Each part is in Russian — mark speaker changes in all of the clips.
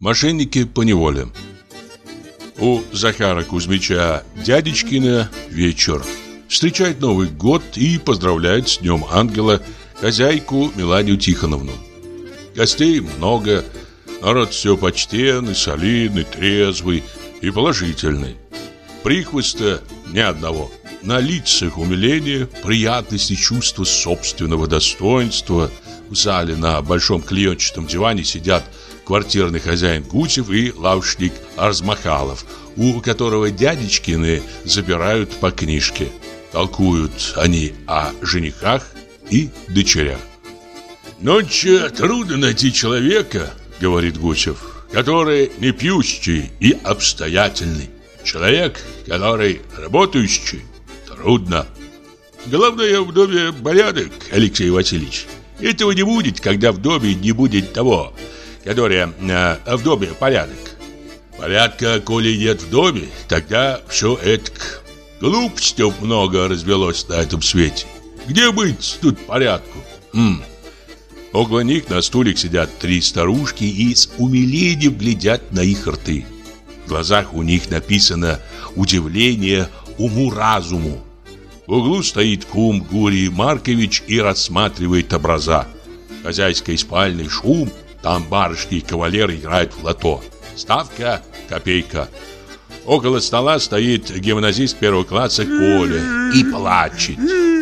Speaker 1: Мошенники поневоле. У Захара Кузьмича Дядечкина вечер. Встречает Новый год и поздравляет с Днем Ангела хозяйку Меладию Тихоновну. Гостей много, народ все почтенный, солидный, трезвый и положительный. Прихвоста ни одного. На лицах умиление, приятность и чувство собственного достоинства. В зале на большом клеенчатом диване сидят квартирный хозяин Гусев и лавочник Арзмахалов, у которого Дядечкины забирают по книжке. Толкуют они о женихах и дочерях. «Ночью трудно найти человека, — говорит Гусев, — который не пьющий и обстоятельный. Человек, который работающий, трудно. Главное в доме порядок, Алексей Васильевич. Этого не будет, когда в доме не будет того, который в доме порядок. Порядка, коли нет в доме, тогда все этак. Глупостей много развелось на этом свете. Где быть тут порядку? Около них на стульях сидят 3 старушки и с умилением глядят на их рты. В глазах у них написано удивление уму-разуму. В углу стоит кум Гурий Маркович и рассматривает образа. В хозяйской спальне шум, там барышни и кавалеры играют в лото. Ставка – копейка. Около стола стоит гимназист 1 класса Коля и плачет.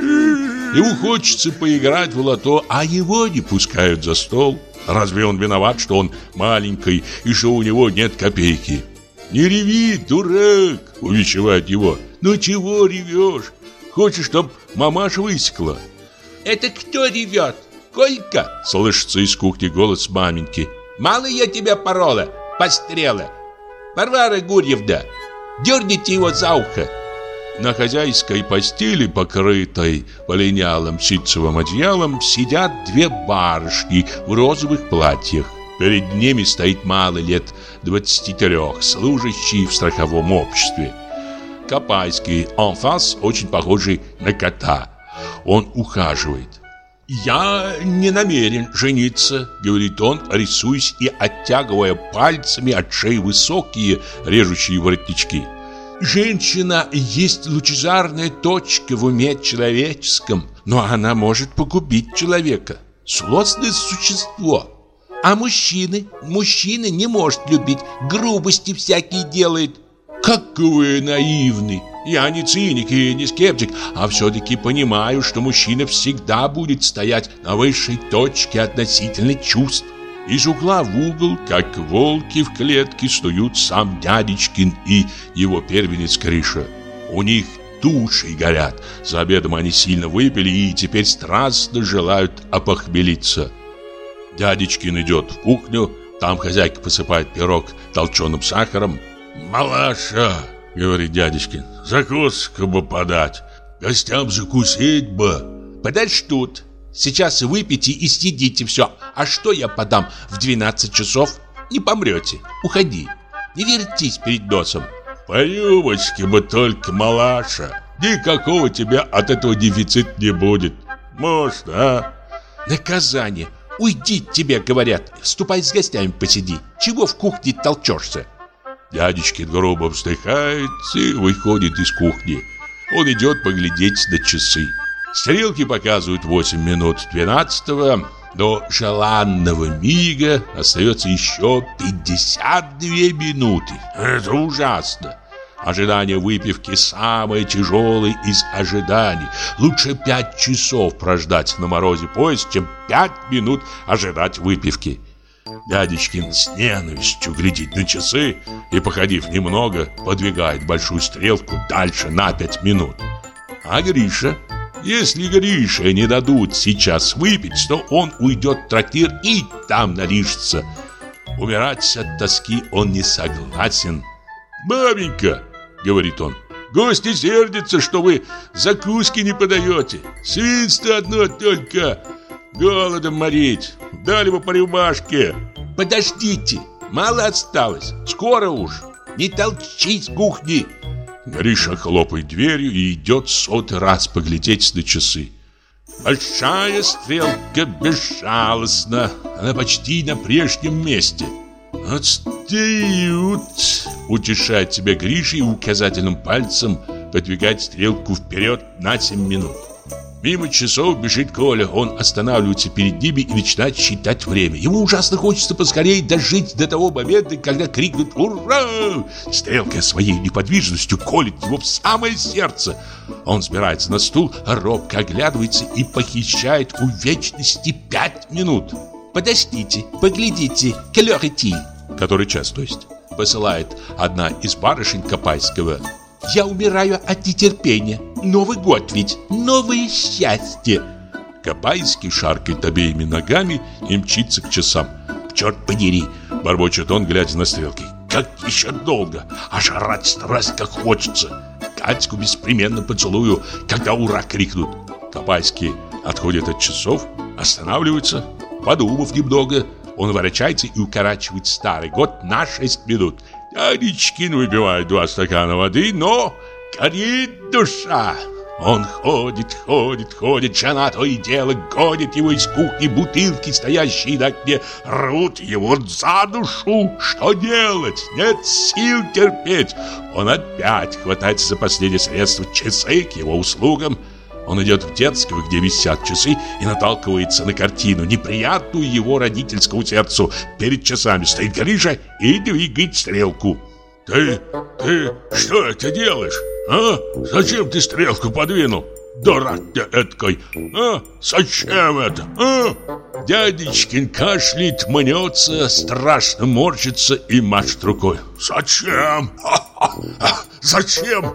Speaker 1: Ему хочется поиграть в лото, а его не пускают за стол. Разве он виноват, что он маленький и что у него нет копейки? «Не реви, дурак!» – увещевает его. «Ну чего ревешь? Хочешь, чтоб мамаша высекла?»
Speaker 2: «Это кто ревет? Колька?» –
Speaker 1: слышится из кухни голос маменьки.
Speaker 2: «Мало я тебя порола, пострела! Варвара Гурьевна, дерните его за ухо!»
Speaker 1: На хозяйской постели, покрытой полинялым ситцевым одеялом, сидят 2 барышни в розовых платьях. Перед ними стоит малый лет 23, служащий в страховом обществе. Копайский анфас, очень похожий на кота. Он ухаживает. «Я не намерен жениться», — говорит он, рисуясь и оттягивая пальцами от шеи высокие режущие воротнички. «Женщина есть лучезарная точка в уме человеческом, но она может погубить человека. Злостное существо. А мужчины не может любить, грубости всякие делает». «Как вы наивны! Я не циник и не скептик, а все-таки понимаю, что мужчина всегда будет стоять на высшей точке относительно чувств». Из угла в угол, как волки в клетке, снуют сам Дядечкин и его первенец Гриша. У них души горят. За обедом они сильно выпили и теперь страстно желают опохмелиться. Дядечкин идет в кухню, там хозяйка посыпает пирог толченым сахаром. «Малаша, — говорит Дядечкин, — закуску бы подать, гостям закусить бы».
Speaker 2: «Подождут. Сейчас выпейте и съедите все. А что я подам в 12 часов? Не помрете. Уходи. Не вертись перед носом».
Speaker 1: «По рюмочке бы только, малаша. Никакого тебя от этого дефицит не будет. Может, а?»
Speaker 2: «Наказание. Уйди, тебе говорят. Ступай с гостями посиди. Чего в кухне толчешься?»
Speaker 1: Дядечкин грубо вздыхает и выходит из кухни. Он идет поглядеть на часы. Стрелки показывают 8 минут 12-го. До желанного мига остается еще 52 минуты. Это ужасно. Ожидание выпивки самое тяжелое из ожиданий. Лучше 5 часов прождать на морозе поезд, чем 5 минут ожидать выпивки. Дядечкин с ненавистью глядит на часы и, походив немного, подвигает большую стрелку дальше на 5 минут. А Гриша? Если Грише не дадут сейчас выпить, то он уйдет в трактир и там нарижется. Умирать от тоски он не согласен. «Маменька, — говорит он, — гости сердятся, что вы закуски не подаете. Свинство одно только. Голодом морить. Дали бы по рюмашке».
Speaker 2: «Подождите, мало осталось. Скоро уж. Не толчись с кухни».
Speaker 1: Гриша хлопает дверью и идет 100-й раз поглядеть на часы. Большая стрелка безжалостна. Она почти на прежнем месте. «Отстают!» — утешает себя Гриша и указательным пальцем подвигает стрелку вперед на 7 минут. Мимо часов бежит Коля. Он останавливается перед ними и начинает считать время. Ему ужасно хочется поскорее дожить до того момента, когда крикнут «Ура!». Стрелка своей неподвижностью колет его в самое сердце. Он взбирается на стул, робко оглядывается и похищает у вечности 5 минут. «Подождите, поглядите, клёр идти», который час, то есть, посылает одна из барышень Копайского. «Я умираю от нетерпения. Новый год ведь, новое счастье!» Копайский шаркает обеими ногами и мчится к часам. «Черт подери!» — бормочет он, глядя на стрелки. «Как еще долго! А жрать страсть как хочется! Катьку беспременно поцелую, когда ура крикнут!» Копайский отходит от часов, останавливается. Подумав немного, он ворочается и укорачивает старый год на 6 минут. Дядечкин выпивает 2 стакана воды, но горит душа. Он ходит, жена то и дело гонит его из кухни, бутылки, стоящие на окне, рвут его за душу. Что делать? Нет сил терпеть. Он опять хватается за последнее средство, часы к его услугам. Он идет в детскую, где висят часы, и наталкивается на картину, неприятную его родительскому сердцу. Перед часами стоит Гриша и двигает стрелку. «Ты что это делаешь? А? Зачем ты стрелку подвинул? Дурак ты эткой! А? Зачем это? А?» Дядечкин кашляет, мнется, страшно морщится и машет рукой. «Зачем? Зачем?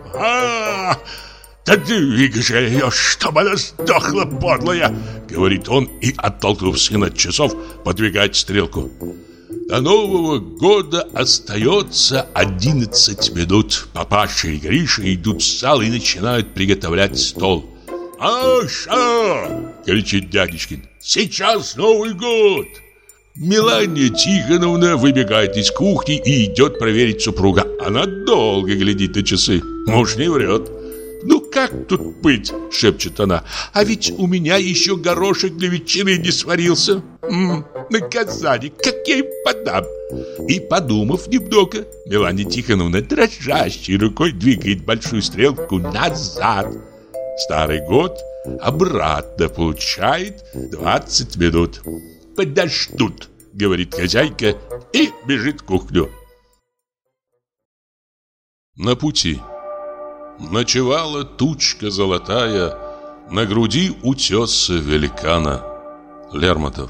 Speaker 1: Да двигай же ее, чтобы она сдохла, подлая!» говорит он и, оттолкнув сына от часов, подвигает стрелку. До Нового года остается 11 минут. Папаша и Гриша идут в зал и начинают приготовлять стол. «Аша!» — кричит дядечкин. «Сейчас Новый год!» Мелания Тихоновна выбегает из кухни и идет проверить супруга. Она долго глядит на часы. Муж не врет. «Ну как тут быть?» — шепчет она. «А ведь у меня еще горошек для ветчины не сварился. Наказание, как я им подам?» И, подумав немного, Мелания Тихоновна дрожащей рукой двигает большую стрелку назад. Старый год обратно получает 20 минут. «Подождут», — говорит хозяйка и бежит в кухню.
Speaker 3: На пути. Ночевала тучка золотая на груди утеса великана. Лермонтов.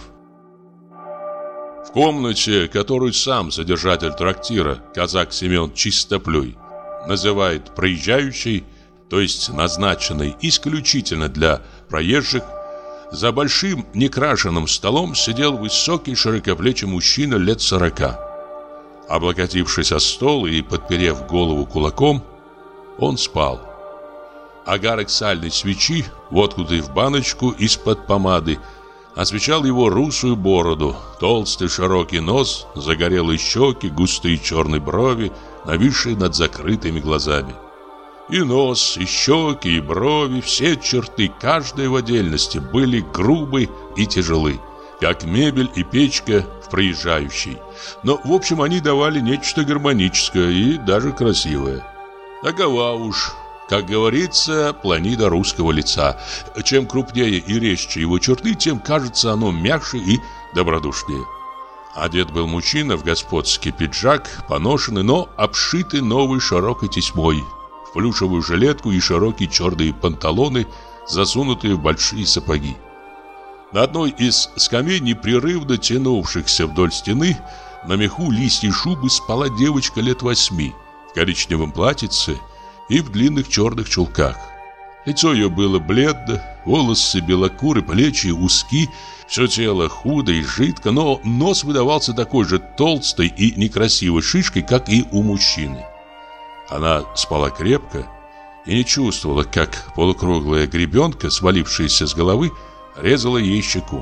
Speaker 3: В комнате, которую сам содержатель трактира, казак Семен Чистоплюй, называет проезжающей, то есть назначенной исключительно для проезжих, за большим некрашенным столом сидел высокий широкоплечий мужчина лет 40. Облокотившись о стол и подперев голову кулаком, он спал. Огарок сальной свечи, воткнутый в баночку из-под помады, освещал его русую бороду, толстый широкий нос, загорелые щеки, густые черные брови, нависшие над закрытыми глазами. И нос, и щеки, и брови, все черты, каждая в отдельности, были грубы и тяжелы, как мебель и печка в проезжающей. Но, в общем, они давали нечто гармоническое и даже красивое. Такова уж, как говорится, планида русского лица. Чем крупнее и резче его черты, тем кажется оно мягче и добродушнее. Одет был мужчина в господский пиджак, поношенный, но обшитый новой широкой тесьмой, в плюшевую жилетку и широкие черные панталоны, засунутые в большие сапоги. На одной из скамей, непрерывно тянувшихся вдоль стены, на меху листья шубы спала девочка лет 8, в коричневом платьице и в длинных черных чулках. Лицо ее было бледно, волосы белокуры, плечи узки, все тело худо и жидко, но нос выдавался такой же толстой и некрасивой шишкой, как и у мужчины. Она спала крепко и не чувствовала, как полукруглая гребенка, свалившаяся с головы, резала ей щеку.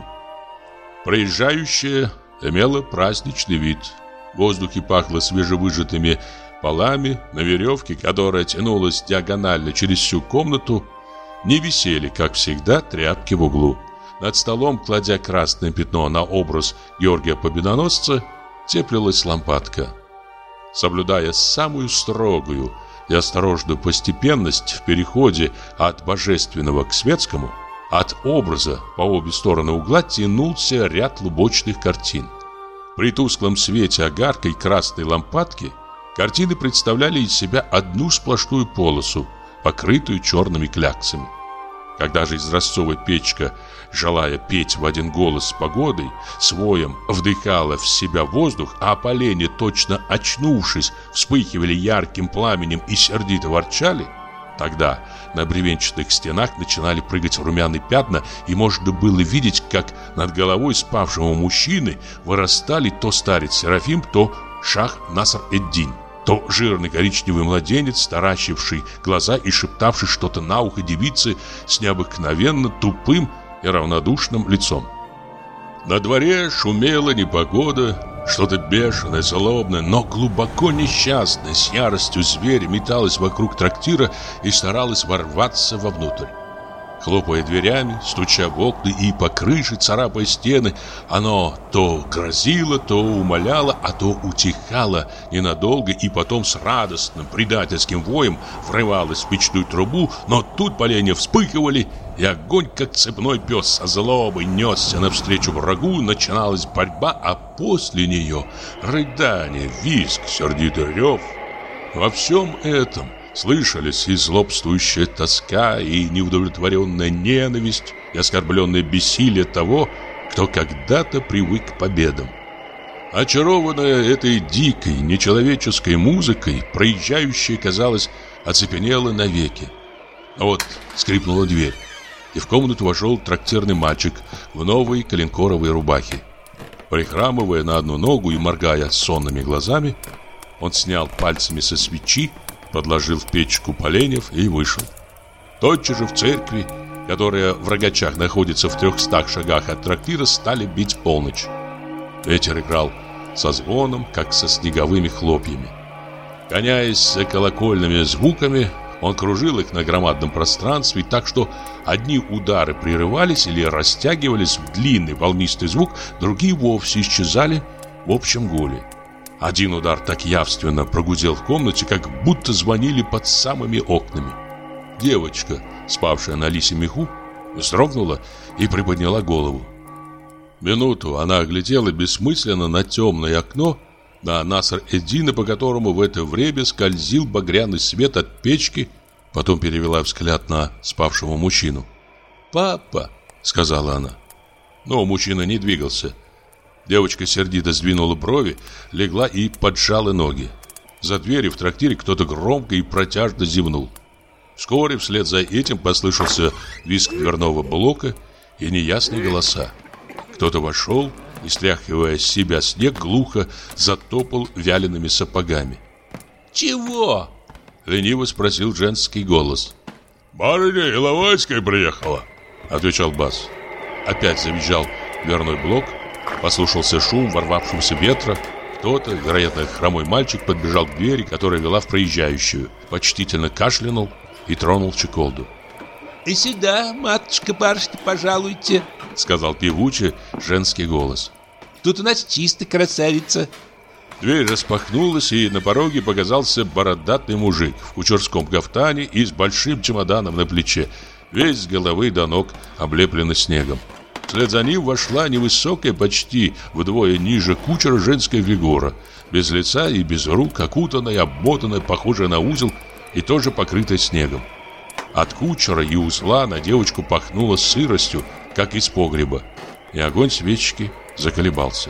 Speaker 3: Проезжающая имела праздничный вид. В воздухе пахло свежевыжатыми полами. На веревке, которая тянулась диагонально через всю комнату, не висели, как всегда, тряпки в углу. Над столом, кладя красное пятно на образ Георгия Победоносца,
Speaker 1: теплилась лампадка. Соблюдая самую строгую и осторожную постепенность в переходе от божественного к светскому, от образа по обе стороны угла тянулся ряд лубочных картин. При тусклом свете огарка и красной лампадки картины представляли из себя одну сплошную полосу, покрытую черными кляксами. Когда же изразцовая печка, желая петь в один голос с погодой, своем вдыхала в себя воздух, а поленья, точно очнувшись, вспыхивали ярким пламенем и сердито ворчали, тогда на бревенчатых стенах начинали прыгать румяные пятна, и можно было видеть, как над головой спавшего мужчины вырастали то старец Серафим, то Шах Наср-эд-Дин, то жирный коричневый младенец, таращивший глаза и шептавший что-то на ухо девице с необыкновенно тупым и равнодушным лицом. На дворе шумела непогода, что-то бешеное, злобное, но глубоко несчастное, с яростью зверя металось вокруг трактира и старалось ворваться вовнутрь. Хлопая дверями, стуча в окна и по крыше, царапая стены, оно то грозило, то умоляло, а то утихало ненадолго и потом с радостным предательским воем врывалось в печную трубу, но тут поленья вспыхивали, и огонь, как цепной пес со злобой, несся навстречу врагу, начиналась борьба, а после нее рыдание, визг, сердитый рев. Во всем этом слышались и злобствующая тоска, и неудовлетворенная ненависть, и оскорбленное бессилие того, кто когда-то привык к победам. Очарованная этой дикой, нечеловеческой музыкой, проезжающая, казалось, оцепенела навеки. А вот скрипнула дверь, и в комнату вошел трактирный мальчик в новой коленкоровой рубахе. Прихрамывая на одну ногу и моргая сонными глазами, он снял пальцами со свечи, подложил в печку поленьев и вышел. Тотчас же в церкви, которая в Рогачах находится в 300 шагах от трактира, стали бить полночь. Ветер играл со звоном, как со снеговыми хлопьями. Гоняясь за колокольными звуками, он кружил их на громадном пространстве, так что одни удары прерывались или растягивались в длинный волнистый звук, другие вовсе исчезали в общем гуле. Один удар так явственно прогудел в комнате, как будто звонили под самыми окнами. Девочка, спавшая на лисьем меху, вздрогнула и приподняла голову. Минуту она оглядела бессмысленно на темное окно, на Наср-эд-Дина, по которому в это время скользил багряный свет от печки, потом перевела взгляд на спавшего мужчину. «Папа!» — сказала она. Но мужчина не двигался. Девочка сердито сдвинула брови, легла и поджала ноги. За дверью в трактире кто-то громко и протяжно зевнул. Вскоре вслед за этим послышался визг дверного блока и неясные голоса. Кто-то вошел и, стряхивая с себя снег, глухо затопал вялеными сапогами. «Чего?» — лениво спросил женский голос.
Speaker 3: «Барыня Иловайская приехала»,
Speaker 1: — отвечал бас. Опять завизжал дверной блок. Послушался шум ворвавшегося ветра. Кто-то, вероятно, хромой мальчик, подбежал к двери, которая вела в проезжающую, почтительно кашлянул и тронул чеколду.
Speaker 2: «И сюда, матушка-барышня, пожалуйте»,
Speaker 1: — сказал певучий женский голос.
Speaker 2: «Тут у нас чисто красавица».
Speaker 1: Дверь распахнулась, и на пороге показался бородатый мужик в кучерском кафтане и с большим чемоданом на плече, весь с головы до ног облепленный снегом. Вслед за ним вошла невысокая, почти вдвое ниже кучера женская фигура, без лица и без рук, окутанная, обмотанная, похожая на узел и тоже покрытая снегом. От кучера и узла на девочку пахнуло сыростью, как из погреба, и огонь свечки заколебался.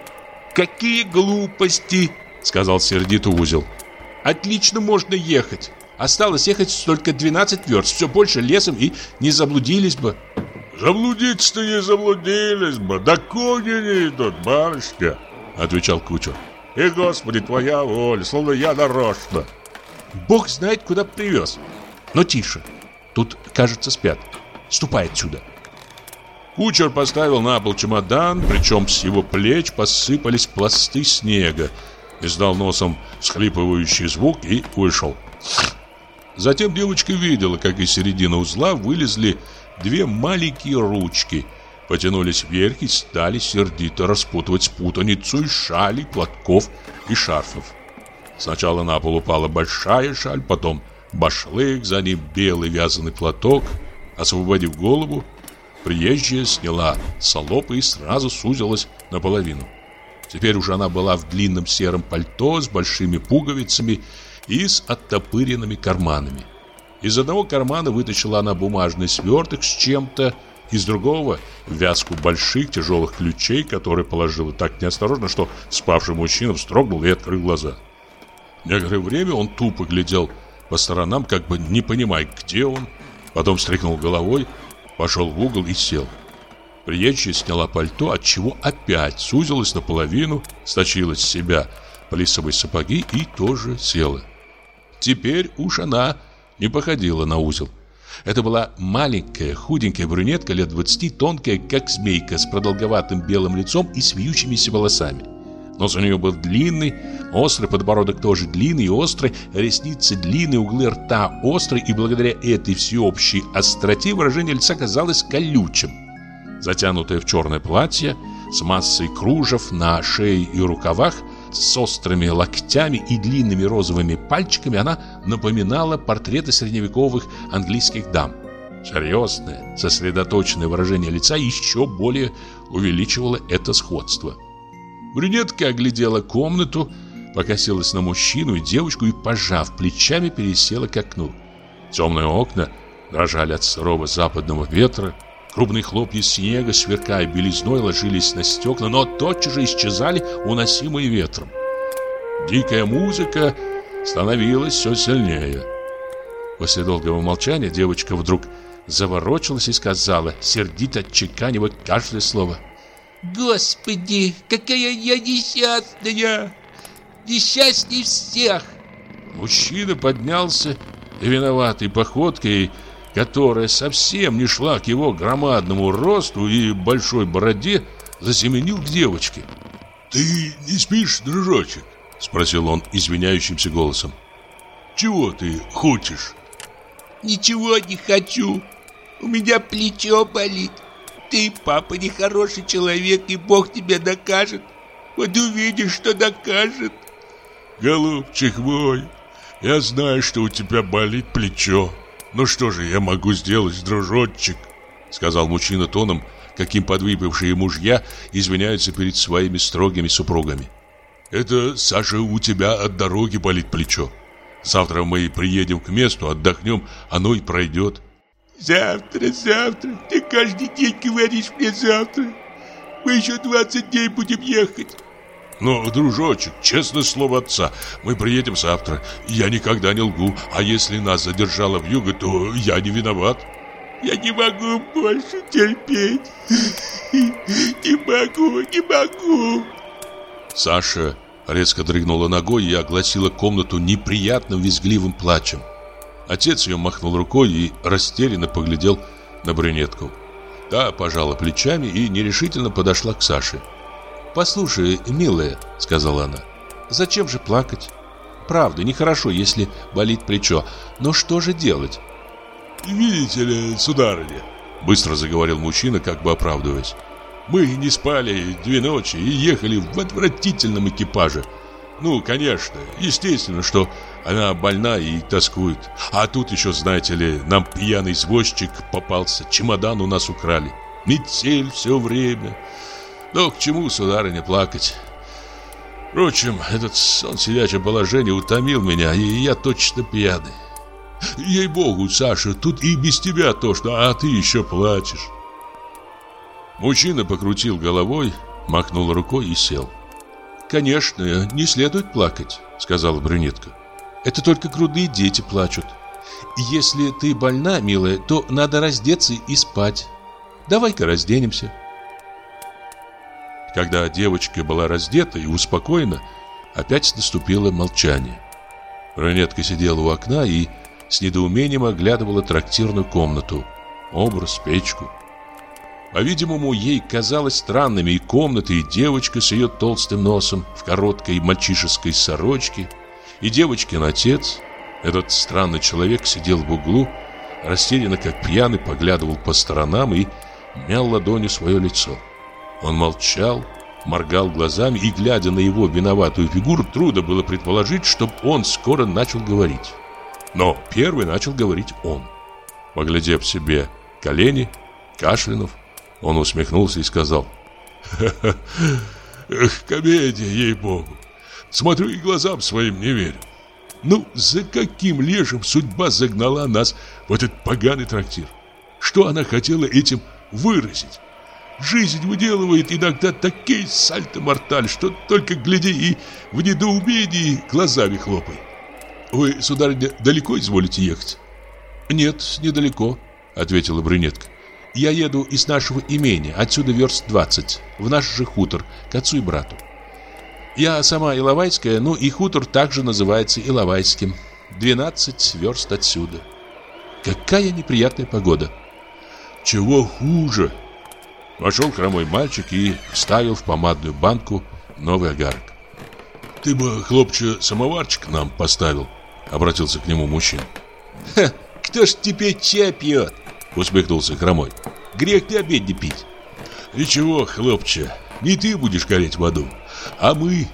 Speaker 2: «Какие глупости!» — сказал сердито узел. «Отлично можно ехать. Осталось ехать только 12 верст, все больше лесом, и не заблудились бы».
Speaker 3: «Заблудиться-то не заблудились бы, да кони не идут, барышня», — отвечал кучер. «И, Господи, твоя воля, словно я нарочно».
Speaker 2: «Бог знает, куда привез. Но тише, тут, кажется, спят. Ступай отсюда».
Speaker 1: Кучер поставил на пол чемодан, причем с его плеч посыпались пласты снега, издал носом всхлипывающий звук и вышел. Затем девочка видела, как из середины узла вылезли две маленькие ручки, потянулись вверх и стали сердито распутывать путаницу из шалей, платков и шарфов. Сначала на пол упала большая шаль, потом башлык, за ним белый вязаный платок. Освободив голову, приезжая сняла салопы и сразу сузилась наполовину. Теперь уже она была в длинном сером пальто с большими пуговицами и с оттопыренными карманами. Из одного кармана вытащила она бумажный сверток с чем-то, из другого — вязку больших тяжелых ключей, которые положила так неосторожно, что спавший мужчина вздрогнул и открыл глаза. Некоторое время он тупо глядел по сторонам, как бы не понимая, где он. Потом встряхнул головой, пошел в угол и сел. Приезжая сняла пальто, отчего опять сузилась наполовину, стащила с себя плисовые сапоги и тоже села. Теперь уж она не походила на узел. Это была маленькая, худенькая брюнетка лет 20, тонкая, как змейка, с продолговатым белым лицом и с вьющимися волосами. Нос у нее был длинный, острый, подбородок тоже длинный и острый, ресницы длинные, углы рта острые, и благодаря этой всеобщей остроте выражение лица казалось колючим. Затянутая в черное платье, с массой кружев на шее и рукавах, с острыми локтями и длинными розовыми пальчиками, она напоминала портреты средневековых английских дам. Серьезное, сосредоточенное выражение лица еще более увеличивало это сходство. Брюнетка оглядела комнату, покосилась на мужчину и девочку и, пожав плечами, пересела к окну. Темные окна дрожали от сырого западного ветра. Крупные хлопья снега, сверкая белизной, ложились на стекла, но тотчас же исчезали, уносимые ветром. Дикая музыка становилась все сильнее. После долгого молчания девочка вдруг заворочилась и сказала, сердито отчеканивая каждое слово: «Господи, какая я несчастная! Несчастней всех!» Мужчина поднялся и виноватой походкой, которая совсем не шла к его громадному росту и большой бороде, засеменил к девочке.
Speaker 3: «Ты не спишь, дружочек?» — спросил он извиняющимся голосом. «Чего ты хочешь?»
Speaker 2: «Ничего не хочу. У меня плечо болит. Ты, папа, нехороший человек, и Бог тебя накажет. Вот увидишь, что накажет».
Speaker 3: «Голубчик мой, я знаю, что у тебя болит плечо. Ну что же я могу сделать, дружочек?» — сказал мужчина тоном, каким подвыпившие мужья извиняются перед своими строгими супругами. «Это, Саша, у тебя от дороги болит плечо. Завтра мы приедем к месту, отдохнем, оно и пройдет».
Speaker 2: «Завтра, завтра. Ты каждый день говоришь мне завтра. Мы еще 20 дней будем ехать».
Speaker 3: «Ну, дружочек, честное слово отца, мы приедем завтра. Я никогда не лгу, а если нас задержало вьюга, то я не виноват».
Speaker 2: «Я не могу больше терпеть. Не могу.
Speaker 3: Саша резко дрыгнула ногой и огласила комнату неприятным визгливым плачем. Отец ее махнул рукой и растерянно поглядел на брюнетку. Та пожала плечами и нерешительно подошла к Саше. «Послушай, милая», — сказала она, — «зачем же плакать? Правда, нехорошо, если болит плечо, но что же делать?»
Speaker 1: «Видите ли, сударыня», — быстро заговорил мужчина, как бы оправдываясь, «мы не спали 2 ночи и ехали в отвратительном экипаже. Ну, конечно, естественно, что она больна и тоскует. А тут еще, знаете ли, нам пьяный извозчик попался, чемодан у нас украли. Метель все время. Но к чему, сударыня, плакать? Впрочем, этот сон в сидячем положении утомил меня, и я точно пьяный. Ей-богу, Саша, тут и без тебя тошно, а ты еще плачешь». Мужчина покрутил головой, махнул рукой и сел. «Конечно, не следует плакать», — сказала брюнетка. «Это только грудные дети плачут. Если ты больна, милая, то надо раздеться и спать. Давай-ка разденемся». Когда девочка была раздета и успокоена, опять наступило молчание. Брюнетка сидела у окна и с недоумением оглядывала трактирную комнату, образ, печку. По-видимому, ей казалось странными и комната, и девочка с ее толстым носом в короткой мальчишеской сорочке, и девочкин отец. Этот странный человек сидел в углу, растерянно, как пьяный, поглядывал по сторонам и мял ладонью свое лицо. Он молчал, моргал глазами, и, глядя на его виноватую фигуру, трудно было предположить, чтобы он скоро начал говорить. Но первый начал говорить он. Поглядев себе колени, кашлянув, он усмехнулся и сказал: «Эх, комедия, ей-богу! Смотрю и глазам своим не верю. Ну, за каким лешим судьба загнала нас в этот поганый трактир? Что она хотела этим выразить? Жизнь выделывает иногда такие сальто-морталь, что только гляди и в недоумении глазами хлопай. Вы, сударыня, далеко изволите ехать?» «Нет, недалеко», — ответила брюнетка. «Я еду из нашего имения, отсюда верст 20, в наш же хутор, к отцу и брату. Я сама Иловайская, ну и хутор также называется Иловайским. 12 верст отсюда. Какая неприятная погода!» «Чего хуже?» Вошел хромой мальчик и вставил в помадную банку новый огарок. «Ты бы, хлопче, самоварчик нам поставил», — обратился к нему мужчина.
Speaker 2: «Ха, кто ж теперь чай пьет?» — усмехнулся хромой. «Грех ты обедни пить».
Speaker 1: «Ничего, хлопче, не ты будешь гореть в аду, а мы».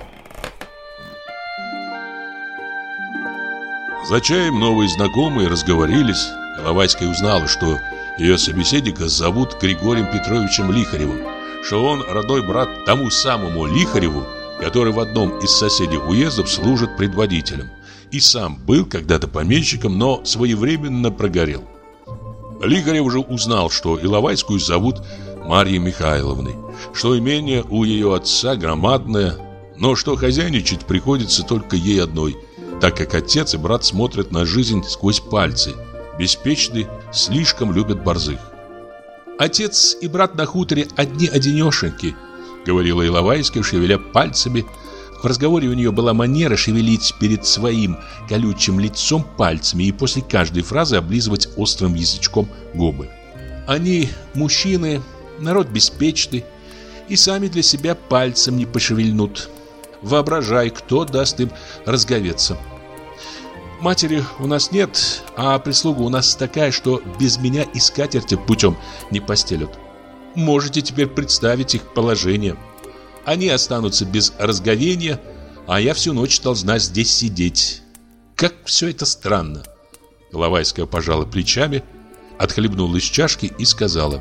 Speaker 1: За чаем новые знакомые разговорились. Иловайская узнала, что ее собеседника зовут Григорием Петровичем Лихаревым, что он родной брат тому самому Лихареву, который в одном из соседних уездов служит предводителем, и сам был когда-то помещиком, но своевременно прогорел. Лихарев уже узнал, что Иловайскую зовут Марьей Михайловной, что имение у ее отца громадное, но что хозяйничать приходится только ей одной, так как отец и брат смотрят на жизнь сквозь пальцы, беспечны, слишком любят борзых.
Speaker 2: «Отец и брат на хуторе одни-одинешеньки», — говорила Иловайская, шевеля пальцами. В разговоре у нее была манера шевелить перед своим колючим лицом пальцами и после каждой фразы облизывать острым язычком губы. «Они мужчины, народ беспечный, и сами для себя пальцем не пошевельнут. Воображай, кто даст им разговеться. Матери у нас нет, а прислуга у нас такая, что без меня и скатерти путем не постелют. Можете теперь представить их положение. Они останутся без разговения, а я всю ночь должна здесь сидеть. Как все это странно». Иловайская пожала плечами, отхлебнула из чашки и сказала: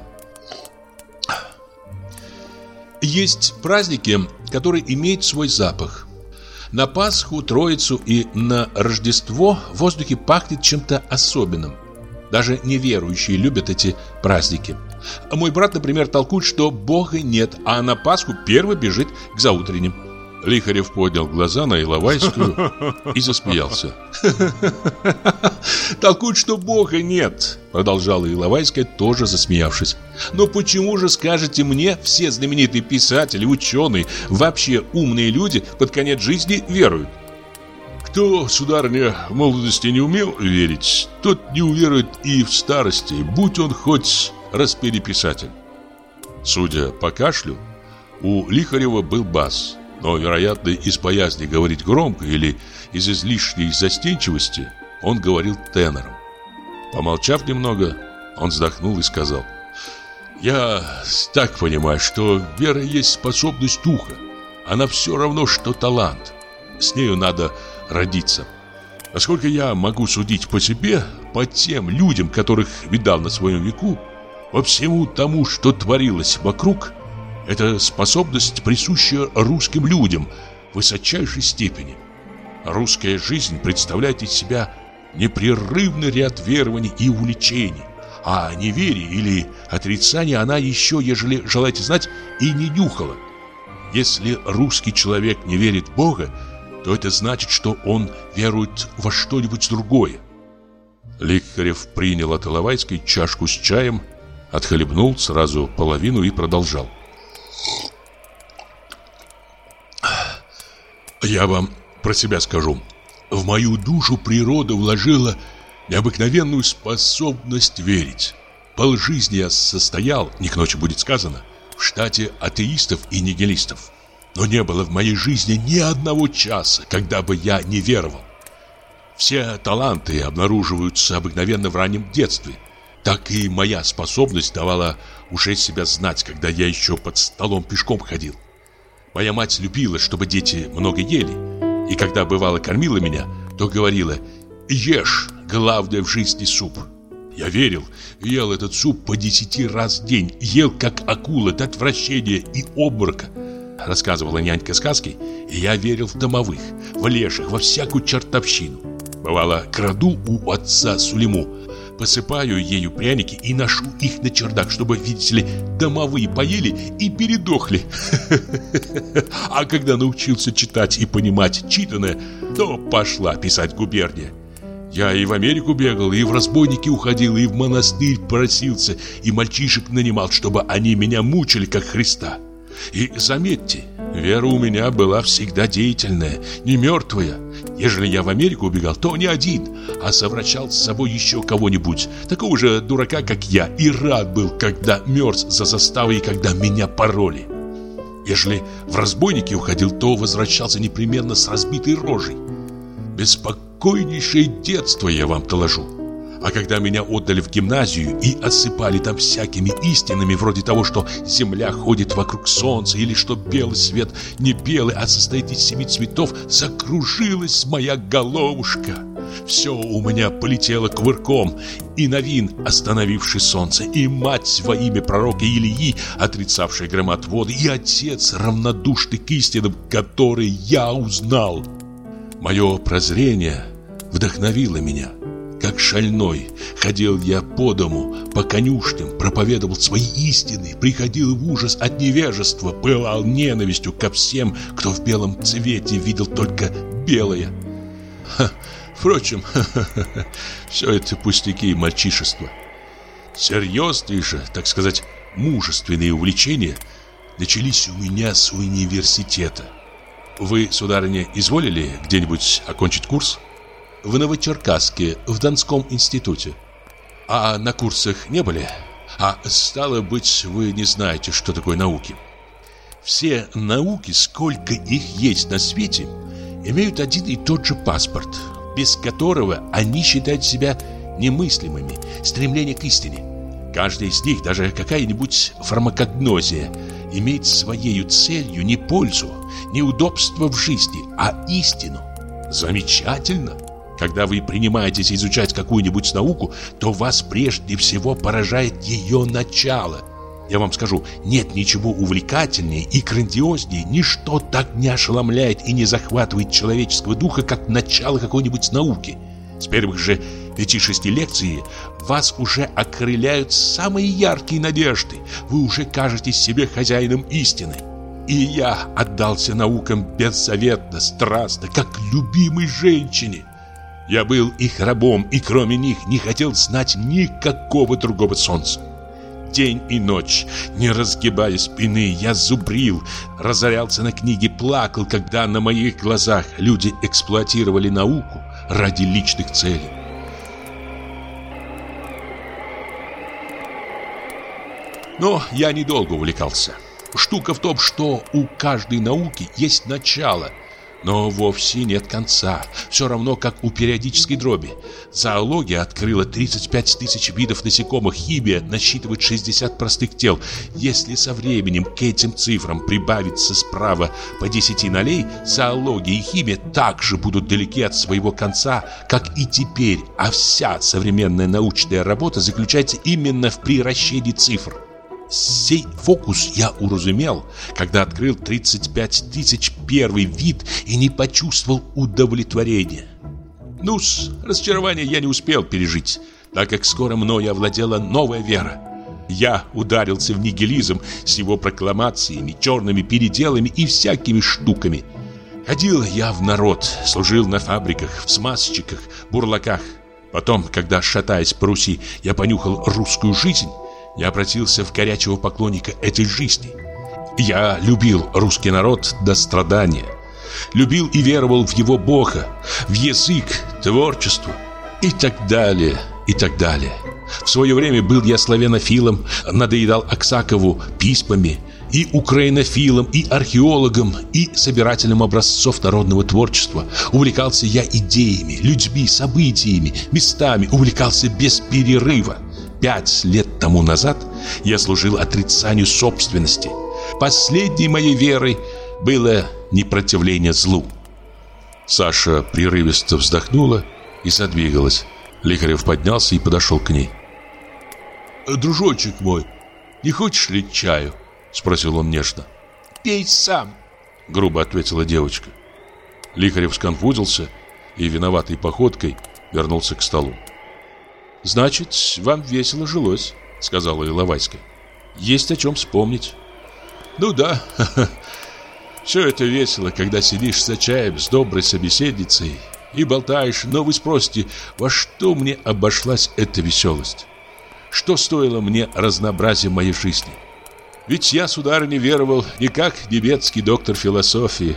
Speaker 2: «Есть праздники, которые имеют свой запах. На Пасху, Троицу и на Рождество в воздухе пахнет чем-то особенным. Даже неверующие любят эти праздники. Мой брат, например, толкует, что Бога нет, а на Пасху первый бежит к заутренним». Лихарев поднял глаза на Иловайскую и засмеялся. «Толкует, что Бога нет», — продолжала Иловайская, тоже засмеявшись. «Но почему же, скажете мне, все знаменитые писатели, ученые, вообще умные люди под конец жизни веруют?»
Speaker 1: «Кто, сударыня, в молодости не умел верить, тот не уверует и в старости, будь он хоть распереписатель». Судя по кашлю, у Лихарева был бас. Но, вероятно, из боязни говорить громко или из излишней застенчивости он говорил тенором. Помолчав немного, он вздохнул и сказал: «Я так понимаю, что вера есть способность духа. Она все равно, что талант. С нею надо родиться. Насколько я могу судить по себе, по тем людям, которых видал на своем веку, по всему тому, что творилось вокруг, эта способность присуща русским людям в высочайшей степени. Русская жизнь представляет из себя непрерывный ряд верований и увлечений, а неверие или отрицание она еще, ежели желаете знать, и не нюхала. Если русский человек не верит в Бога, то это значит, что он верует во что-нибудь другое». Лихарев принял от Иловайской чашку с чаем, отхлебнул сразу половину и продолжал: «Я вам про себя скажу. В мою душу природа вложила необыкновенную способность верить. Полжизни я состоял, не к ночи будет сказано, в штате атеистов и нигилистов. Но не было в моей жизни ни одного часа, когда бы я не веровал. Все таланты обнаруживаются обыкновенно в раннем детстве. Так и моя способность давала
Speaker 2: уже себя знать, когда я еще под столом пешком ходил. Моя мать любила, чтобы дети много ели, и когда бывало кормила меня, то говорила: «Ешь, главное в жизни суп». Я верил, ел этот суп по 10 раз в день, ел как акула до отвращения и обморока. Рассказывала нянька сказки, и я верил в домовых, в леших, во всякую чертовщину. Бывало, краду у отца Сулейму, посыпаю ею пряники и ношу их на чердак, чтобы, видите ли, домовые поели и передохли. А когда научился читать и понимать читанное, то пошла писать губерния. Я и в Америку бегал, и в разбойники уходил, и в монастырь просился, и мальчишек нанимал, чтобы они меня мучили, как Христа. И заметьте, вера у меня была всегда деятельная, не мертвая. Ежели я в Америку убегал, то не один, а совращал с собой еще кого-нибудь, такого же дурака, как я, и рад был, когда мерз за заставой и когда меня пороли. Ежели в разбойники уходил, то возвращался непременно с разбитой рожей. Беспокойнейшее детство, я вам доложу. А когда меня отдали в гимназию и осыпали там всякими истинами, вроде того, что земля ходит вокруг солнца, или что белый свет не белый, а состоит из 7 цветов, закружилась моя головушка. Все у меня полетело кувырком, и Новин, остановивший солнце, и мать во имя пророка Илии, отрицавшая громотводы, и отец, равнодушный к истинам, который я узнал. Мое прозрение вдохновило меня. Как шальной ходил я по дому, по конюшням, проповедовал свои истины, приходил в ужас от невежества, пылал ненавистью ко всем, кто в белом цвете видел только белое. Впрочем, все это пустяки и мальчишество. Серьезные же, так сказать, мужественные увлечения начались у меня с университета. Вы, сударыня, изволили где-нибудь окончить курс? В Новочеркасске, в Донском институте. А на курсах не были? А стало быть, вы не знаете, что такое науки. Все науки, сколько их есть на свете, имеют один и тот же паспорт, без которого они считают себя немыслимыми, стремление к истине. Каждая из них, даже какая-нибудь фармакогнозия, имеет своей целью не пользу, не удобство в жизни, а истину. Замечательно! Когда вы принимаетесь изучать какую-нибудь науку, то вас прежде всего поражает ее начало. Я вам скажу, нет ничего увлекательнее и грандиознее, ничто так не ошеломляет и не захватывает человеческого духа, как начало какой-нибудь науки. С первых же 5-6 лекций вас уже окрыляют самые яркие надежды, вы уже кажетесь себе хозяином истины. И я отдался наукам беззаветно, страстно, как любимой женщине. Я был их рабом, и кроме них не хотел знать никакого другого солнца. День и ночь, не разгибая спины, я зубрил, разорялся на книги, плакал, когда на моих глазах люди эксплуатировали науку ради личных целей. Но я недолго увлекался. Штука в том, что у каждой науки есть начало, но вовсе нет конца. Все равно, как у периодической дроби. Зоология открыла 35 тысяч видов насекомых, химия насчитывает 60 простых тел. Если со временем к этим цифрам прибавится справа по 10 нолей, зоология и химия также будут далеки от своего конца, как и теперь. А вся современная научная работа заключается именно в приращении цифр. Сей фокус я уразумел, когда открыл 35 тысяч первый вид и не почувствовал удовлетворения. Ну-с, разочарование я не успел пережить, так как скоро мною овладела новая вера. Я ударился в нигилизм с его прокламациями, черными переделами и всякими штуками. Ходил я в народ, служил на фабриках, в смазчиках, бурлаках. Потом, когда, шатаясь по Руси, я понюхал русскую жизнь, я обратился в горячего поклонника этой жизни. Я любил русский народ до страдания. Любил и веровал в его Бога, в язык, творчество и так далее, и так далее. В свое время был я славянофилом, надоедал Аксакову письмами, и украинофилом, и археологом, и собирателем образцов народного творчества. Увлекался я идеями, людьми, событиями, местами, увлекался без перерыва. 5 лет тому назад я служил отрицанию собственности. Последней моей верой было непротивление злу.
Speaker 1: Саша прерывисто вздохнула и задвигалась. Лихарев поднялся и подошел к ней.
Speaker 2: «Дружочек мой, не хочешь ли чаю?» — спросил он нежно.
Speaker 4: «Пей сам»,
Speaker 1: — грубо ответила девочка. Лихарев сконфузился и виноватой походкой вернулся к столу.
Speaker 2: «Значит, вам весело жилось», — сказала Иловайская. «Есть о чем вспомнить». «Ну да, все это весело, когда сидишь за чаем с доброй собеседницей и болтаешь, но вы спросите, во что мне обошлась эта веселость? Что стоило мне разнообразие моей жизни? Ведь я, сударыня, веровал не как немецкий доктор философии.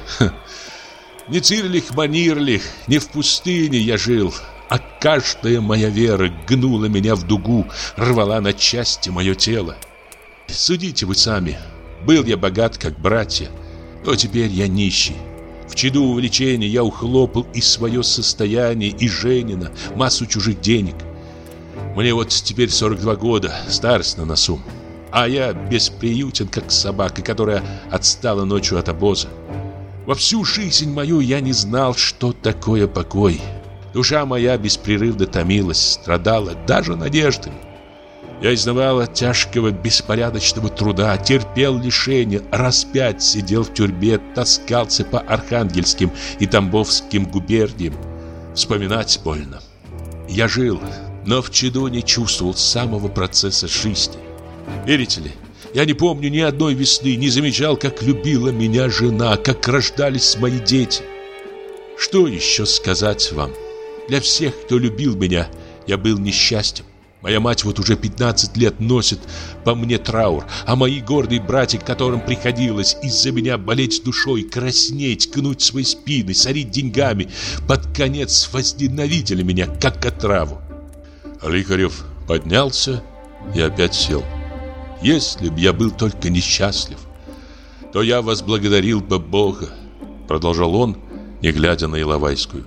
Speaker 2: Не Цирлих-Манирлих, не в пустыне я жил, а каждая моя вера гнула меня в дугу, рвала на части мое тело. Судите вы сами, был я богат, как братья, но теперь я нищий. В чаду увлечения я ухлопал и свое состояние, и Женина, массу чужих денег. Мне вот теперь 42 года, старость на носу, а я бесприютен, как собака, которая отстала ночью от обоза. Во всю жизнь мою я не знал, что такое покой. Душа моя беспрерывно томилась, страдала даже надеждами. Я изнывал от тяжкого беспорядочного труда, терпел лишения, раз 5 сидел в тюрьме, таскался по Архангельским и Тамбовским губерниям. Вспоминать больно. Я жил, но в чаду не чувствовал самого процесса жизни. Верите ли, я не помню ни одной весны, не замечал, как любила меня жена, как рождались мои дети. Что еще сказать вам? Для всех, кто любил меня, я был несчастен. Моя мать вот уже 15 лет носит по мне траур, а мои гордые братья, которым приходилось из-за меня болеть душой, краснеть, гнуть свои спины, сорить деньгами, под конец возненавидели меня, как отраву.
Speaker 1: Лихарев поднялся и опять сел.
Speaker 2: Если б я был только несчастлив, то я возблагодарил бы Бога, продолжал он, не глядя на Иловайскую.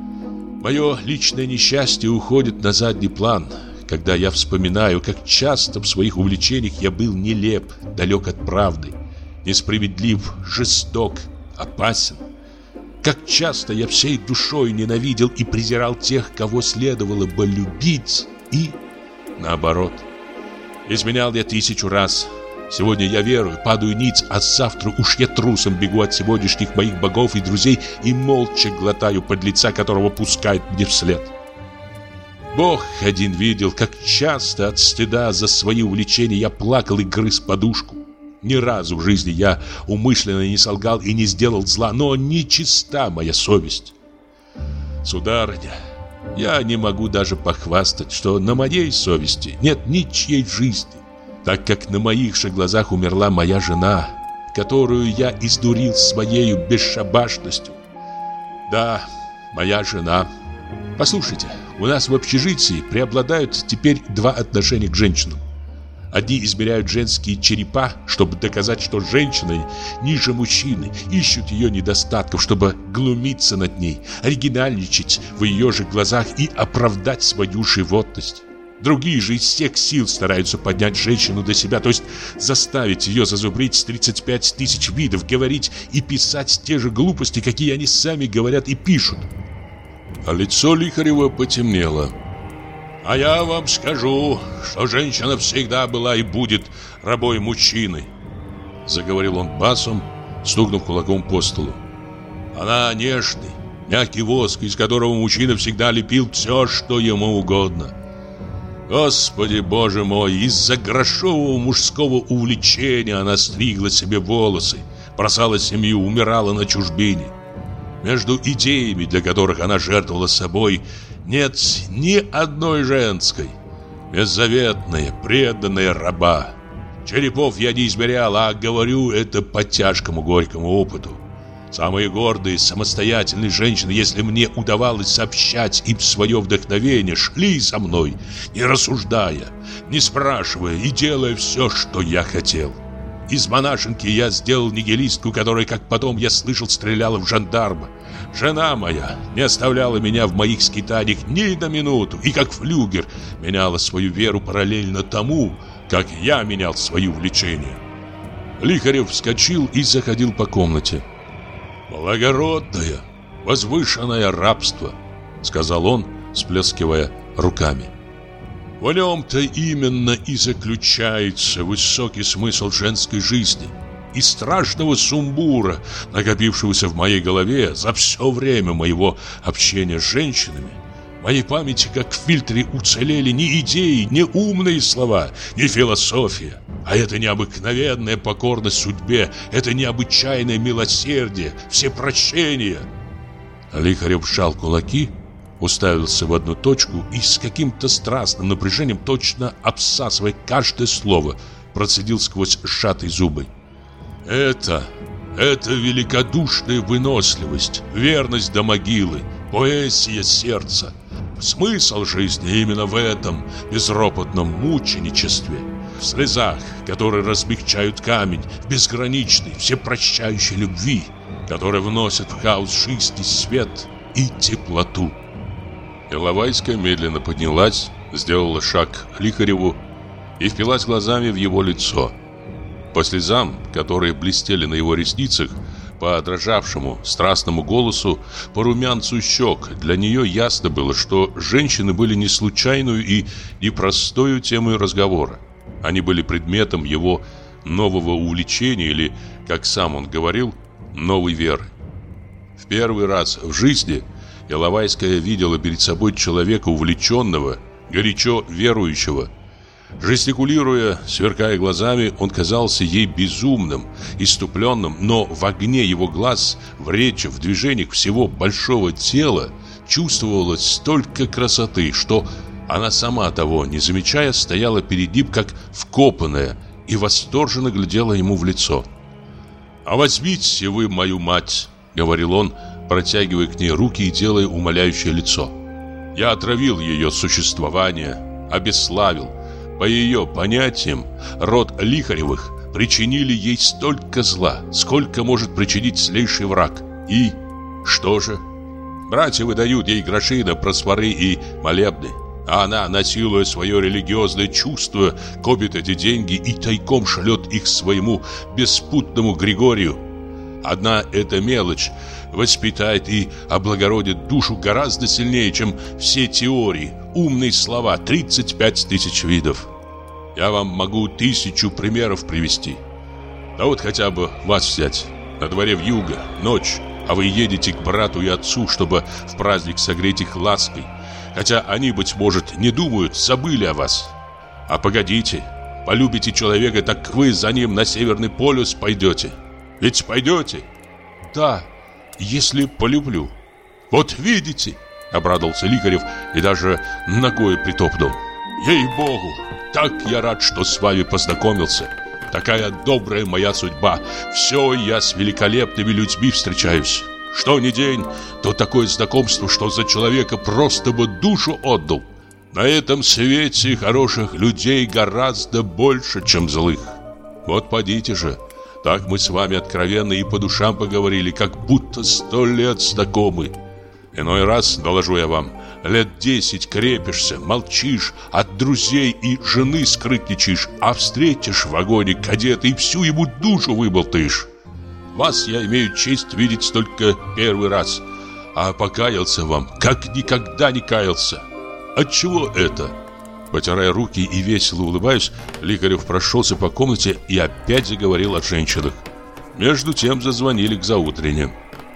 Speaker 2: Мое личное несчастье уходит на задний план, когда я вспоминаю, как часто в своих увлечениях я был нелеп, далек от правды, несправедлив, жесток, опасен. Как часто я всей душой ненавидел и презирал тех, кого следовало бы любить, и наоборот. Изменял я 1000 раз. Сегодня я верую, падаю ниц, а завтра уж я трусом бегу от сегодняшних моих богов и друзей и молча глотаю подлеца, которого пускают мне вслед. Бог один видел, как часто от стыда за свои увлечения я плакал и грыз подушку. Ни разу в жизни я умышленно не солгал и не сделал зла, но нечиста моя совесть. Сударыня, я не могу даже похвастать, что на моей совести нет ничьей жизни, так как на моих же глазах умерла моя жена, которую я издурил своею бесшабашностью. Да, моя жена. Послушайте, у нас в общежитии преобладают теперь 2 отношения к женщинам. Одни измеряют женские черепа, чтобы доказать, что женщина ниже мужчины, ищут ее недостатков, чтобы глумиться над ней, оригинальничать в ее же глазах и оправдать свою животность. Другие же из всех сил стараются поднять женщину до себя, то есть заставить ее зазубрить 35 тысяч видов, говорить и писать те же глупости, какие они сами говорят и пишут.
Speaker 1: А лицо Лихарева потемнело.
Speaker 2: А я вам скажу, что женщина всегда была и будет рабой мужчины, заговорил он басом, стукнув кулаком по столу. Она нежный, мягкий воск, из которого мужчина всегда лепил все, что ему угодно. Господи Боже мой, из-за грошового мужского увлечения она стригла себе волосы, бросала семью, умирала на чужбине. Между идеями, для которых она жертвовала собой, нет ни одной женской. Беззаветная, преданная раба. Черепов я не измерял, а говорю это по тяжкому горькому опыту. Самые гордые, самостоятельные женщины, если мне удавалось сообщать им свое вдохновение, шли за мной, не рассуждая, не спрашивая и делая все, что я хотел.
Speaker 1: Из монашенки я сделал нигилистку, которая, как потом я слышал, стреляла в жандарма. Жена моя не оставляла меня в моих скитаниях ни на минуту, и как флюгер меняла свою веру параллельно тому, как я менял свои увлечения. Лихарев вскочил и заходил по комнате. «Благородное, возвышенное рабство», — сказал он, всплескивая руками. В нем-то именно и заключается высокий смысл женской жизни и страшного сумбура, накопившегося в моей голове за все время моего общения с женщинами. В моей памяти, как в фильтре, уцелели не идеи, не умные слова, не философия, а это необыкновенная покорность судьбе, это необычайное милосердие, всепрощение. Лихарев сжал кулаки, уставился в одну точку и с каким-то страстным напряжением, точно обсасывая каждое слово, процедил сквозь сжатые зубы: Это великодушная выносливость, верность до могилы, поэзия сердца. Смысл жизни именно в этом безропотном мученичестве, в слезах, которые размягчают камень, в безграничной, всепрощающей любви, которая вносит в хаос жизни свет и теплоту. Иловайская медленно поднялась, сделала шаг к Лихареву и впилась глазами в его лицо. По слезам, которые блестели на его ресницах, по дрожавшему страстному голосу, по румянцу щек, для нее ясно было, что женщины были не случайную и непростою темой разговора. Они были предметом его нового увлечения или, как сам он говорил, новой веры. В первый раз в жизни Иловайская видела перед собой человека увлеченного, горячо верующего. Жестикулируя, сверкая глазами, он казался ей безумным, исступленным, но в огне его глаз, в речи, в движениях всего большого тела чувствовалось столько красоты, что она сама, того не замечая, стояла перед ним как вкопанная и восторженно глядела ему в лицо. «А возьмите вы мою мать», — говорил он, протягивая к ней руки и делая умоляющее лицо. «Я отравил ее существование, обесславил. По ее понятиям, род Лихаревых причинили ей столько зла, сколько может причинить злейший враг. И что же? Братья выдают ей гроши на просфоры и молебны, а она, насилуя свое религиозное чувство, копит эти деньги и тайком шлет их своему беспутному Григорию. Одна эта мелочь воспитает и облагородит душу гораздо сильнее, чем все теории, умные слова, 35 тысяч видов. Я вам могу 1000 примеров привести. Да вот хотя бы вас взять. На дворе вьюга, ночь, а вы едете к брату и отцу, чтобы в праздник согреть их лаской. Хотя они, быть может, не думают, забыли о вас. А погодите, полюбите человека, так вы за ним на Северный полюс пойдете. Ведь пойдете? Да, если полюблю. Вот видите, обрадовался Лихарев и даже ногой притопнул. Ей-богу, так я рад, что с вами познакомился. Такая добрая моя судьба. Все я с великолепными людьми встречаюсь. Что ни день, то такое знакомство, что за человека просто бы душу отдал. На этом свете хороших людей гораздо больше, чем злых. Вот подите же. Так мы с вами откровенно и по душам поговорили, как будто 100 лет знакомы. Иной раз, доложу я вам, лет 10 крепишься, молчишь, от друзей и жены скрытничаешь, а встретишь в вагоне кадета и всю ему душу выболтаешь. Вас я имею честь видеть только первый раз, а покаялся вам, как никогда не каялся. Отчего это? Потирая руки и весело улыбаясь, Лихарев прошелся по комнате и опять заговорил о женщинах. Между тем зазвонили к заутренне.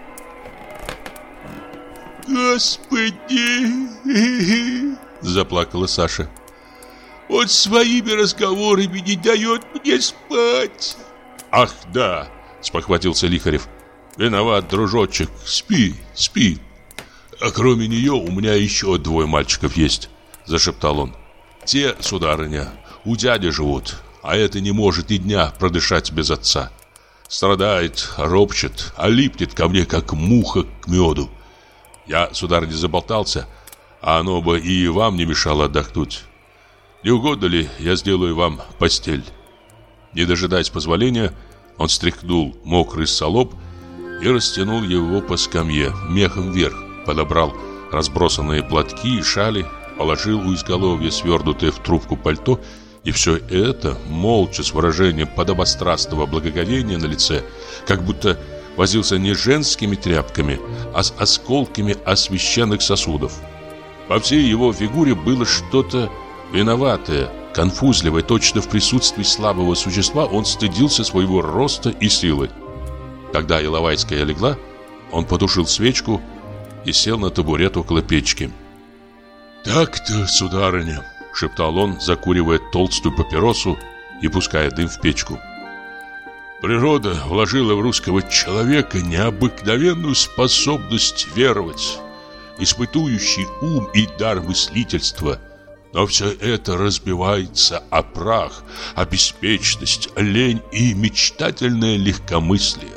Speaker 1: «Господи!» — заплакала Саша. «Он своими разговорами не дает мне спать!» «Ах, да!» — спохватился Лихарев. «Виноват, дружочек, спи, спи!» «А кроме нее у меня еще 2 мальчиков есть!» — зашептал он. «Те, сударыня, у дяди живут, а это не может ни дня продышать без отца. Страдает, ропчет, а липнет ко мне, как муха к меду. Я, сударыня, заболтался, а оно бы и вам не мешало отдохнуть. Не угодно ли я сделаю вам постель?» Не дожидаясь позволения, он стряхнул мокрый салоп и растянул его по скамье, мехом вверх, подобрал разбросанные платки и шали, положил у изголовья свернутое в трубку пальто, и все это, молча, с выражением подобострастного благоговения на лице, как будто возился не женскими тряпками, а с осколками освященных сосудов. По всей его фигуре было что-то виноватое, конфузливое, точно в присутствии слабого существа он стыдился своего роста и силы. Когда Иловайская легла, он потушил свечку и сел на табурет около печки. «Так-то, сударыня», — шептал он, закуривая толстую папиросу и пуская дым в печку. «Природа вложила в русского человека необыкновенную способность веровать, испытующий ум и дар мыслительства. Но все это разбивается о прах, о беспечность, лень и мечтательное легкомыслие.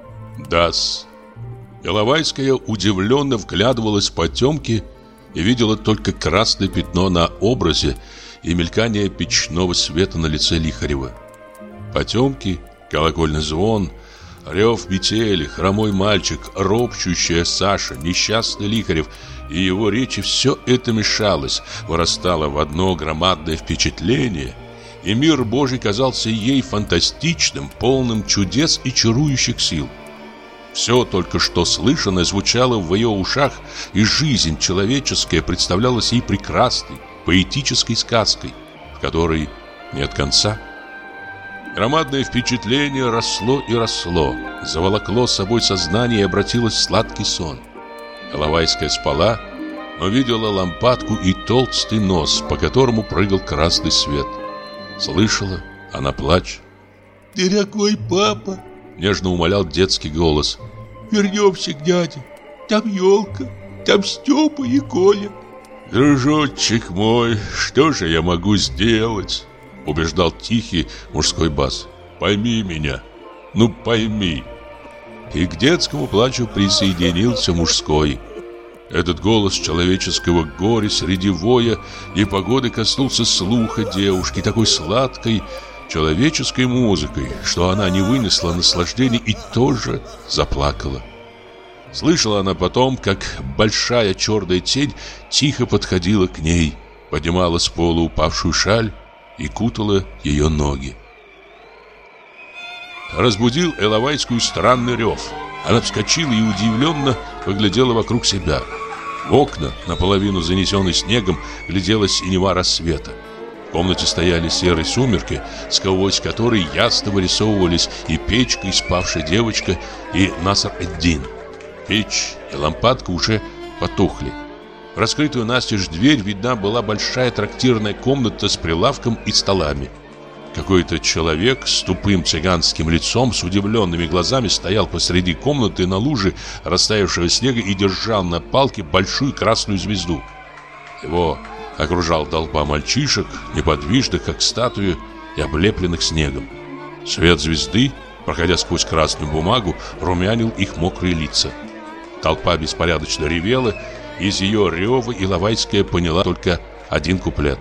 Speaker 1: Да-с». Иловайская удивленно вглядывалась в потемки и видела только красное пятно на образе и мелькание печного света на лице Лихарева. Потемки, колокольный звон, рев метели, хромой мальчик, ропщущая Саша, несчастный Лихарев и его речи — все это мешалось, вырастало в одно громадное впечатление, и мир Божий казался ей фантастичным, полным чудес и чарующих сил. Все только что слышанное звучало в ее ушах, и жизнь человеческая представлялась ей прекрасной, поэтической сказкой, в которой нет конца. Громадное впечатление росло и росло, заволокло собой сознание и обратилось в сладкий сон. Иловайская спала, но видела лампадку и толстый нос, по которому прыгал красный свет. Слышала она плач.
Speaker 2: «Дорогой папа!» — нежно умолял детский голос. «Вернемся к дяде. Там елка, там Степа и Коля».
Speaker 1: «Дружочек мой, что же я могу сделать?» — убеждал тихий мужской бас. «Пойми меня, ну пойми». И к детскому плачу присоединился мужской. Этот голос человеческого горя среди воя и погоды коснулся слуха девушки, такой сладкой человеческой музыкой, что она не вынесла наслаждения и тоже заплакала. Слышала она потом, как большая черная тень тихо подходила к ней, поднимала с пола упавшую шаль и кутала ее ноги. Разбудил Иловайскую странный рев. Она вскочила и удивленно поглядела вокруг себя. В окна, наполовину занесенные снегом, глядела синева рассвета. В комнате стояли серые сумерки, сквозь которые ясно вырисовывались и печка, и спавшая девочка, и Наср-эд-Дин. Печь и лампадка уже потухли. В раскрытую настежь дверь видна была большая трактирная комната с прилавком и столами. Какой-то человек с тупым цыганским лицом, с удивленными глазами, стоял посреди комнаты на луже растаявшего снега и держал на палке большую красную звезду. Его окружала толпа мальчишек, неподвижных, как статуи, и облепленных снегом. Свет звезды, проходя сквозь красную бумагу, румянил их мокрые лица. Толпа беспорядочно ревела, и из ее рева Иловайская поняла только один куплет.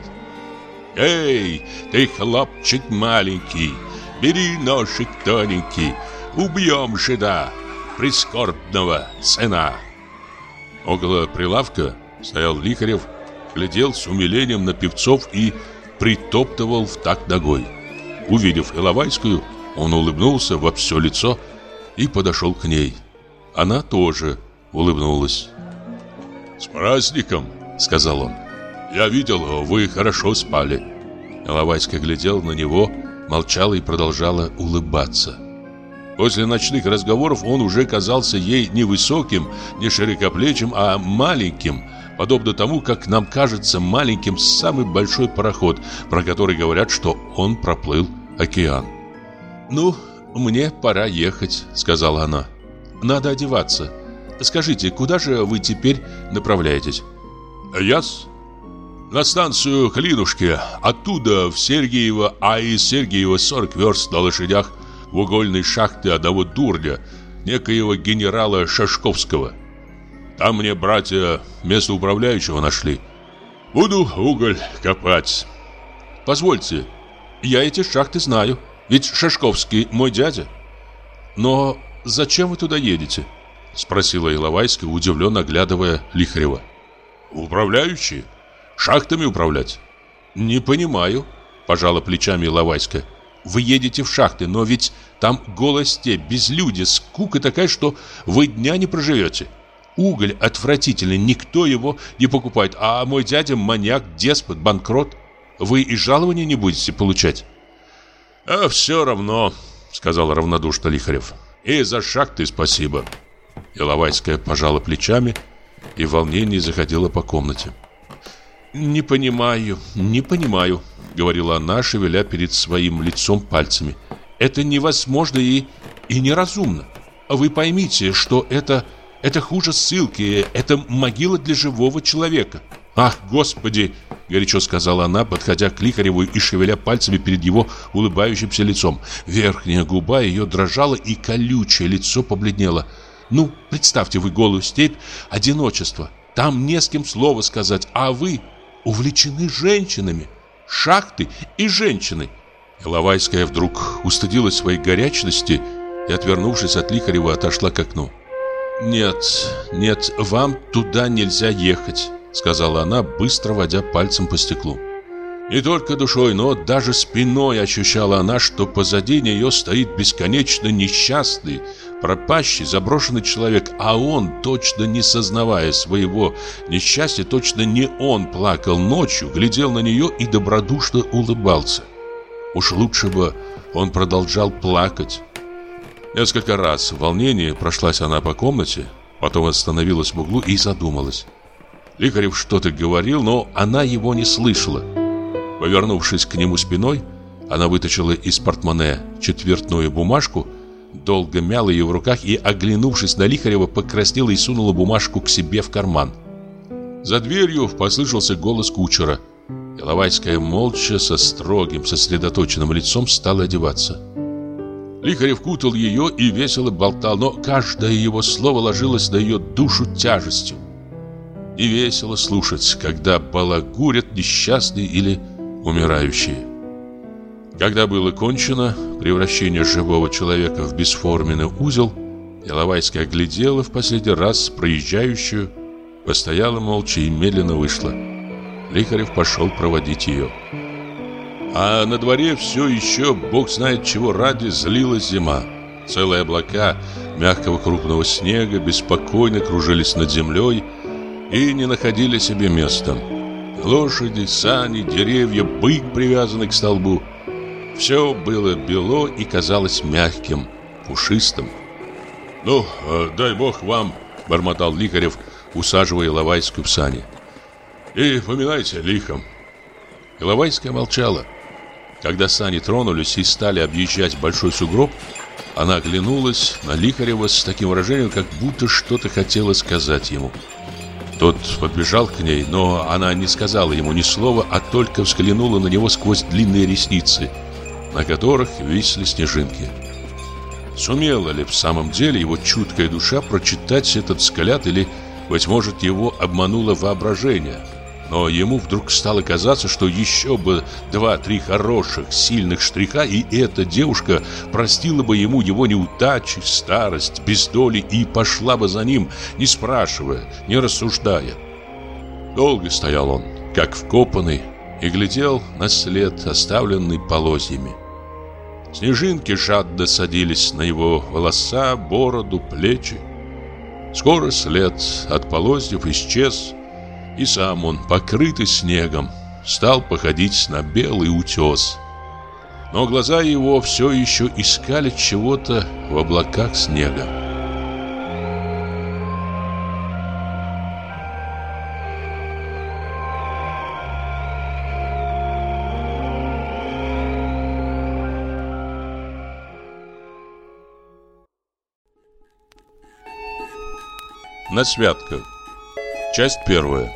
Speaker 1: «Эй, ты, хлопчик маленький, бери ножик тоненький, убьем жида, прискорбного сына». Около прилавка стоял Лихарев, глядел с умилением на певцов и притоптывал в такт ногой. Увидев Иловайскую, он улыбнулся во все лицо и подошел к ней. Она тоже улыбнулась. «С праздником!» — сказал он. «Я видел, вы хорошо спали». Иловайская глядела на него, молчала и продолжала улыбаться. После ночных разговоров он уже казался ей не высоким, не широкоплечим, а маленьким, подобно тому, как нам кажется маленьким самый большой пароход, про который говорят, что он проплыл океан. «Ну, мне пора ехать», — сказала она. «Надо одеваться. Скажите, куда же вы теперь направляетесь?» «Я-с? На станцию Клинушки, оттуда в Сергиево, а из Сергиева 40 верст на лошадях в угольной шахте одного дурня, некоего генерала Шашковского. Там мне братья место управляющего нашли. Буду уголь копать». «Позвольте, я эти шахты знаю. Ведь Шашковский мой дядя. Но зачем вы туда едете? Спросила Иловайская, удивленно оглядывая Лихарева. Управляющие? Шахтами управлять? Не понимаю, пожала плечами Иловайская. Вы едете в шахты, но ведь там голая степь, безлюдье, скука такая, что вы дня не проживете. Уголь отвратительный, никто его не покупает. А мой дядя маньяк, деспот, банкрот. Вы и жалования не будете получать. А все равно, сказал равнодушно Лихарев. И за шахты спасибо. Иловайская пожала плечами и в волнении заходила по комнате. Не понимаю, говорила она, шевеля перед своим лицом пальцами. Это невозможно и неразумно. Вы поймите, что это хуже ссылки, это могила для живого человека. Ах, Господи, горячо сказала она, подходя к Лихареву и шевеля пальцами перед его улыбающимся лицом. Верхняя губа ее дрожала, и колючее лицо побледнело. Ну, представьте вы голую степь, одиночество. Там не с кем слова сказать, а вы увлечены женщинами. Шахты и женщины. Иловайская вдруг устыдилась своей горячности и, отвернувшись от Лихарева, отошла к окну. «Нет, вам туда нельзя ехать», — сказала она, быстро водя пальцем по стеклу. Не только душой, но даже спиной ощущала она, что позади нее стоит бесконечно несчастный, пропащий, заброшенный человек, а он, точно не сознавая своего несчастья, точно не он плакал ночью, глядел на нее и добродушно улыбался. Уж лучше бы он продолжал плакать. Несколько раз в волнении прошлась она по комнате, потом остановилась в углу и задумалась. Лихарев что-то говорил, но она его не слышала. Повернувшись к нему спиной, она вытащила из портмоне четвертную бумажку, долго мяла ее в руках и, оглянувшись на Лихарева, покраснела и сунула бумажку к себе в карман. За дверью послышался голос кучера. Иловайская молча, со строгим, сосредоточенным лицом стала одеваться. Лихарев кутал ее и весело болтал, но каждое его слово ложилось на ее душу тяжестью. И весело слушать, когда балагурят несчастные или умирающие. Когда было кончено превращение живого человека в бесформенный узел, Иловайская глядела в последний раз проезжающую, постояла молча и медленно вышла. Лихарев пошел проводить ее. А на дворе все еще, бог знает чего ради, злилась зима. Целые облака мягкого крупного снега беспокойно кружились над землей и не находили себе места. Лошади, сани, деревья, бык, привязанный к столбу. Все было бело и казалось мягким, пушистым. «Ну, дай бог вам», — бормотал Лихарев, усаживая Иловайскую в сани. «И поминайте лихом». Иловайская молчала. Когда сани тронулись и стали объезжать большой сугроб, она оглянулась на Лихарева с таким выражением, как будто что-то хотела сказать ему. Тот подбежал к ней, но она не сказала ему ни слова, а только взглянула на него сквозь длинные ресницы, на которых висли снежинки. Сумела ли в самом деле его чуткая душа прочитать этот взгляд, или, быть может, его обмануло воображение? Но ему вдруг стало казаться, что еще бы 2-3 хороших, сильных штриха, и эта девушка простила бы ему его неудачи, старость, бездоли и пошла бы за ним, не спрашивая, не рассуждая. Долго стоял он, как вкопанный, и глядел на след, оставленный полозьями. Снежинки жадно садились на его волоса, бороду, плечи. Скоро след от полозьев исчез, и сам он, покрытый снегом, стал походить на белый утес. Но глаза его все еще искали чего-то в облаках снега. На святках. Часть первая.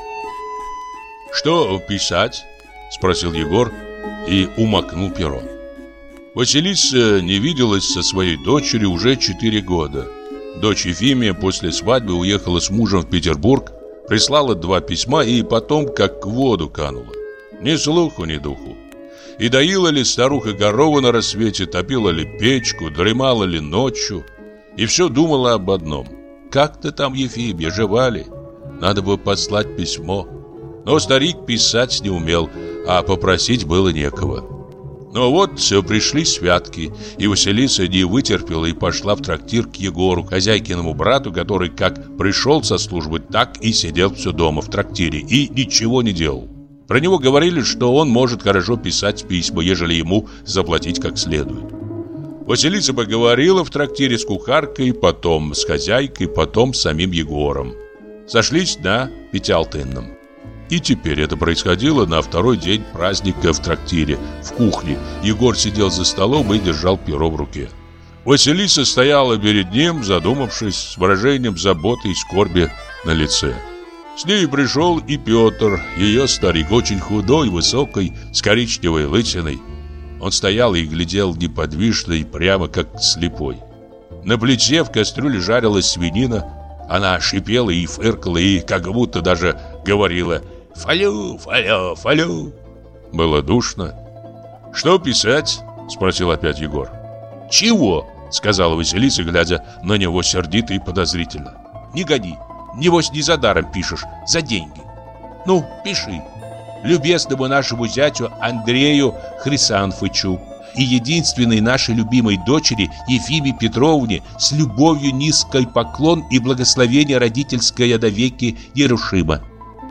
Speaker 1: «Что писать?» — спросил Егор и умакнул перо. Василиса не виделась со своей дочерью уже 4 года. Дочь Ефимия после свадьбы уехала с мужем в Петербург, прислала 2 письма и потом как в воду канула. Ни слуху, ни духу. И доила ли старуха корову на рассвете, топила ли печку, дремала ли ночью. И все думала об одном: как-то там Ефимья, жива ли? Надо бы послать письмо. Но старик писать не умел, а попросить было некого. Но вот пришли святки, и Василиса не вытерпела и пошла в трактир к Егору, хозяйкиному брату, который как пришел со службы, так и сидел все дома в трактире и ничего не делал. Про него говорили, что он может хорошо писать письма, ежели ему заплатить как следует. Василиса поговорила в трактире с кухаркой, потом с хозяйкой, потом с самим Егором. Сошлись на Пятиалтынном. И теперь это происходило на второй день праздника в трактире, в кухне. Егор сидел за столом и держал перо в руке. Василиса стояла перед ним, задумавшись, с выражением заботы и скорби на лице. С ней пришел и Петр, ее старик, очень худой, высокий, с коричневой лысиной. Он стоял и глядел неподвижно и прямо как слепой. На плите в кастрюле жарилась свинина. Она шипела и фыркала, и как будто даже говорила: «Фалю, фалю, фалю». Было душно. «Что писать?» — спросил опять Егор. «Чего?» — сказала Василиса, глядя на него сердито и подозрительно. «Не гони. Небось, не за даром пишешь, за деньги. Ну, пиши. Любезному нашему зятю Андрею Хрисанфычу и единственной нашей любимой дочери Ефимии Петровне с любовью низкий поклон и благословение родительское довеки нерушимо».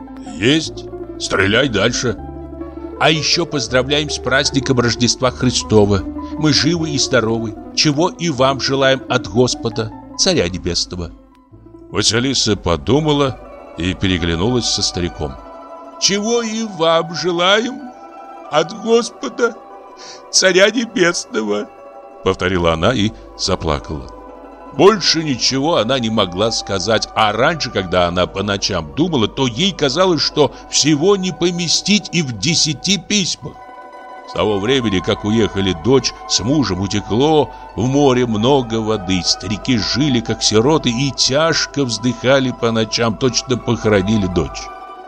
Speaker 1: «Есть. Стреляй дальше». «А еще поздравляем с праздником Рождества Христова. Мы живы и здоровы, чего и вам желаем от Господа, Царя Небесного». Василиса подумала и переглянулась со стариком. «Чего и вам желаем от Господа, Царя Небесного», — повторила она и заплакала. Больше ничего она не могла сказать, а раньше, когда она по ночам думала, то ей казалось, что всего не поместить и в 10 письмах. С того времени, как уехали дочь с мужем, утекло в море много воды. Старики жили как сироты и тяжко вздыхали по ночам, точно похоронили дочь.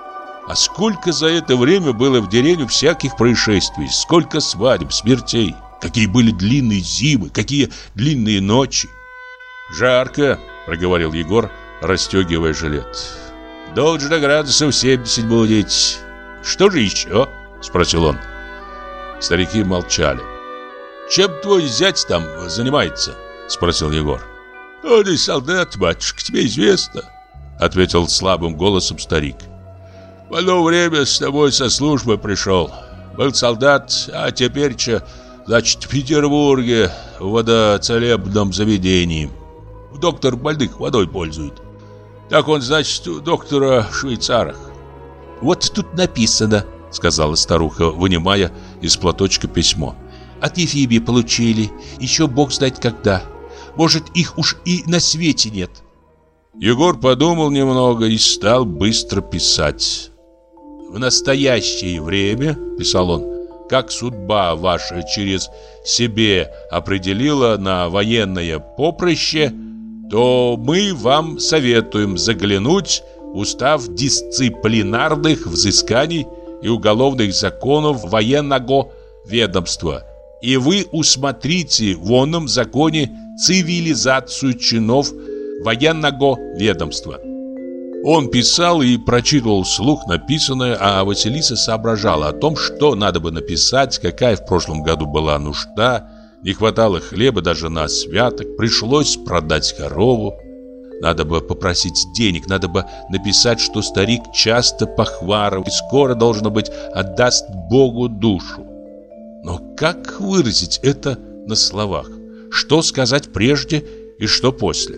Speaker 1: А сколько за это время было в деревне всяких происшествий, сколько свадеб, смертей, какие были длинные зимы, какие длинные ночи. «Жарко», — проговорил Егор, расстегивая жилет. «Должно градусов 70 будет. Что же еще?» — спросил он. Старики молчали. «Чем твой зять там занимается?» — спросил Егор. «Он и солдат, батюшка, тебе известно», — ответил слабым голосом старик. «В одно время с тобой со службы пришел. Был солдат, а теперь, значит, в Петербурге в водоцелебном заведении. Доктор больных водой пользует. Так он, значит, у доктора в Швейцарах». «Вот тут написано», — сказала старуха, вынимая из платочка письмо. «От Ефимии получили, еще бог знает когда. Может, их уж и на свете нет». Егор подумал немного и стал быстро писать. «В настоящее время, — писал он, — как судьба ваша через себе определила на военное поприще, то мы вам советуем заглянуть в устав дисциплинарных взысканий и уголовных законов военного ведомства, и вы усмотрите в оном законе цивилизацию чинов военного ведомства». Он писал и прочитывал вслух написанное, а Василиса соображала о том, что надо бы написать, какая в прошлом году была нужда, не хватало хлеба даже на святок, пришлось продать корову. Надо бы попросить денег, надо бы написать, что старик часто похварывает и скоро, должно быть, отдаст Богу душу. Но как выразить это на словах? Что сказать прежде и что после?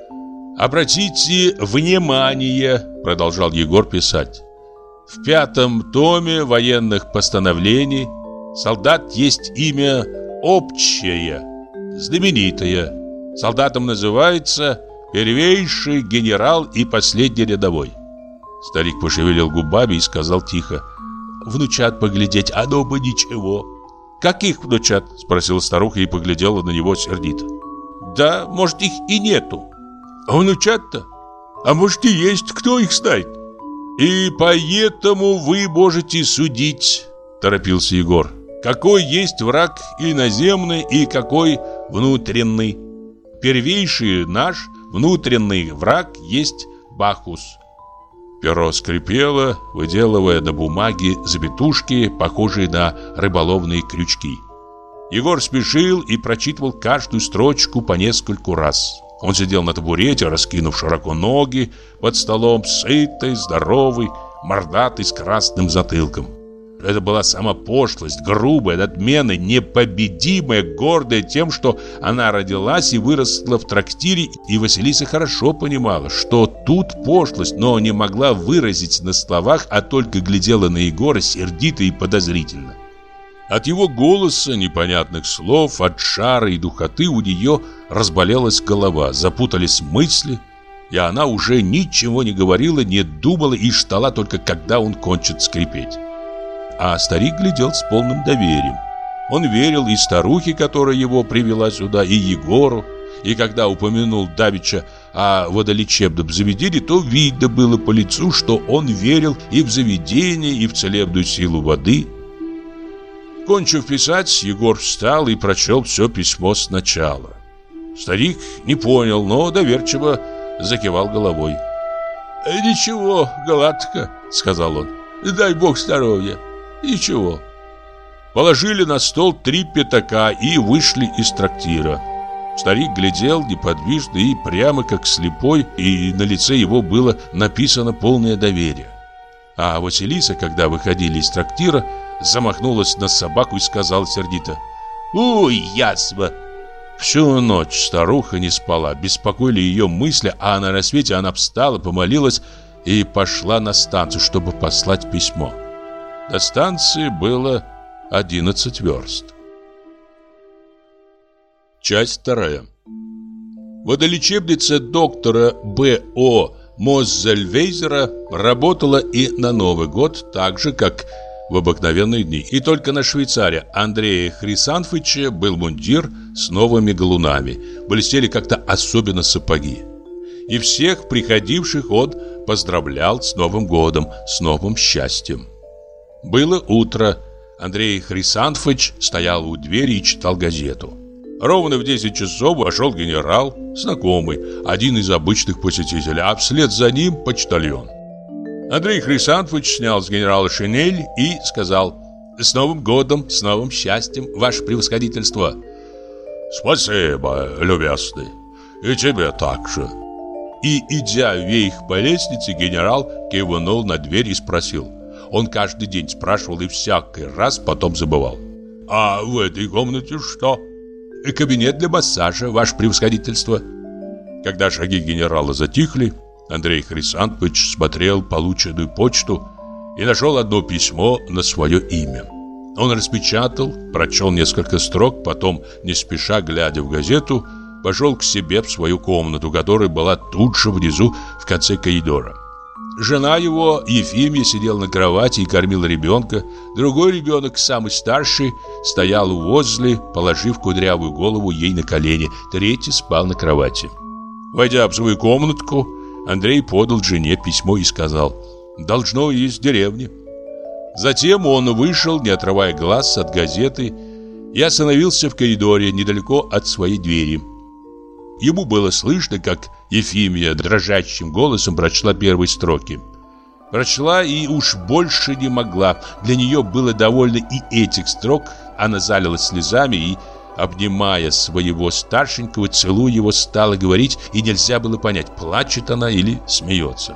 Speaker 1: «Обратите внимание, — продолжал Егор писать, — в 5 томе военных постановлений солдат есть имя общее, знаменитое. Солдатом называется первейший генерал и последний рядовой». Старик пошевелил губами и сказал тихо: «Внучат поглядеть, а дома ничего». «Каких внучат?» — спросила старуха и поглядела на него сердито. «Да, может, их и нету». «А внучат-то? А может, и есть, кто их знает?» «И поэтому вы можете судить, — торопился Егор, какой есть враг иноземный и какой внутренний. Первейший наш внутренний враг есть Бахус. Перо скрипело, выделывая на бумаге завитушки, похожие на рыболовные крючки. Егор спешил и прочитывал каждую строчку по нескольку раз. Он сидел на табурете, раскинув широко ноги, под столом, сытый, здоровый, мордатый, с красным затылком. Это была сама пошлость, грубая, надменная, непобедимая, гордая тем, что она родилась и выросла в трактире, и Василиса хорошо понимала, что тут пошлость, но не могла выразить на словах, а только глядела на Егора сердито и подозрительно. От его голоса, непонятных слов, от шара и духоты у нее разболелась голова, запутались мысли, и она уже ничего не говорила, не думала и ждала только, когда он кончит скрипеть. А старик глядел с полным доверием. Он верил и старухе, которая его привела сюда, и Егору. И когда упомянул давеча о водолечебном заведении, то видно было по лицу, что он верил и в заведение, и в целебную силу воды. Кончив писать, Егор встал и прочел все письмо сначала. Старик не понял, но доверчиво закивал головой. «Ничего, гладко», — сказал он. «Дай Бог здоровья. Ничего». Положили на стол 3 пятака и вышли из трактира. Старик глядел неподвижно и прямо как слепой, и на лице его было написано полное доверие. А Василиса, когда выходили из трактира, замахнулась на собаку и сказала сердито: «Уй, ясно!» Всю ночь старуха не спала, беспокоили ее мысли, а на рассвете она встала, помолилась и пошла на станцию, чтобы послать письмо. До станции было 11 верст. Часть 2. Водолечебница доктора Б.О. Моззельвейзера работала и на Новый год, так же, как в обыкновенные дни. И только на швейцаре Андрея Хрисанфовича был мундир с новыми галунами. Блестели как-то особенно сапоги. И всех приходивших он поздравлял с Новым годом, с новым счастьем. Было утро. Андрей Хрисанфович стоял у двери и читал газету. Ровно в 10 часов вошел генерал, знакомый, один из обычных посетителей, а вслед за ним почтальон. Андрей Хрисанфович снял с генерала шинель и сказал: «С Новым годом, с новым счастьем, ваше превосходительство!» «Спасибо, любезный, и тебе так же!» И, идя вверх по лестнице, генерал кивнул на дверь и спросил. Он каждый день спрашивал и всякий раз потом забывал: «А в этой комнате что?» «Кабинет для массажа, ваше превосходительство!» Когда шаги генерала затихли, Андрей Хрисанфович смотрел полученную почту и нашел одно письмо на свое имя. Он распечатал, прочел несколько строк, потом, не спеша глядя в газету, пошел к себе в свою комнату, которая была тут же внизу в конце коридора. Жена его, Ефимия, сидела на кровати и кормила ребенка. Другой ребенок, самый старший, стоял возле, положив кудрявую голову ей на колени. Третий спал на кровати. Войдя в свою комнатку, Андрей подал жене письмо и сказал: «Должно из деревни». Затем он вышел, не отрывая глаз от газеты, и остановился в коридоре недалеко от своей двери. Ему было слышно, как Ефимия дрожащим голосом прочла первые строки. Прочла и уж больше не могла. Для нее было довольно и этих строк. Она залилась слезами и, обнимая своего старшенького, целуя его, стала говорить, и нельзя было понять, плачет она или смеется.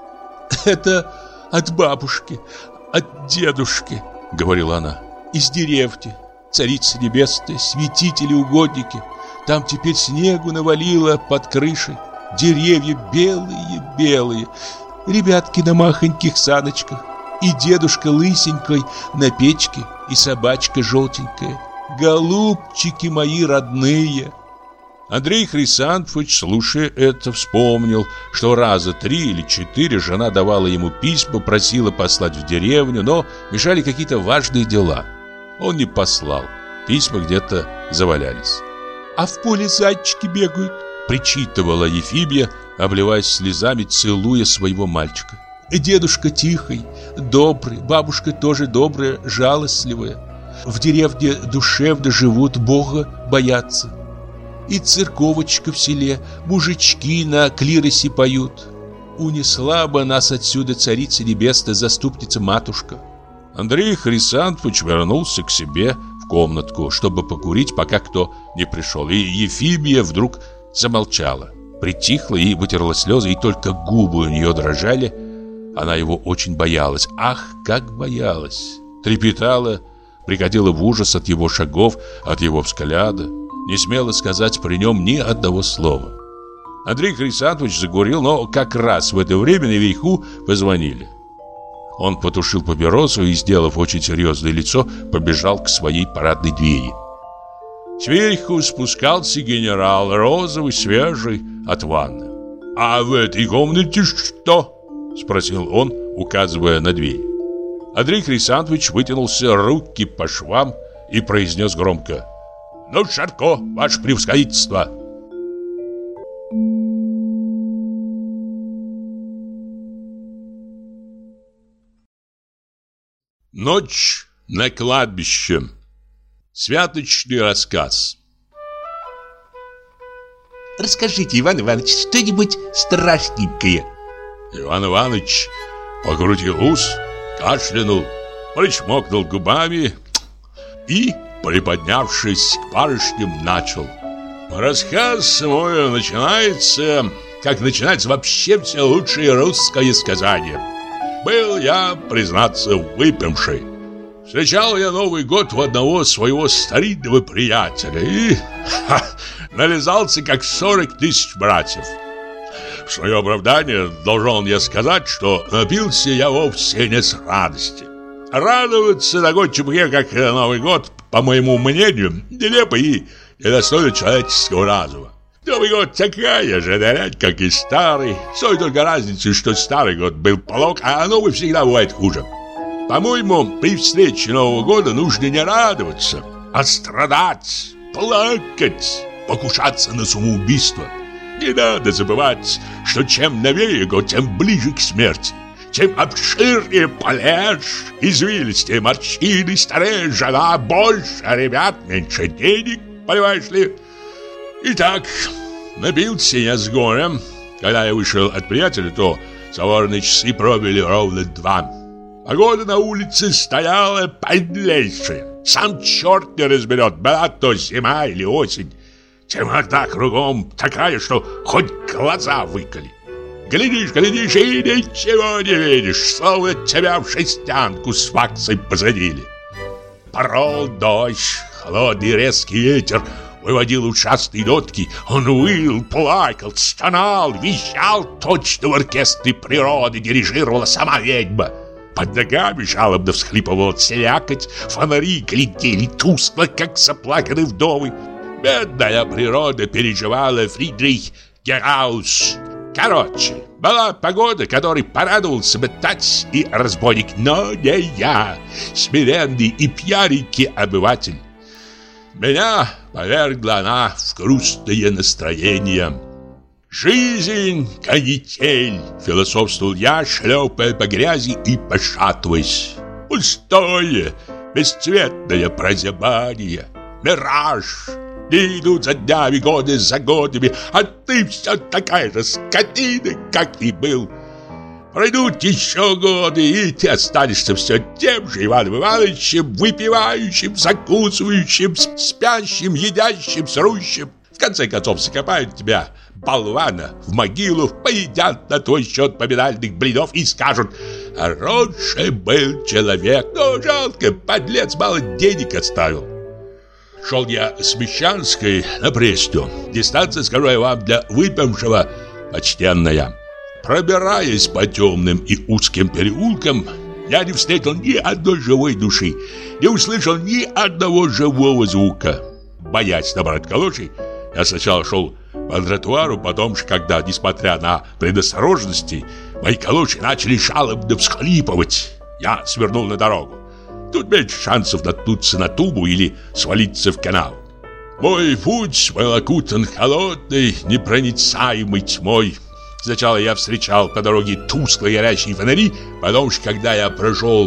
Speaker 1: «Это от бабушки, от дедушки», — говорила она, — «из деревни, царица небесная, святители, угодники. Там теперь снегу навалило под крышей, деревья белые-белые, ребятки на махоньких саночках, и дедушка лысенькой на печке, и собачка желтенькая. Голубчики мои родные!» Андрей Хрисанфович, слушая это, вспомнил, что раза 3 или 4 жена давала ему письма, просила послать в деревню, но мешали какие-то важные дела. Он не послал, письма где-то завалялись. «А в поле зайчики бегают», — причитывала Ефимия, обливаясь слезами, целуя своего мальчика. «Дедушка тихий, добрый, бабушка тоже добрая, жалостливая.
Speaker 2: в деревне душевно живут, Бога боятся. И церковочка в селе, мужички на клиросе поют. Унесла бы нас отсюда Царица Небесная, заступница-матушка.
Speaker 1: Андрей Хрисантович вернулся к себе в комнатку, чтобы покурить, пока кто не пришел. И Ефимия вдруг замолчала, притихла и вытерла слезы, и только губы у нее дрожали. Она его очень боялась. Ах, как боялась! Трепетала, приходила в ужас от его шагов, от его взгляда. Не смела сказать при нем ни одного слова. Андрей Хрисантович закурил, но как раз в это время наверху позвонили. Он потушил папиросу и, сделав очень серьезное лицо, побежал к своей парадной двери. Сверху спускался генерал, розовый, свежий, от ванны. «А в этой комнате что?» — спросил он, указывая на дверь. Андрей Хрисантович вытянулся, руки по швам, и произнес громко: «Ну, Шарко, ваше превосходительство!» Ночь на кладбище. Святочный рассказ.
Speaker 2: Расскажите, Иван Иванович, что-нибудь страшненькое.
Speaker 1: Иван Иванович покрутил ус, кашлянул, причмокнул губами и, приподнявшись к барышням, начал. Рассказ мой начинается, как начинается вообще все лучшее русское сказание. Был я, признаться, выпивший. Встречал я Новый год у одного своего старинного приятеля и нализался как 40 тысяч братьев. В свое оправдание должен я сказать, что напился я вовсе не с радости. Радоваться такой чепухе, как Новый год, по моему мнению, нелепо и недостойно человеческого разума. Новый год такая же дрянь, как и старый. С той только разницей, что старый год был полог, а новый всегда бывает хуже. По-моему, при встрече Нового года нужно не радоваться, а страдать, плакать, покушаться на самоубийство. Не надо забывать, что чем новее год, тем ближе к смерти. Чем обширнее плешь, извилистее морщины, старее жена, больше ребят, меньше денег, понимаешь ли? Итак, напился я с горем. Когда я вышел от приятеля, то соборные часы пробили ровно 2. Погода на улице стояла подлейшая. Сам черт не разберет, была то зима или осень. Темнота кругом такая, что хоть глаза выколи. Глядишь, глядишь и ничего не видишь, словно тебя в шестянку с ваксой посадили. Порол дождь, холодный резкий ветер выводил ушастые нотки. Он выл, плакал, стонал, вещал, точно в оркестре природы дирижировала сама ведьма. Под ногами жалобно всхлипывала слякоть, фонари глядели тускло, как заплаканные вдовы. Бедная природа переживала Фридрих Гераус. Короче, была погода, которой порадовался бы тач и разбойник, но не я, смиренный и пьяненький обыватель. Меня повергла она в грустное настроение. «Жизнь — канитель», — философствовал я, шлепая по грязи и пошатываясь. «Пустое, бесцветное прозябание, мираж». Дни идут за днями, годы за годами, а ты все такая же скотина, как и был. Пройдут еще годы, и ты останешься все тем же Иваном Ивановичем, выпивающим, закусывающим, спящим, едящим, срущим. В конце концов закопают тебя, болвана, в могилу, поедят на твой счет поминальных блинов и скажут: «Хороший был человек, но жалко, подлец, мало денег оставил». Шел я с Мещанской на Пресну. Дистанция, скажу я вам, для выпившего почтенная. Пробираясь по темным и узким переулкам, я не встретил ни одной живой души, не услышал ни одного живого звука. Боясь набрать калошей, я сначала шел по тротуару, потом же, когда, несмотря на предосторожности, мои калоши начали жалобно всхлипывать, я свернул на дорогу. Тут меньше шансов наткнуться на тубу или свалиться в канал. Мой путь был окутан холодной, непроницаемой тьмой. Сначала я встречал по дороге тусклые горящие фонари, потом же, когда я прошел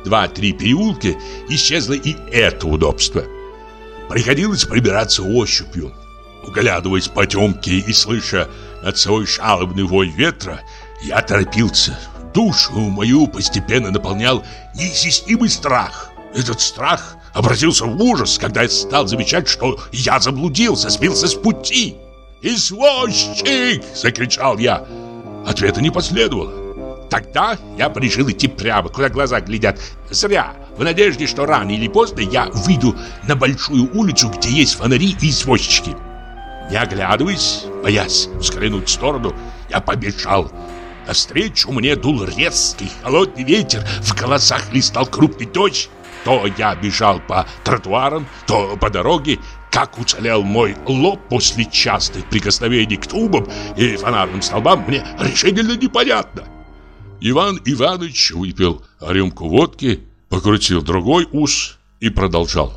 Speaker 1: 2-3 переулка исчезло и это удобство. Приходилось прибираться ощупью. Углядываясь потемки и слыша над собой жалобный вой ветра, я торопился. Душу мою постепенно наполнял неизъяснимый страх. Этот страх обратился в ужас, когда я стал замечать, что я заблудился, сбился с пути. «Извозчик!» — закричал я. Ответа не последовало. Тогда я решил идти прямо, куда глаза глядят. Зря, в надежде, что рано или поздно я выйду на большую улицу, где есть фонари и извозчики. Не оглядываясь, боясь взглянуть в сторону, я побежал. Навстречу мне дул резкий холодный ветер, в голосах листал крупный дождь. То я бежал по тротуарам, то по дороге. Как уцелел мой лоб после частых прикосновений к трубам и фонарным столбам, мне решительно непонятно. Иван Иванович выпил рюмку водки, покрутил другой ус и продолжал.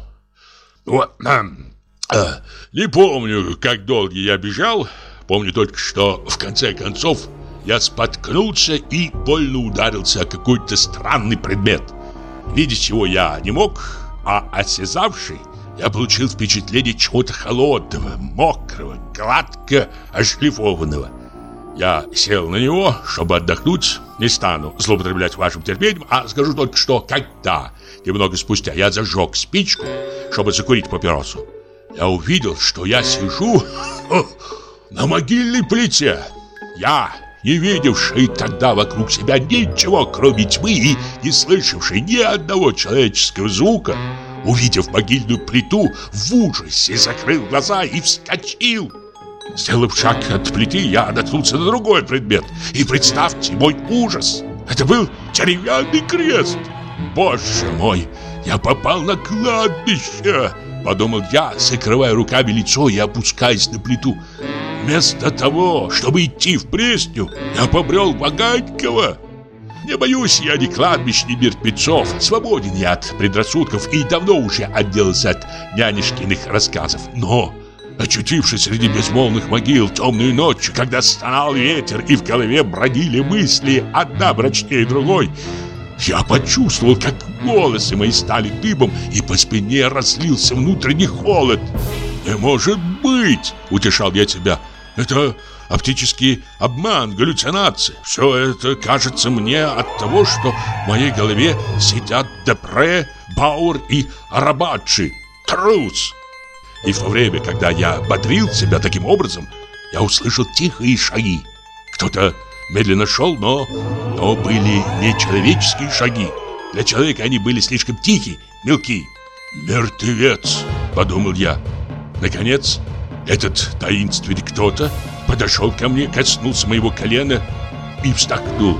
Speaker 1: Не помню, как долго я бежал. Помню только, что в конце концов я споткнулся и больно ударился о какой-то странный предмет. Видеть его я не мог, а осязавший, я получил впечатление чего-то холодного, мокрого, гладко отшлифованного. Я сел на него, чтобы отдохнуть. Не стану злоупотреблять вашим терпением, а скажу только, что когда, немного спустя, я зажег спичку, чтобы закурить папиросу, я увидел, что я сижу на могильной плите. Я, не видевший тогда вокруг себя ничего, кроме тьмы, и не слышавший ни одного человеческого звука, увидев могильную плиту, в ужасе закрыл глаза и вскочил. Сделав шаг от плиты, я наткнулся на другой предмет. И представьте мой ужас. Это был деревянный крест. Боже мой, я попал на кладбище, подумал я, закрывая руками лицо и опускаясь на плиту. Вместо того, чтобы идти в Пресню, я побрел в Ваганьково. Не боюсь я ни кладбищ, ни мертвецов. Свободен я от предрассудков и давно уже отделался от нянюшкиных рассказов. Но, очутившись среди безмолвных могил темную ночью, когда стонал ветер и в голове бродили мысли, одна мрачнее другой, я почувствовал, как волосы мои стали дыбом, и по спине разлился внутренний холод. «Не может быть!» — утешал я себя. «Это оптический обман, галлюцинации. Все это кажется мне от того, что в моей голове сидят Депре, Бауэр и Арабаджи. Трус!» И в то время, когда я бодрил себя таким образом, я услышал тихие шаги. Кто-то медленно шел, но были не человеческие шаги. Для человека они были слишком тихие, мелкие. «Мертвец!» — подумал я. Наконец, этот таинственный кто-то подошел ко мне, коснулся моего колена и вздохнул.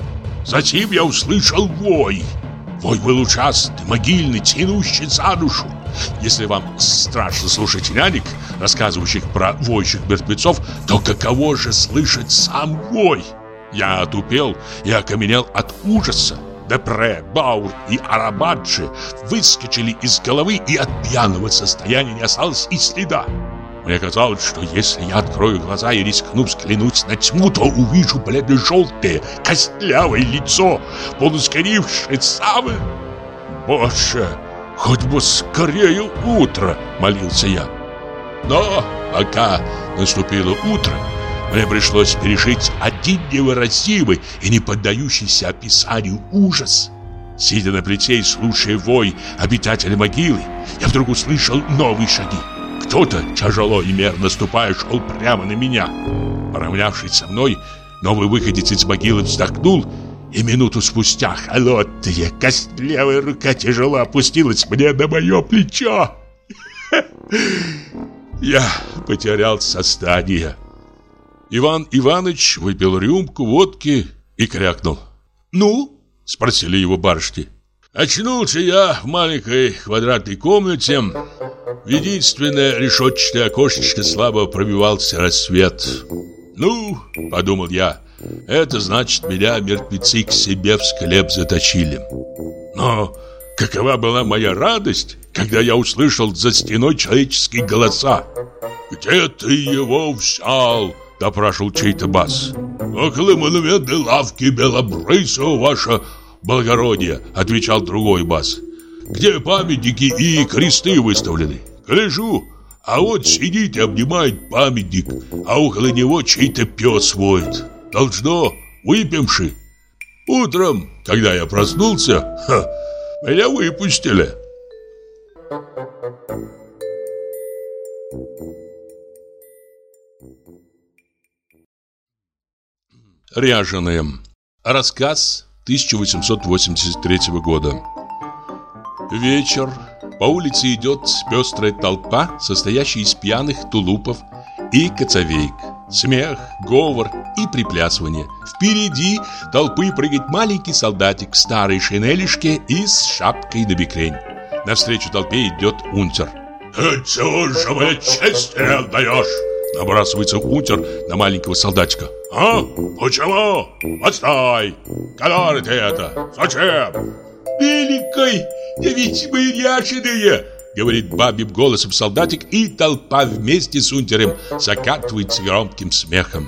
Speaker 1: Затем я услышал вой. Вой был ужасный, могильный, тянущий за душу. Если вам страшно слушать нянек, рассказывающих про воющих мертвецов, то каково же слышать сам вой? Я отупел и окаменел от ужаса. Депре, Бауэр и Арабаджи выскочили из головы, и от пьяного состояния не осталось и следа. Мне казалось, что если я открою глаза и рискну взглянуть на тьму, то увижу бледно-желтое, костлявое лицо, полусгоревшее самое. «Боже, хоть бы скорее утро!» — молился я. Но пока наступило утро, мне пришлось пережить один невыразимый и не поддающийся описанию ужас. Сидя на плите и слушая вой обитателя могилы, я вдруг услышал новые шаги. Кто-то, тяжело и мерно ступая, шел прямо на меня. Поравнявшись со мной, новый выходец из могилы вздохнул, и минуту спустя холодная, костлявая рука тяжело опустилась мне на мое плечо. Я потерял сознание. Иван Иванович выпил рюмку водки и крякнул. «Ну?» — спросили его барышни. «Очнулся я в маленькой квадратной комнате. В единственное решетчатое окошечко слабо пробивался рассвет. Ну, — подумал я, — это значит, меня мертвецы к себе в склеп заточили. Но какова была моя радость, когда я услышал за стеной человеческие голоса. «Где ты его взял?» — допрашивал чей-то бас. «Около монументной лавки Белобрысова, ваша благородие!» — отвечал другой бас. «Где памятники и кресты выставлены? Гляжу, а вот сидит и обнимает памятник, а около него чей-то пес воет. Должно, выпивший. Утром, когда я проснулся, меня выпустили».
Speaker 2: Ряженые. Рассказ 1883 года. Вечер. По улице идет пестрая толпа, состоящая из пьяных тулупов и коцовеек. Смех, говор и приплясывание. Впереди толпы прыгает маленький солдатик в старой шинелишке и с шапкой на бекрень. Навстречу толпе идет унтер.
Speaker 1: «Чего же мне честь не отдаешь?»
Speaker 2: Набрасывается унтер на маленького солдатика.
Speaker 1: «А? Почему? Отстой! Который ты это? Зачем?»
Speaker 2: «Великой, да ведь мы ряженые!» Говорит бабьим голосом солдатик, и толпа вместе с унтером закатывается громким смехом.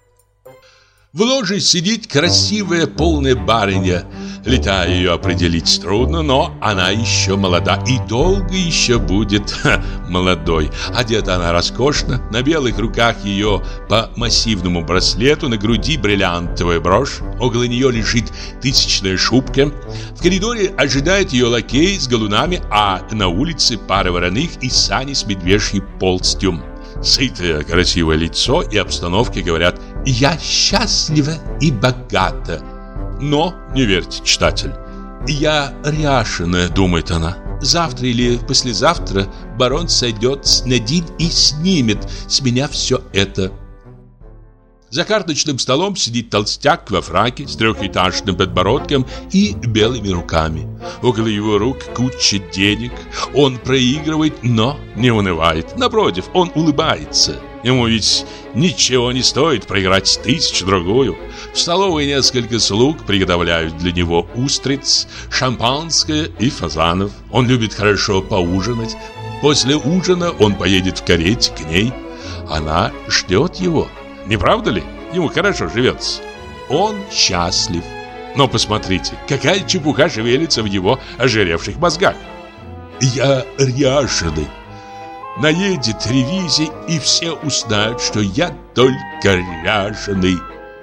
Speaker 2: В ложе сидит красивая полная барыня. Лета ее определить трудно, но она еще молода и долго еще будет молодой. Одета она роскошно, на белых руках ее по массивному браслету, на груди бриллиантовая брошь, около нее лежит тысячная шубка. В коридоре ожидает ее лакей с галунами, а на улице пара вороных и сани с медвежьей полстью. Сытое, красивое лицо и обстановка говорят: «Я счастлива и богата». Но не верьте, читатель. «Я ряшеная», думает она. «Завтра или послезавтра барон сойдет на дин и снимет с меня все это». За карточным столом сидит толстяк во фраке с трехэтажным подбородком и белыми руками. Около его рук куча денег. Он проигрывает, но не унывает. Напротив, он улыбается. Ему ведь ничего не стоит проиграть тысячу-другую. В столовой несколько слуг приготовляют для него устриц, шампанское и фазанов. Он любит хорошо поужинать. После ужина он поедет в карете к ней. Она ждет его. Не правда ли? Ему хорошо живется. Он счастлив. Но посмотрите, какая чепуха шевелится в его ожиревших мозгах. «Я ряженый. Наедет ревизия, и все узнают, что я только ряженый».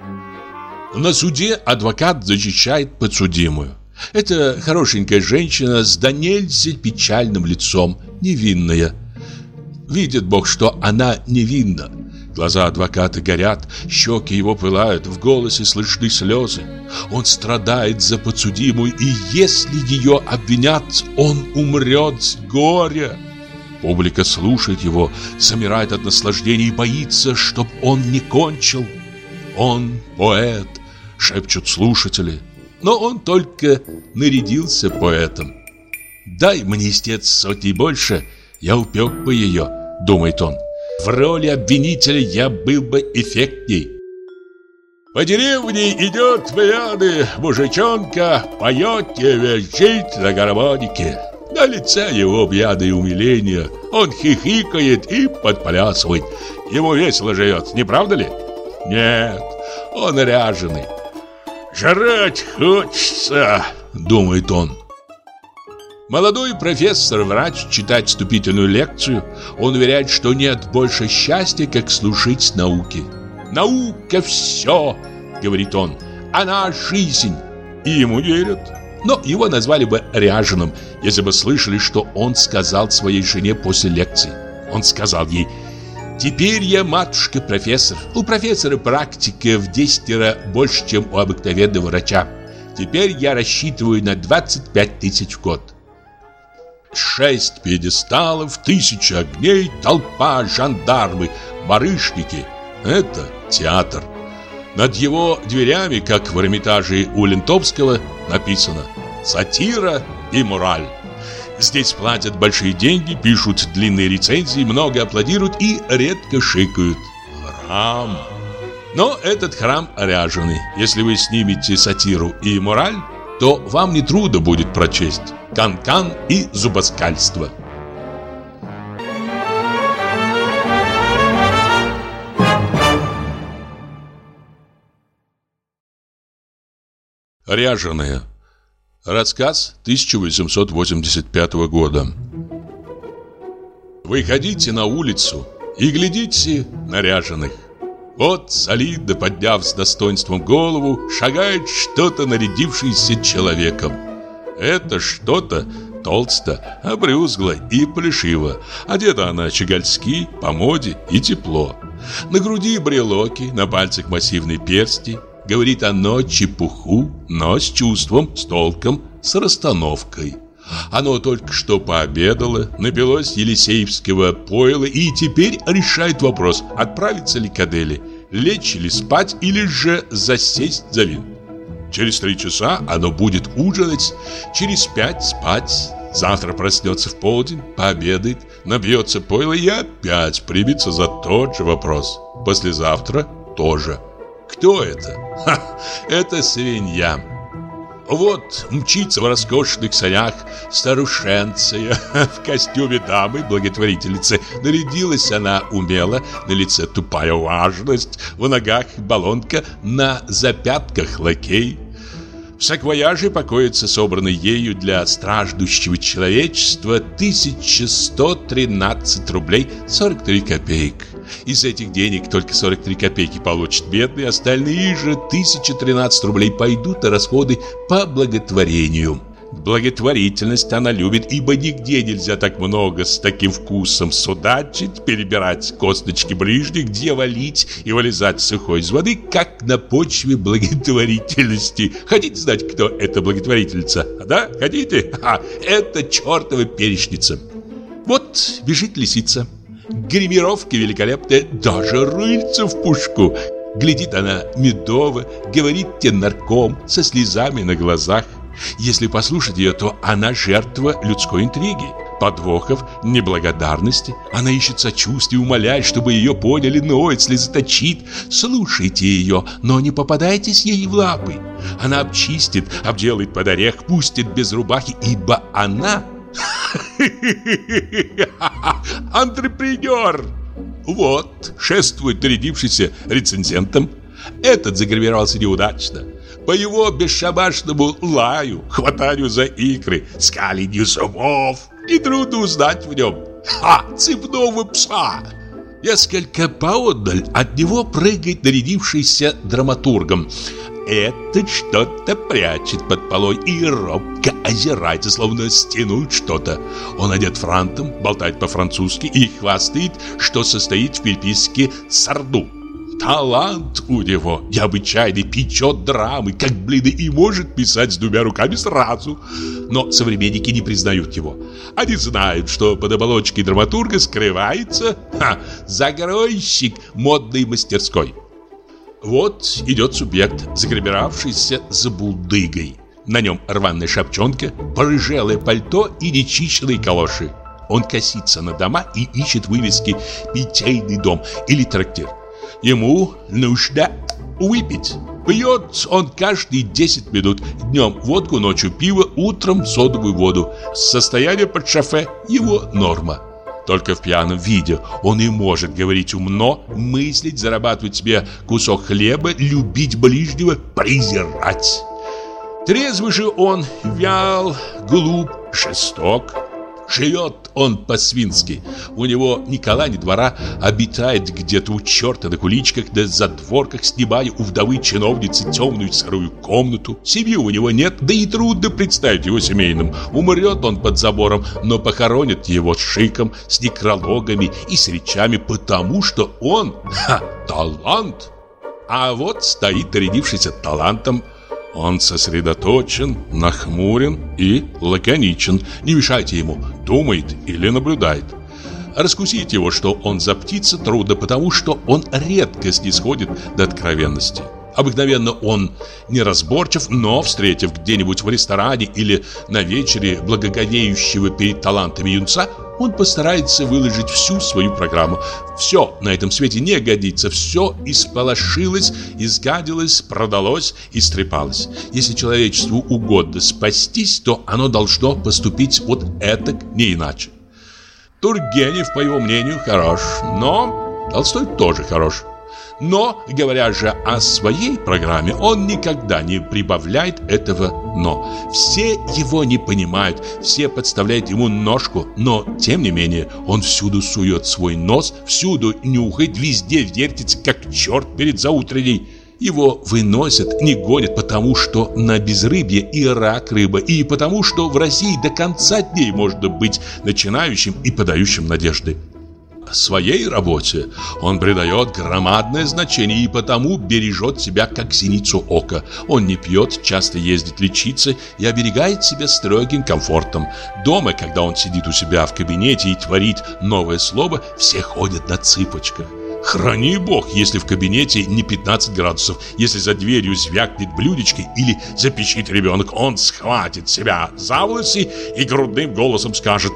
Speaker 2: На суде адвокат защищает подсудимую. Это хорошенькая женщина с до нельзя печальным лицом, невинная. Видит Бог, что она невинна. Глаза адвоката горят, щеки его пылают, в голосе слышны слезы. Он страдает за подсудимую, и если ее обвинят, он умрет с горя. Публика слушает его, замирает от наслаждения и боится, чтоб он не кончил. «Он поэт», — шепчут слушатели. Но он только нарядился поэтом. «Дай мне, истец, сотни больше, я упек бы ее», — думает он. «В роли обвинителя я был бы эффектней».
Speaker 1: По деревне идет пьяный мужичонка, поет и визжит на гармонике. На лице его пьяное умиление. Он хихикает и подплясывает. Ему весело живется, не правда ли? Нет, он ряженый. «Жрать хочется», — думает он. Молодой профессор-врач читает вступительную лекцию. Он уверяет, что нет больше счастья, как служить науке. «Наука все», — говорит он, — «она жизнь». И ему верят. Но его назвали бы ряженым, если бы слышали, что он сказал своей жене после лекции. Он сказал ей: «Теперь я, матушка, профессор. У профессора практика в 10 раз больше, чем у обыкновенного врача. Теперь я рассчитываю на 25 тысяч в год». 6 пьедесталов, 1000 огней, толпа, жандармы, барышники — это театр. Над его дверями, как в Эрмитаже у Лентовского, написано «Сатира и мораль». Здесь платят большие деньги, пишут длинные рецензии, много аплодируют и редко шикают. Храм. Но этот храм ряженый. Если вы снимете сатиру и мораль, то вам не трудно будет прочесть «Кан-кан» и «Зубоскальство».
Speaker 2: Ряженые.
Speaker 1: Рассказ 1885 года. Выходите на улицу и глядите на ряженых. Вот, солидно подняв с достоинством голову, шагает что-то нарядившееся человеком. Это что-то толсто, обрюзгло и плешиво. Одета она щегольски, по моде и тепло. На груди брелоки, на пальцах массивные перстни. Говорит оно чепуху, но с чувством, с толком, с расстановкой. Оно только что пообедало, напилось елисеевского пойла и теперь решает вопрос, отправиться ли к Аделе, лечь ли спать или же засесть за вин. Через 3 часа оно будет ужинать, через 5 спать. Завтра проснется в полдень, пообедает, набьется пойла и опять примется за тот же вопрос. Послезавтра тоже. Кто это? Это свинья. Вот мчится в роскошных санях старушенция в костюме дамы-благотворительницы. Нарядилась она умело, на лице тупая важность, в ногах баллонка, на запятках лакей. В саквояже покоится собранный ею для страждущего человечества 1113 рублей 43 копеек. Из этих денег только 43 копейки получат бедные, остальные же 1013 рублей пойдут на расходы по благотворению. Благотворительность она любит, ибо нигде нельзя так много с таким вкусом судачить, перебирать косточки ближних, где валить и вылезать сухой из воды, как на почве благотворительности. Хотите знать, кто эта благотворительница? Да, хотите? Это чертова перечница. Вот бежит лисица. Гримировка великолепная, даже рыльце в пушку. Глядит она медово, говорит тенорком, со слезами на глазах. Если послушать ее, то она жертва людской интриги, подвохов, неблагодарности. Она ищет сочувствия, умоляет, чтобы ее поняли, ноет, слезоточит. Слушайте ее, но не попадайтесь ей в лапы. Она обчистит, обделает под орех, пустит без рубахи, ибо она антрепренер. Вот, шествует нарядившийся рецензентом. Этот загримировался неудачно. По его бесшабашному лаю, хватанию за икры, скалению зубов нетрудно узнать в нем цепного пса. Несколько поодаль от него прыгает нарядившийся драматургом. Этот что-то прячет под полой и робко озирается, словно стянуть что-то. Он одет франтом, болтает по-французски и хвастает, что состоит в переписке с Сарду. Талант у него необычайный, печет драмы, как блины, и может писать с 2 руками сразу. Но современники не признают его. Они знают, что под оболочкой драматурга скрывается загройщик модной мастерской. Вот идет субъект, загримировавшийся за булдыгой. На нем рваная шапчонка, порыжелое пальто и нечищенные калоши. Он косится на дома и ищет вывески «Питейный дом» или «Трактир». Ему нужно выпить. Пьет он каждые 10 минут. Днем водку, ночью пиво, утром содовую воду. Состояние под шофе – его норма. Только в пьяном виде он и может говорить умно, мыслить, зарабатывать себе кусок хлеба, любить ближнего, презирать. Трезвый же он вял, глуп, жесток. Живет он по-свински. У него ни кола, ни двора, обитает где-то у черта на куличках, да задворках, снимая у вдовы чиновницы темную сырую комнату. Семьи у него нет, да и трудно представить его семейным. Умрет он под забором, но похоронят его с шиком, с некрологами и с речами, потому что он талант. А вот стоит нарядившийся талантом. Он сосредоточен, нахмурен и лаконичен. Не мешайте ему, думает или наблюдает. Раскусить его, что он за птица, трудно, потому что он редко снисходит до откровенности. Обыкновенно он неразборчив, но, встретив где-нибудь в ресторане или на вечере благоговеющего перед талантами юнца, он постарается выложить всю свою программу. Все на этом свете не годится, все исполошилось, изгадилось, продалось, истрепалось. Если человечеству угодно спастись, то оно должно поступить вот этак, не иначе. Тургенев, по его мнению, хорош, но Толстой тоже хорош. Но, говоря же о своей программе, он никогда не прибавляет этого
Speaker 2: но. Все его не понимают, все подставляют ему ножку, но, тем не менее, он всюду сует свой нос, всюду нюхает, везде вертится, как черт перед заутренней. Его выносят, не гонят, потому что на безрыбье и рак рыба, и потому что в России до конца дней можно быть начинающим и подающим надежды. Своей работе он придает громадное значение и потому бережет себя как зеницу ока. Он не пьет, часто ездит лечиться и оберегает себя строгим комфортом. Дома, когда он сидит у себя в кабинете и творит новое слово, все ходят на цыпочках. Храни бог, если в кабинете не 15 градусов, если за дверью звякнет блюдечко или запищит ребенок, он схватит себя за волосы и грудным голосом скажет: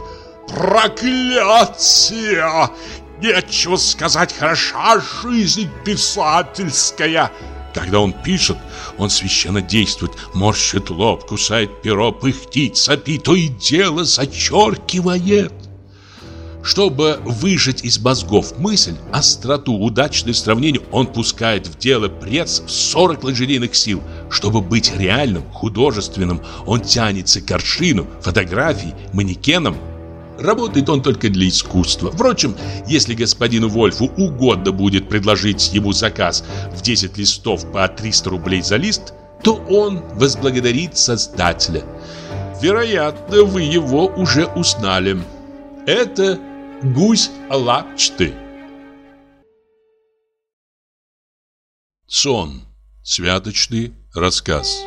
Speaker 2: «Проклятие! Нечего сказать, хороша жизнь писательская!» Когда он пишет, он священно действует, морщит лоб, кусает перо, пыхтит, сопит, то и дело зачеркивает. Чтобы выжать из мозгов мысль, остроту, удачное сравнение, он пускает в дело пресс в 40 лошадиных сил. Чтобы быть реальным, художественным, он тянется к аршину, фотографии, манекенам. Работает он только для искусства. Впрочем, если господину Вольфу угодно будет предложить ему заказ в 10 листов по 300 рублей за лист, то он возблагодарит создателя. Вероятно, вы его уже узнали. Это гусь лапчатый.
Speaker 1: Сон. Святочный рассказ.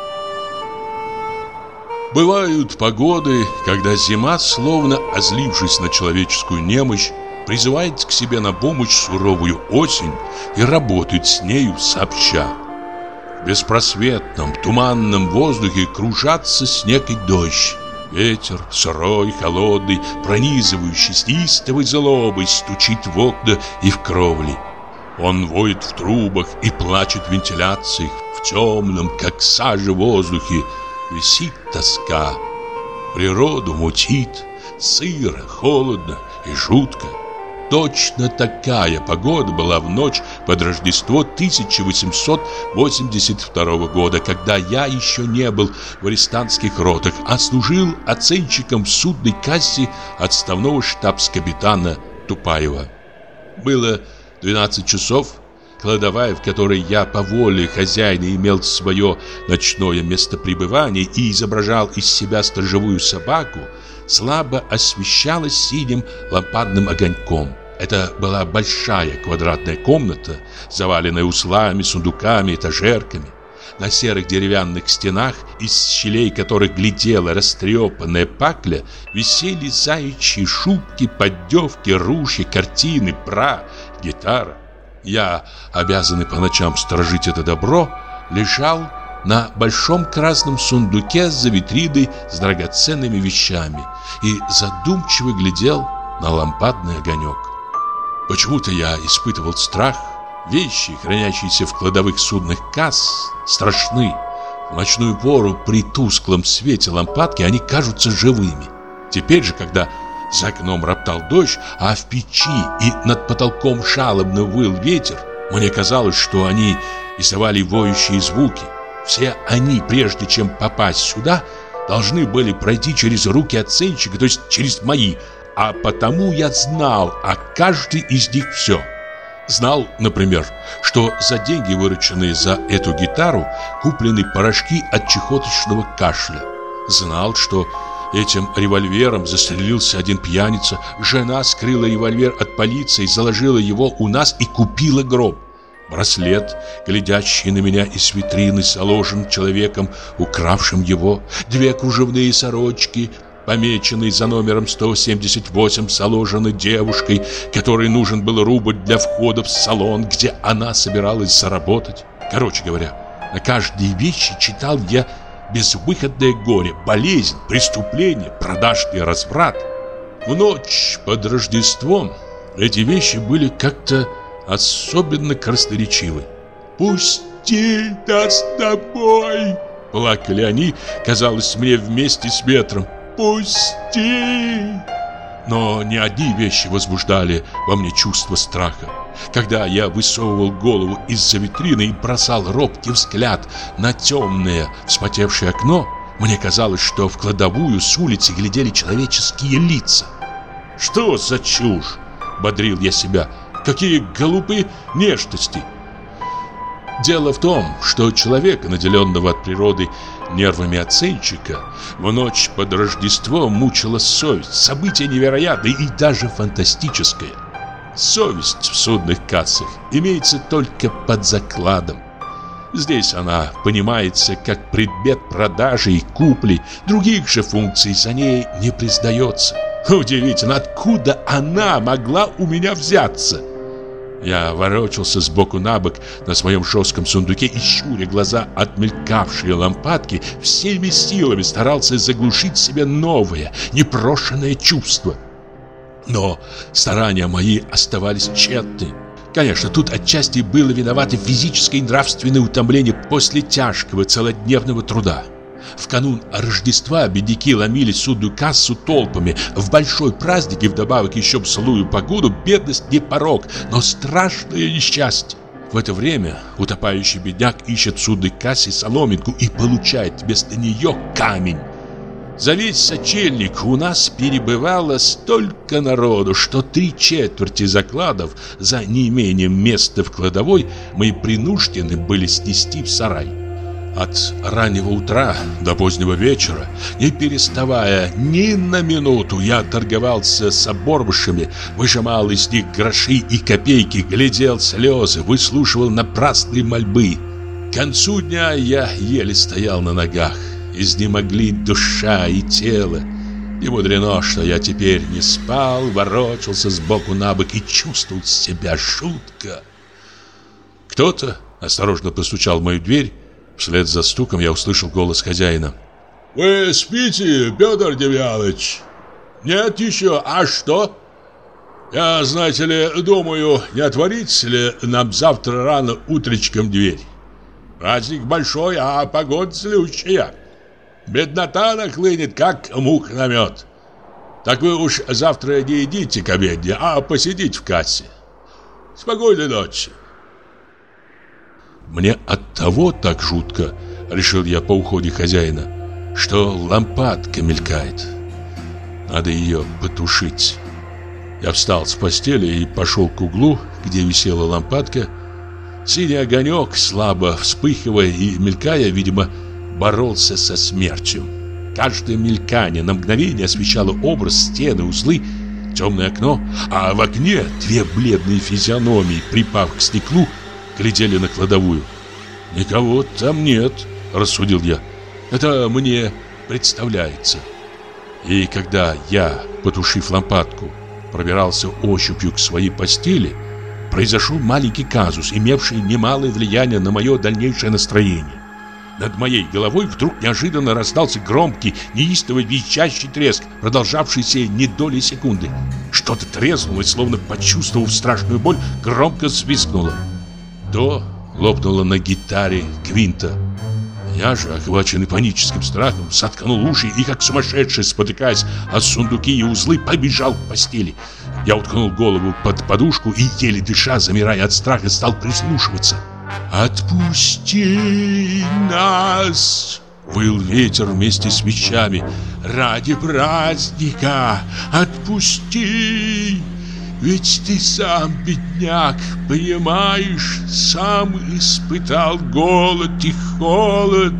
Speaker 1: Бывают погоды, когда зима, словно озлившись на человеческую немощь, призывает к себе на помощь суровую осень и работает с нею сообща. В беспросветном, туманном воздухе кружатся снег и дождь. Ветер, сырой, холодный, пронизывающий с неистовой злобой, стучит в окна и в кровли. Он воет в трубах и плачет в вентиляциях. В темном, как сажа, воздухе висит тоска. Природу мутит, сыро, холодно и жутко. Точно такая погода была в ночь под Рождество 1882 года, когда я еще не был в арестантских ротах, а служил оценщиком в судной кассе отставного штабс-капитана Тупаева. Было 12 часов. Кладовая, в которой я по воле хозяина имел свое ночное место пребывания и изображал из себя сторожевую собаку, слабо освещалась синим лампадным огоньком. Это была большая квадратная комната, заваленная услами, сундуками, этажерками. На серых деревянных стенах, из щелей которых глядела растрепанная пакля, висели заячьи шубки, поддевки, ружья, картины, бра, гитара. Я, обязанный по ночам сторожить это добро, лежал на большом красном сундуке за витриной с драгоценными вещами и задумчиво глядел на лампадный огонек. Почему-то я испытывал страх. Вещи, хранящиеся в кладовых судных касс, страшны. В ночную пору при тусклом свете лампадки они кажутся живыми. Теперь же, когда за окном роптал дождь, а в печи и над потолком жалобно выл ветер, мне казалось, что они издавали воющие звуки. Все они, прежде чем попасть сюда, должны были пройти через руки оценщика, то есть через мои, а потому я знал о каждой из них все. Знал, например, что за деньги, вырученные за эту гитару, куплены порошки от чехоточного кашля. Знал, что этим револьвером застрелился один пьяница. Жена скрыла револьвер от полиции, заложила его у нас и купила гроб. Браслет, глядящий на меня из витрины, заложен человеком, укравшим его. 2 кружевные сорочки, помеченные за номером 178, заложены девушкой, которой нужен был рубль для входа в салон, где она собиралась заработать. Короче говоря, на каждой вещи читал я безвыходное горе, болезнь, преступление, продажный разврат. В ночь под Рождеством эти вещи были как-то особенно красноречивы. «Пусти нас домой!» Плакали они, казалось мне, вместе с ветром. «Пусти!» Но не одни вещи возбуждали во мне чувство страха.
Speaker 2: Когда я высовывал голову из-за витрины и бросал робкий взгляд на темное, вспотевшее окно, мне казалось, что в кладовую с улицы глядели человеческие лица. «Что за чушь?» — бодрил я себя. «Какие глупые нежности!» Дело в том, что человека, наделенного от природы нервами оценщика, в ночь под Рождество мучила совесть, событие невероятное и даже фантастическое. Совесть в судных кассах имеется только под закладом. Здесь она понимается как предмет продажи и купли, других же функций за ней не признается. Удивительно, откуда она могла у меня взяться? Я ворочался сбоку на бок на своем жестком сундуке и, щуря глаза от мелькавшей лампадки, всеми силами старался заглушить в себе новое, непрошенное чувство. Но старания мои оставались тщетны. Конечно, тут отчасти было виновато физическое и нравственное утомление после тяжкого целодневного труда. В канун Рождества бедняки ломили судную кассу толпами. В большой праздник и вдобавок еще в злую погоду бедность не порок, но страшное несчастье. В это время утопающий бедняк ищет в судной кассе соломинку и получает вместо нее камень. За весь сочельник у нас перебывало столько народу, что 3/4 закладов за неимением места в кладовой мы принуждены были снести в сарай. От раннего утра до позднего вечера, не переставая ни на минуту, я торговался с оборвышами, выжимал из них гроши и копейки, глядел слезы, выслушивал напрасные мольбы. К концу дня я еле стоял на ногах. Изнемогли душа и тело. Не мудрено, что я теперь не спал, ворочался сбоку на бок и чувствовал себя жутко. Кто-то осторожно постучал в мою дверь. Вслед за стуком я услышал голос хозяина. «Вы спите, Петр Демьяныч?» «Нет еще, а что?» «Я, знаете ли, думаю, не отворить ли нам завтра рано утречком дверь? Праздник большой, а погода злючая. Беднота нахлынет, как мух на мед. Так вы уж завтра не идите к обедне, а посидите в кассе. Спокойной ночи». Мне оттого так жутко, решил я по уходе хозяина, что лампадка мелькает. Надо ее потушить. Я встал с постели и пошел к углу, где висела лампадка. Синий огонек, слабо вспыхивая и мелькая, видимо, боролся со смертью. Каждое мелькание на мгновение освещало образ, стены, узлы, темное окно, а в окне две бледные физиономии, припав к стеклу, глядели на кладовую. «Никого там нет», — рассудил я. «Это мне представляется». И когда я, потушив лампадку, пробирался ощупью к своей постели, произошел маленький казус, имевший немалое влияние на мое дальнейшее настроение. Над моей головой вдруг неожиданно раздался громкий, неистовый визжащий треск, продолжавшийся не доли секунды. Что-то треснуло, и, словно почувствовав страшную боль, громко взвизгнуло. То лопнуло на гитаре квинта. Я же, охваченный паническим страхом, соткнул уши и, как сумасшедший, спотыкаясь о сундуки и узлы, побежал к постели. Я уткнул голову под подушку и, еле дыша, замирая от страха, стал прислушиваться. «Отпусти нас!» — выл ветер вместе с мечами. «Ради праздника отпусти! Ведь ты сам, бедняк, понимаешь, сам испытал голод и холод.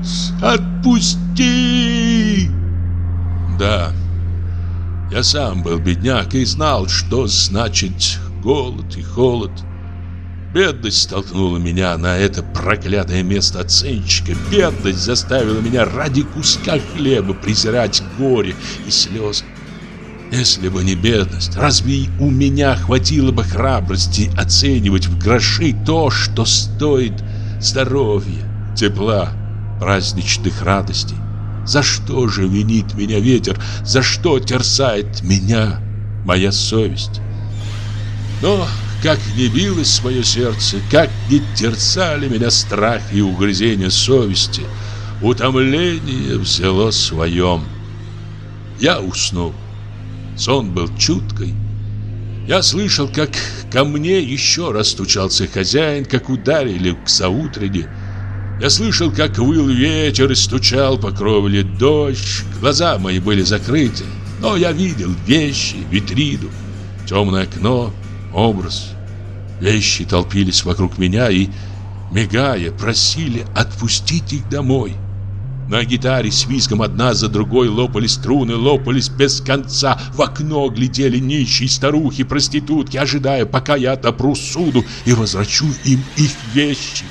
Speaker 2: Отпусти!» Да, я сам был бедняк и знал, что значит голод и холод. Бедность столкнула меня на это проклятое место оценщика. Бедность заставила меня ради куска хлеба презирать горе и слезы. Если бы не бедность, разве у меня хватило бы храбрости оценивать в гроши то, что стоит здоровья, тепла, праздничных радостей? За что же винит меня ветер? За что терзает меня моя совесть? Но как не билось мое сердце, как не терзали меня страх и угрызение совести, утомление взяло своем. Я уснул. Сон был чуткий.
Speaker 1: Я слышал, как ко мне еще раз стучался хозяин, как ударили к заутрене. Я слышал, как выл ветер и стучал по кровле дождь. Глаза мои были закрыты, но я видел вещи, витрину, темное окно, образ. Вещи толпились вокруг меня и, мигая, просили отпустить их домой. На гитаре с визгом одна за другой лопались струны, лопались без конца. В окно глядели нищие старухи, проститутки, ожидая, пока я отопру суду и возвращу им их вещи.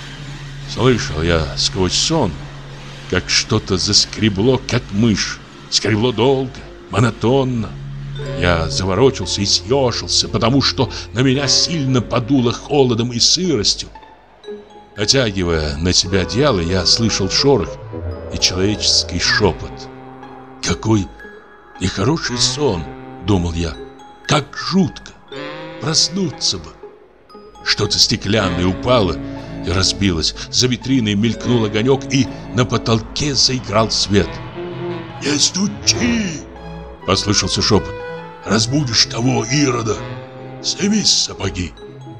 Speaker 1: Слышал я сквозь сон, как что-то заскребло, как мышь. Скребло долго, монотонно. Я заворочился и съежился, потому что на меня сильно подуло холодом и сыростью. Натягивая на себя одеяло, я слышал шорох и человеческий шепот. «Какой нехороший сон!» — думал я. «Как жутко! Проснуться бы!» Что-то стеклянное упало и разбилось. За витриной мелькнул огонек, и на потолке заиграл свет. «Не стучи!» — послышался шепот. «Разбудишь того Ирода! Сними сапоги!»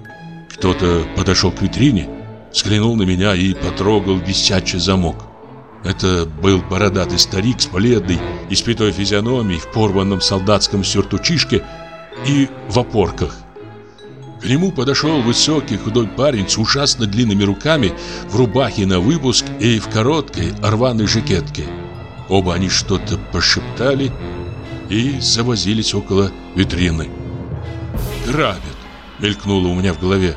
Speaker 1: Кто-то подошел к витрине, взглянул на меня и потрогал висячий замок. Это был бородатый старик с бледной, испятой физиономией, в порванном солдатском сюртучишке и в опорках. К нему подошел высокий худой парень с ужасно длинными руками, в рубахе на выпуск и в короткой рваной жакетке. Оба они что-то пошептали и завозились около витрины. «Грабят!» — мелькнуло у меня в голове.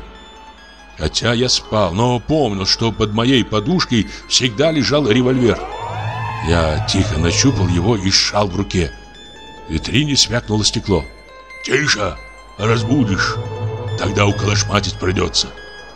Speaker 1: Хотя я спал, но помнил, что под моей подушкой всегда лежал револьвер. Я тихо нащупал его и сжал в руке. В витрине свякнуло стекло. «Тише! Разбудишь! Тогда уколошматить придется!»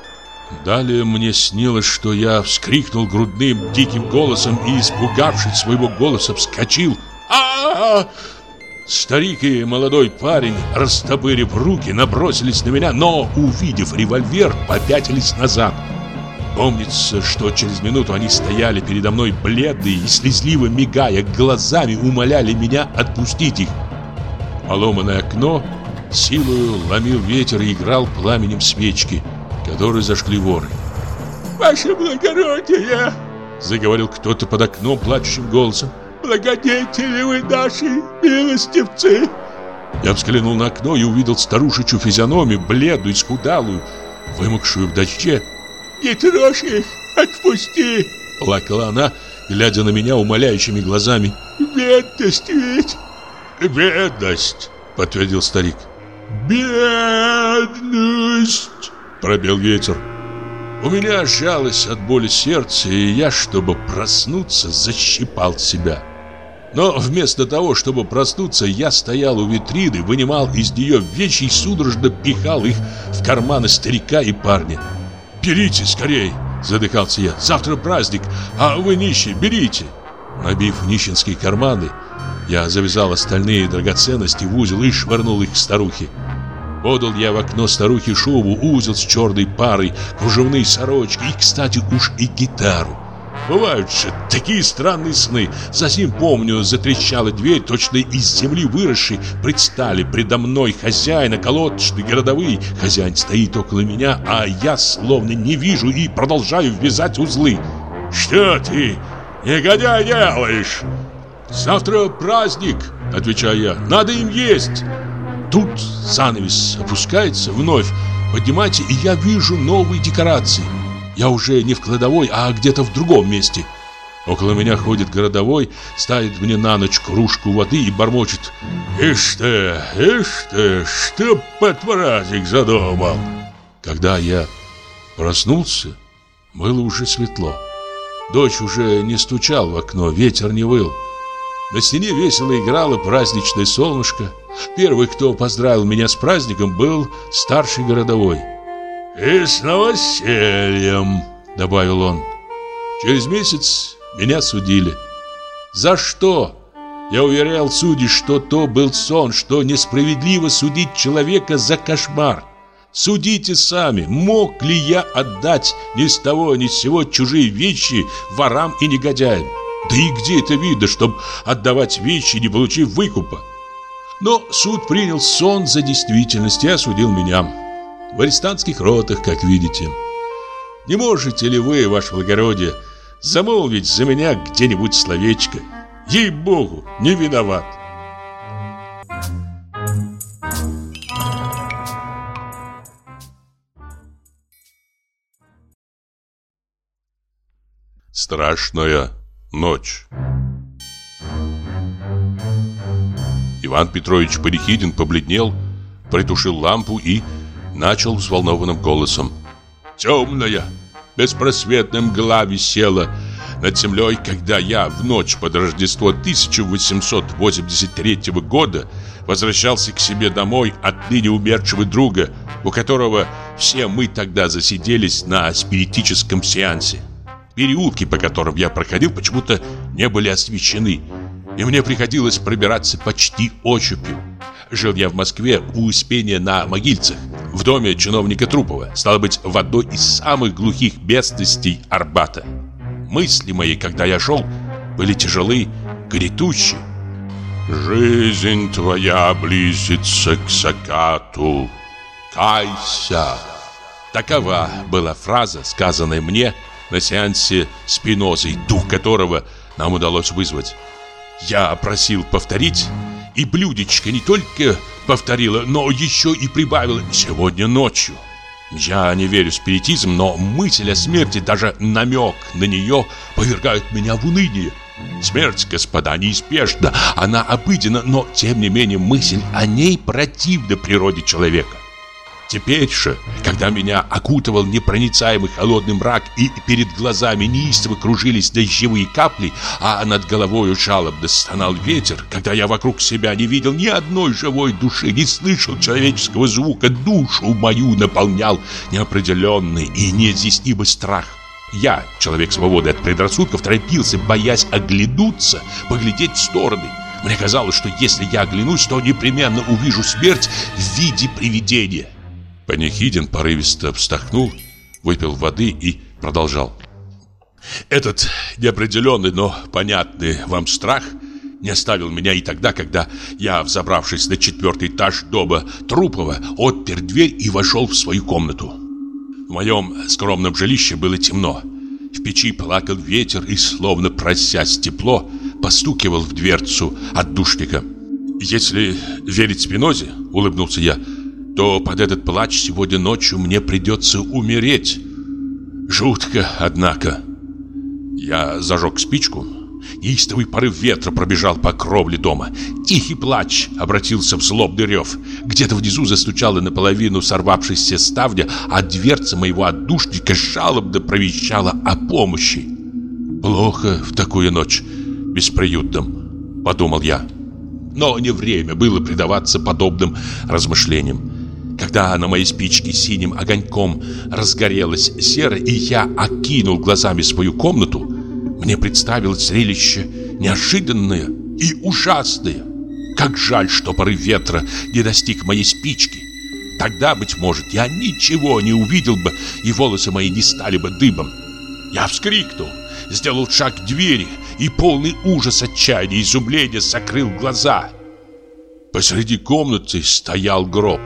Speaker 1: Далее мне снилось, что я вскрикнул грудным диким голосом и, испугавшись своего голоса, вскочил. «А-а-а!» Старик и молодой парень, растопырив руки, набросились на меня, но, увидев револьвер, попятились назад. Помнится, что через минуту они стояли передо мной бледные и, слезливо мигая глазами, умоляли меня отпустить их. Поломанное окно силою ломил ветер и играл пламенем свечки, которые зажгли воры. «Ваше благородие!» — заговорил кто-то под окном плачущим голосом. «Благодетели вы наши, милостивцы!» Я взглянул на окно и увидел старушечью физиономию, бледную, исхудалую, вымокшую в дожде. «Не трожь их, отпусти!» — плакала она, глядя на меня умоляющими глазами. «Бедность ведь!» «Бедность!» — подтвердил старик. «Бедность!» — пропел ветер. У меня сжалось от боли сердце, и я, чтобы проснуться, защипал себя. Но вместо того, чтобы проснуться, я стоял у витрины, вынимал из нее вещи и судорожно пихал их в карманы старика и парня. «Берите скорей!» — задыхался я. «Завтра праздник, а вы нищие, берите!» Набив нищенские карманы, я завязал остальные драгоценности в узел и швырнул их к старухе. Подал я в окно старухе шубу, узел с черной парой, кружевные сорочки и, кстати, уж и гитару. Бывают же такие странные сны. Затем, помню, затрещала дверь, точно из земли выросшей. Предстали предо мной хозяин, околоточный, городовые. Хозяин стоит около меня, а я словно не вижу и продолжаю вязать узлы. «Что ты, негодяй, делаешь?» «Завтра праздник», — отвечаю я, — «надо им есть». Тут занавес опускается вновь. Поднимайте, и я вижу новые декорации. Я уже не в кладовой, а где-то в другом месте. Около меня ходит городовой, ставит мне на ночь кружку воды и бормочет: ишь ты, что под праздник задумал?» Когда я проснулся, было уже светло. Дождь уже не стучал в окно, ветер не выл. На стене весело играло праздничное солнышко. Первый, кто поздравил меня с праздником, был старший городовой. «И с новосельем», — добавил он. Через месяц меня судили. За что? Я уверял судей, что то был сон, что несправедливо судить человека за кошмар. Судите сами, мог ли я отдать ни с того ни с сего чужие вещи ворам и негодяям? Да и где это видно, чтобы отдавать вещи, не получив выкупа? Но суд принял сон за действительность и осудил меня. В арестантских ротах, как видите. Не можете ли вы, ваше благородие, замолвить за меня где-нибудь словечко? Ей-богу, не виноват.
Speaker 3: Страшная ночь. Иван Петрович Панихидин побледнел, притушил лампу и начал взволнованным голосом. Темная, беспросветная мгла висела над землей, когда я в ночь под Рождество 1883 года возвращался к себе домой от ныне умершего друга, у которого все мы тогда засиделись на спиритическом сеансе. Переулки, по которым я проходил, почему-то не были освещены, и мне приходилось пробираться почти ощупью. Жил я в Москве у Успения на Могильцах, в доме чиновника Трупова, стало быть, в одной из самых глухих местностей Арбата. Мысли мои, когда я шел, были тяжелы, гнетущи. «Жизнь твоя близится к закату, кайся!» Такова была фраза, сказанная мне на сеансе Спинозой, дух которого нам удалось вызвать. Я просил повторить, и блюдечко не только повторила, но еще и прибавила «сегодня ночью». Я не верю в спиритизм, но мысль о смерти, даже намек на нее, повергает меня в уныние. Смерть, господа, неизбежна, она обыденна, но тем не менее мысль о ней противна природе человека. Теперь же, когда меня окутывал непроницаемый холодный мрак и перед глазами неистово кружились дождевые капли, а над головою жалобно стонал ветер, когда я вокруг себя не видел ни одной живой души, не слышал человеческого звука, душу мою наполнял неопределенный и неизъяснимый страх. Я, человек свободы от предрассудков, торопился, боясь оглянуться, поглядеть в стороны. Мне казалось, что если я оглянусь, то непременно увижу смерть в виде привидения. Панихидин порывисто вздохнул, выпил воды и продолжал. Этот неопределенный, но понятный вам страх не оставил меня и тогда, когда я, взобравшись на 4-й этаж дома Трупова, отпер дверь и вошел в свою комнату. В моем скромном жилище было темно. В печи плакал ветер и, словно просясь тепло, постукивал в дверцу отдушника. «Если верить Спинозе, — улыбнулся я, — то под этот плач сегодня ночью мне придется умереть. Жутко, однако». Я зажег спичку. Неистовый порыв ветра пробежал по кровле дома. Тихий плач обратился в злобный рев. Где-то внизу застучала наполовину сорвавшаяся ставня, а дверца моего отдушника жалобно провещала о помощи. «Плохо в такую ночь бесприютным», — подумал я. Но не время было предаваться подобным размышлениям. Когда на моей спичке синим огоньком разгорелась сера, и я окинул глазами свою комнату, мне представилось зрелище неожиданное и ужасное. Как жаль, что порыв ветра не достиг моей спички. Тогда, быть может, я ничего не увидел бы, и волосы мои не стали бы дыбом. Я вскрикнул, сделал шаг к двери, и полный ужас, отчаяния и изумления закрыл глаза. Посреди комнаты стоял гроб.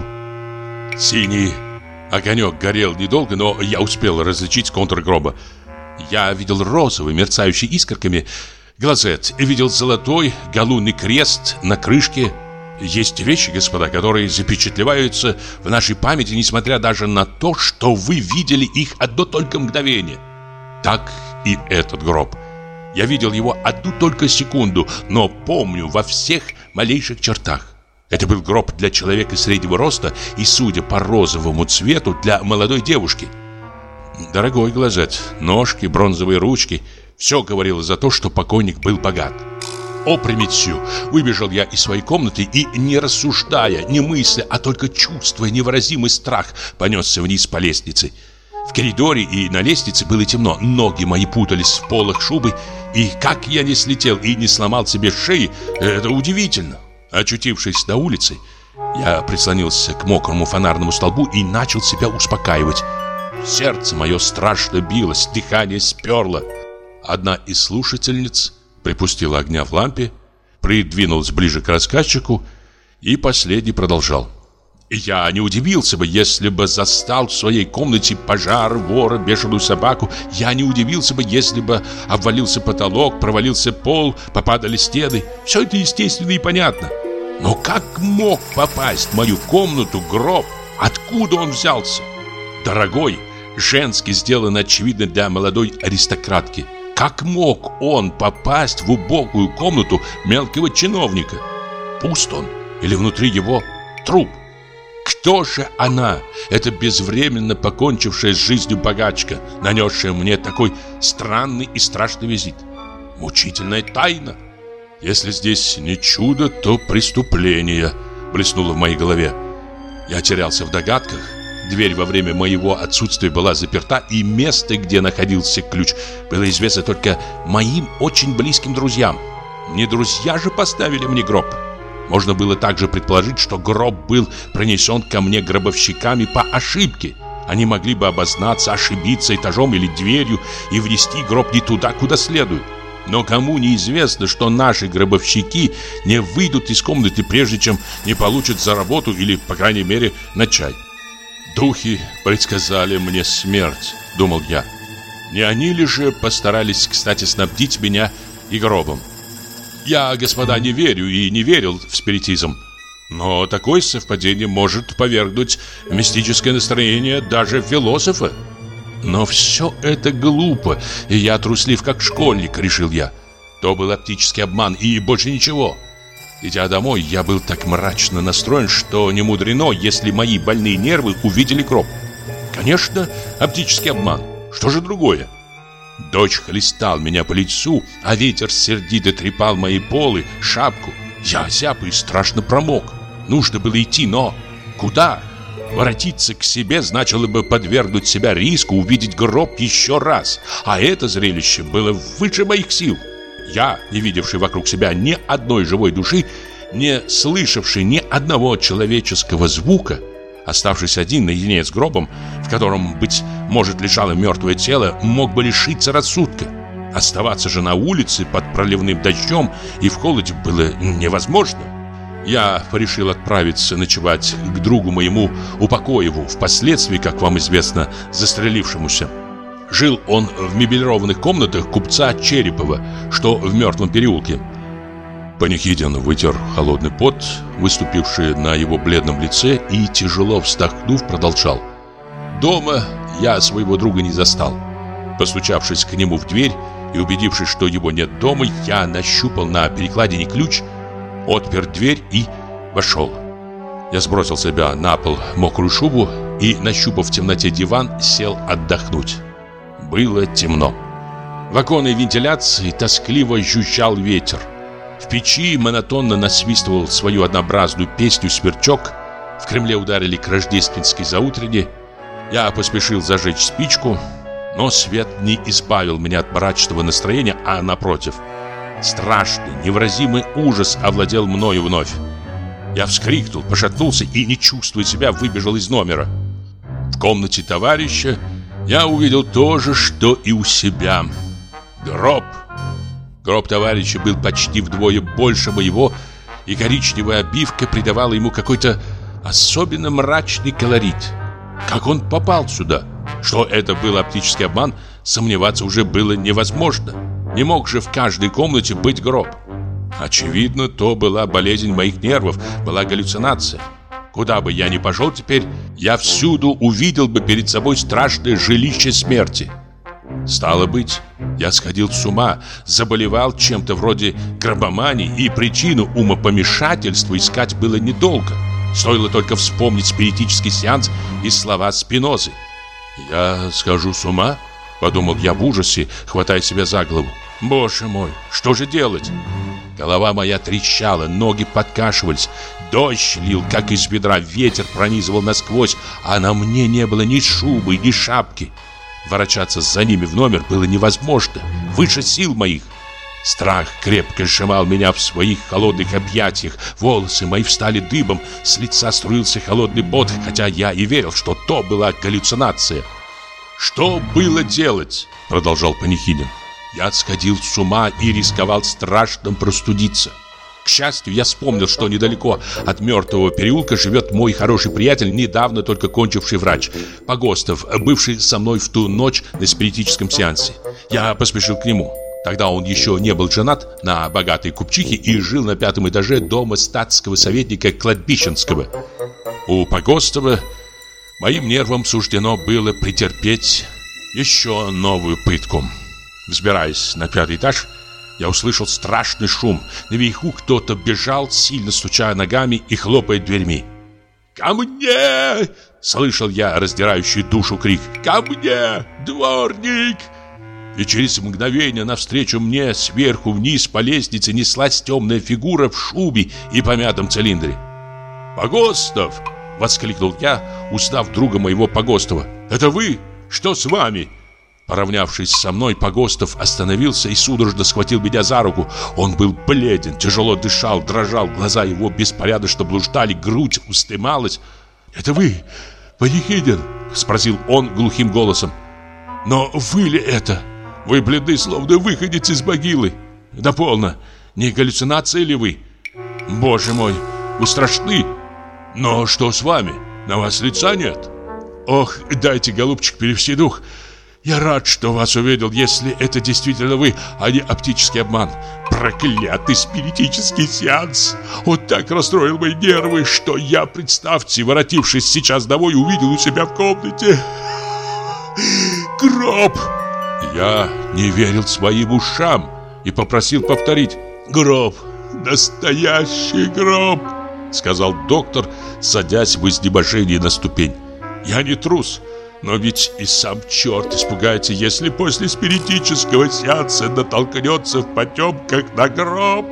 Speaker 3: Синий огонек горел недолго, но я успел различить контур гроба. Я видел розовый, мерцающий искорками, глазет, и видел золотой галунный крест на крышке. Есть вещи, господа, которые запечатлеваются в нашей памяти, несмотря даже на то, что вы видели их одно только мгновение. Так и этот гроб. Я видел его одну только секунду, но помню во всех малейших чертах. Это был гроб для человека среднего роста и, судя по розовому цвету, для молодой девушки. Дорогой глазет, ножки, бронзовые ручки — все говорило за то, что покойник был богат. Опрометью выбежал я из своей комнаты и, не рассуждая, не мысля, а только чувствуя невыразимый страх, понесся вниз по лестнице. В коридоре и на лестнице было темно, ноги мои путались в полах шубы, и как я не слетел и не сломал себе шеи, это удивительно. Очутившись на улице, я прислонился к мокрому фонарному столбу и начал себя успокаивать. Сердце мое страшно билось, дыхание сперло. Одна из слушательниц припустила огня в лампе, придвинулась ближе к рассказчику
Speaker 1: И последний продолжал: «Я не удивился бы, если бы застал в своей комнате пожар, вора, бешеную собаку. Я не удивился бы, если бы обвалился потолок, провалился пол, попадали стены. Все это естественно и понятно. Но как мог попасть в мою комнату гроб? Откуда он взялся? Дорогой, женский, сделан очевидно для молодой аристократки. Как мог он попасть в убогую комнату мелкого чиновника? Пуст он или внутри его труп? Кто же она, эта безвременно покончившая с жизнью богачка, нанесшая мне такой странный и страшный визит? Мучительная тайна. Если здесь не чудо, то преступление, блеснуло в моей голове. Я терялся в догадках. Дверь во время моего отсутствия была заперта, и место, где находился ключ, было известно только моим очень близким друзьям. Не друзья же поставили мне гроб. Можно было также предположить, что гроб был принесен ко мне гробовщиками по ошибке. Они могли бы обознаться, ошибиться этажом или дверью и внести гроб не туда, куда следует. Но кому неизвестно, что наши гробовщики не выйдут из комнаты, прежде чем не получат за работу или, по крайней мере, на чай. «Духи предсказали мне смерть», — думал я. «Не они ли же постарались, кстати, снабдить меня и гробом? Я, господа, не верю и не верил в спиритизм. Но такое совпадение может повергнуть в мистическое настроение даже философа. Но все это глупо, и я труслив как школьник, решил я. То был оптический обман и больше ничего». Идя домой, я был так мрачно настроен, что не мудрено, если мои больные нервы увидели гроб. Конечно, оптический обман. Что же другое? Дождь хлестал меня по лицу, а ветер сердито трепал мои полы, шапку. Я озяб и страшно промок. Нужно было идти, но куда? Воротиться к себе значило бы подвергнуть себя риску увидеть гроб еще раз. А это зрелище было выше моих сил. Я, не видевший вокруг себя ни одной живой души, не слышавший ни одного человеческого звука, оставшись один наедине с гробом, в котором, быть может, лежало мертвое тело, мог бы лишиться рассудка. Оставаться же на улице под проливным дождем и в холоде было невозможно. Я решил отправиться ночевать к другу моему Упокоеву, впоследствии, как вам известно, застрелившемуся. Жил он в мебелированных комнатах купца Черепова, что в Мертвом переулке. Панихидин вытер холодный пот, выступивший на его бледном лице, и, тяжело вздохнув, продолжал. Дома я своего друга не застал. Постучавшись к нему в дверь и убедившись, что его нет дома, я нащупал на перекладине ключ, отпер дверь и вошел. Я сбросил с себя на пол мокрую шубу и, нащупав в темноте диван, сел отдохнуть. Было темно. В оконной вентиляции тоскливо жужжал ветер. В печи монотонно насвистывал свою однообразную песню сверчок. В Кремле ударили к рождественской заутрене. Я поспешил зажечь спичку, но свет не избавил меня от мрачного настроения, а напротив. Страшный, невыразимый ужас овладел мною вновь. Я вскрикнул, пошатнулся и, не чувствуя себя, выбежал из номера. В комнате товарища я увидел то же, что и у себя. Гроб. Гроб товарища был почти вдвое больше моего, и коричневая обивка придавала ему какой-то особенно мрачный колорит. Как он попал сюда? Что это был оптический обман, сомневаться уже было невозможно. Не мог же в каждой комнате быть гроб. Очевидно, то была болезнь моих нервов, была галлюцинация. Куда бы я ни пошел теперь, я всюду увидел бы перед собой страшное жилище смерти. Стало быть, я сходил с ума, заболевал чем-то вроде гробомании, и причину умопомешательства искать было недолго. Стоило только вспомнить спиритический сеанс и слова Спинозы. «Я схожу с ума?» — подумал я в ужасе, хватая себя за голову. «Боже мой, что же делать?» Голова моя трещала, ноги подкашивались. Дождь лил, как из ведра, ветер пронизывал насквозь, а на мне не было ни шубы, ни шапки. Ворочаться за ними в номер было невозможно, выше сил моих. Страх крепко сжимал меня в своих холодных объятиях. Волосы мои встали дыбом, с лица струился холодный пот, хотя я и верил, что то была галлюцинация. «Что было делать?» — продолжал Панихидин. «Я сходил с ума и рисковал страшно простудиться.
Speaker 2: К счастью, я вспомнил, что недалеко от мертвого переулка живет мой хороший приятель, недавно только кончивший врач, Погостов, бывший со мной в ту ночь на спиритическом сеансе. Я поспешил к нему. Тогда он еще не был женат на богатой купчихе и жил на 5-м этаже дома статского советника Кладбищенского. У Погостова моим нервам суждено было претерпеть еще новую пытку. Взбираясь на 5-й этаж, я услышал страшный шум. Наверху кто-то бежал, сильно стуча ногами и хлопая дверьми. «Ко мне!» — слышал я раздирающий душу крик. «Ко мне, дворник!» И через мгновение навстречу мне сверху вниз по лестнице неслась темная фигура в шубе и помятом цилиндре. «Погостов!» — воскликнул я, узнав друга моего Погостова. «Это вы? Что с вами?» Поравнявшись со мной, Погостов остановился и судорожно схватил меня за руку. Он был бледен, тяжело дышал, дрожал, глаза его беспорядочно блуждали, грудь устымалась. «Это вы, Панихидин?» — спросил он глухим голосом. «Но вы ли это? Вы бледны, словно выходец из могилы. Да полно, не галлюцинация ли вы? Боже мой, вы страшны. Но что с вами? На вас лица нет? Ох, дайте, голубчик, перевести дух. Я рад, что вас увидел, если это действительно вы, а не оптический обман. Проклятый спиритический сеанс. Он так расстроил мои нервы, что я, представьте, воротившись сейчас домой, увидел у себя в комнате гроб. Я не верил своим ушам и попросил повторить. «Гроб, настоящий гроб», — сказал доктор, садясь в изнеможении на ступень. «Я не трус, но ведь и сам черт испугается, если после спиритического сеанса натолкнется в потемках на гроб».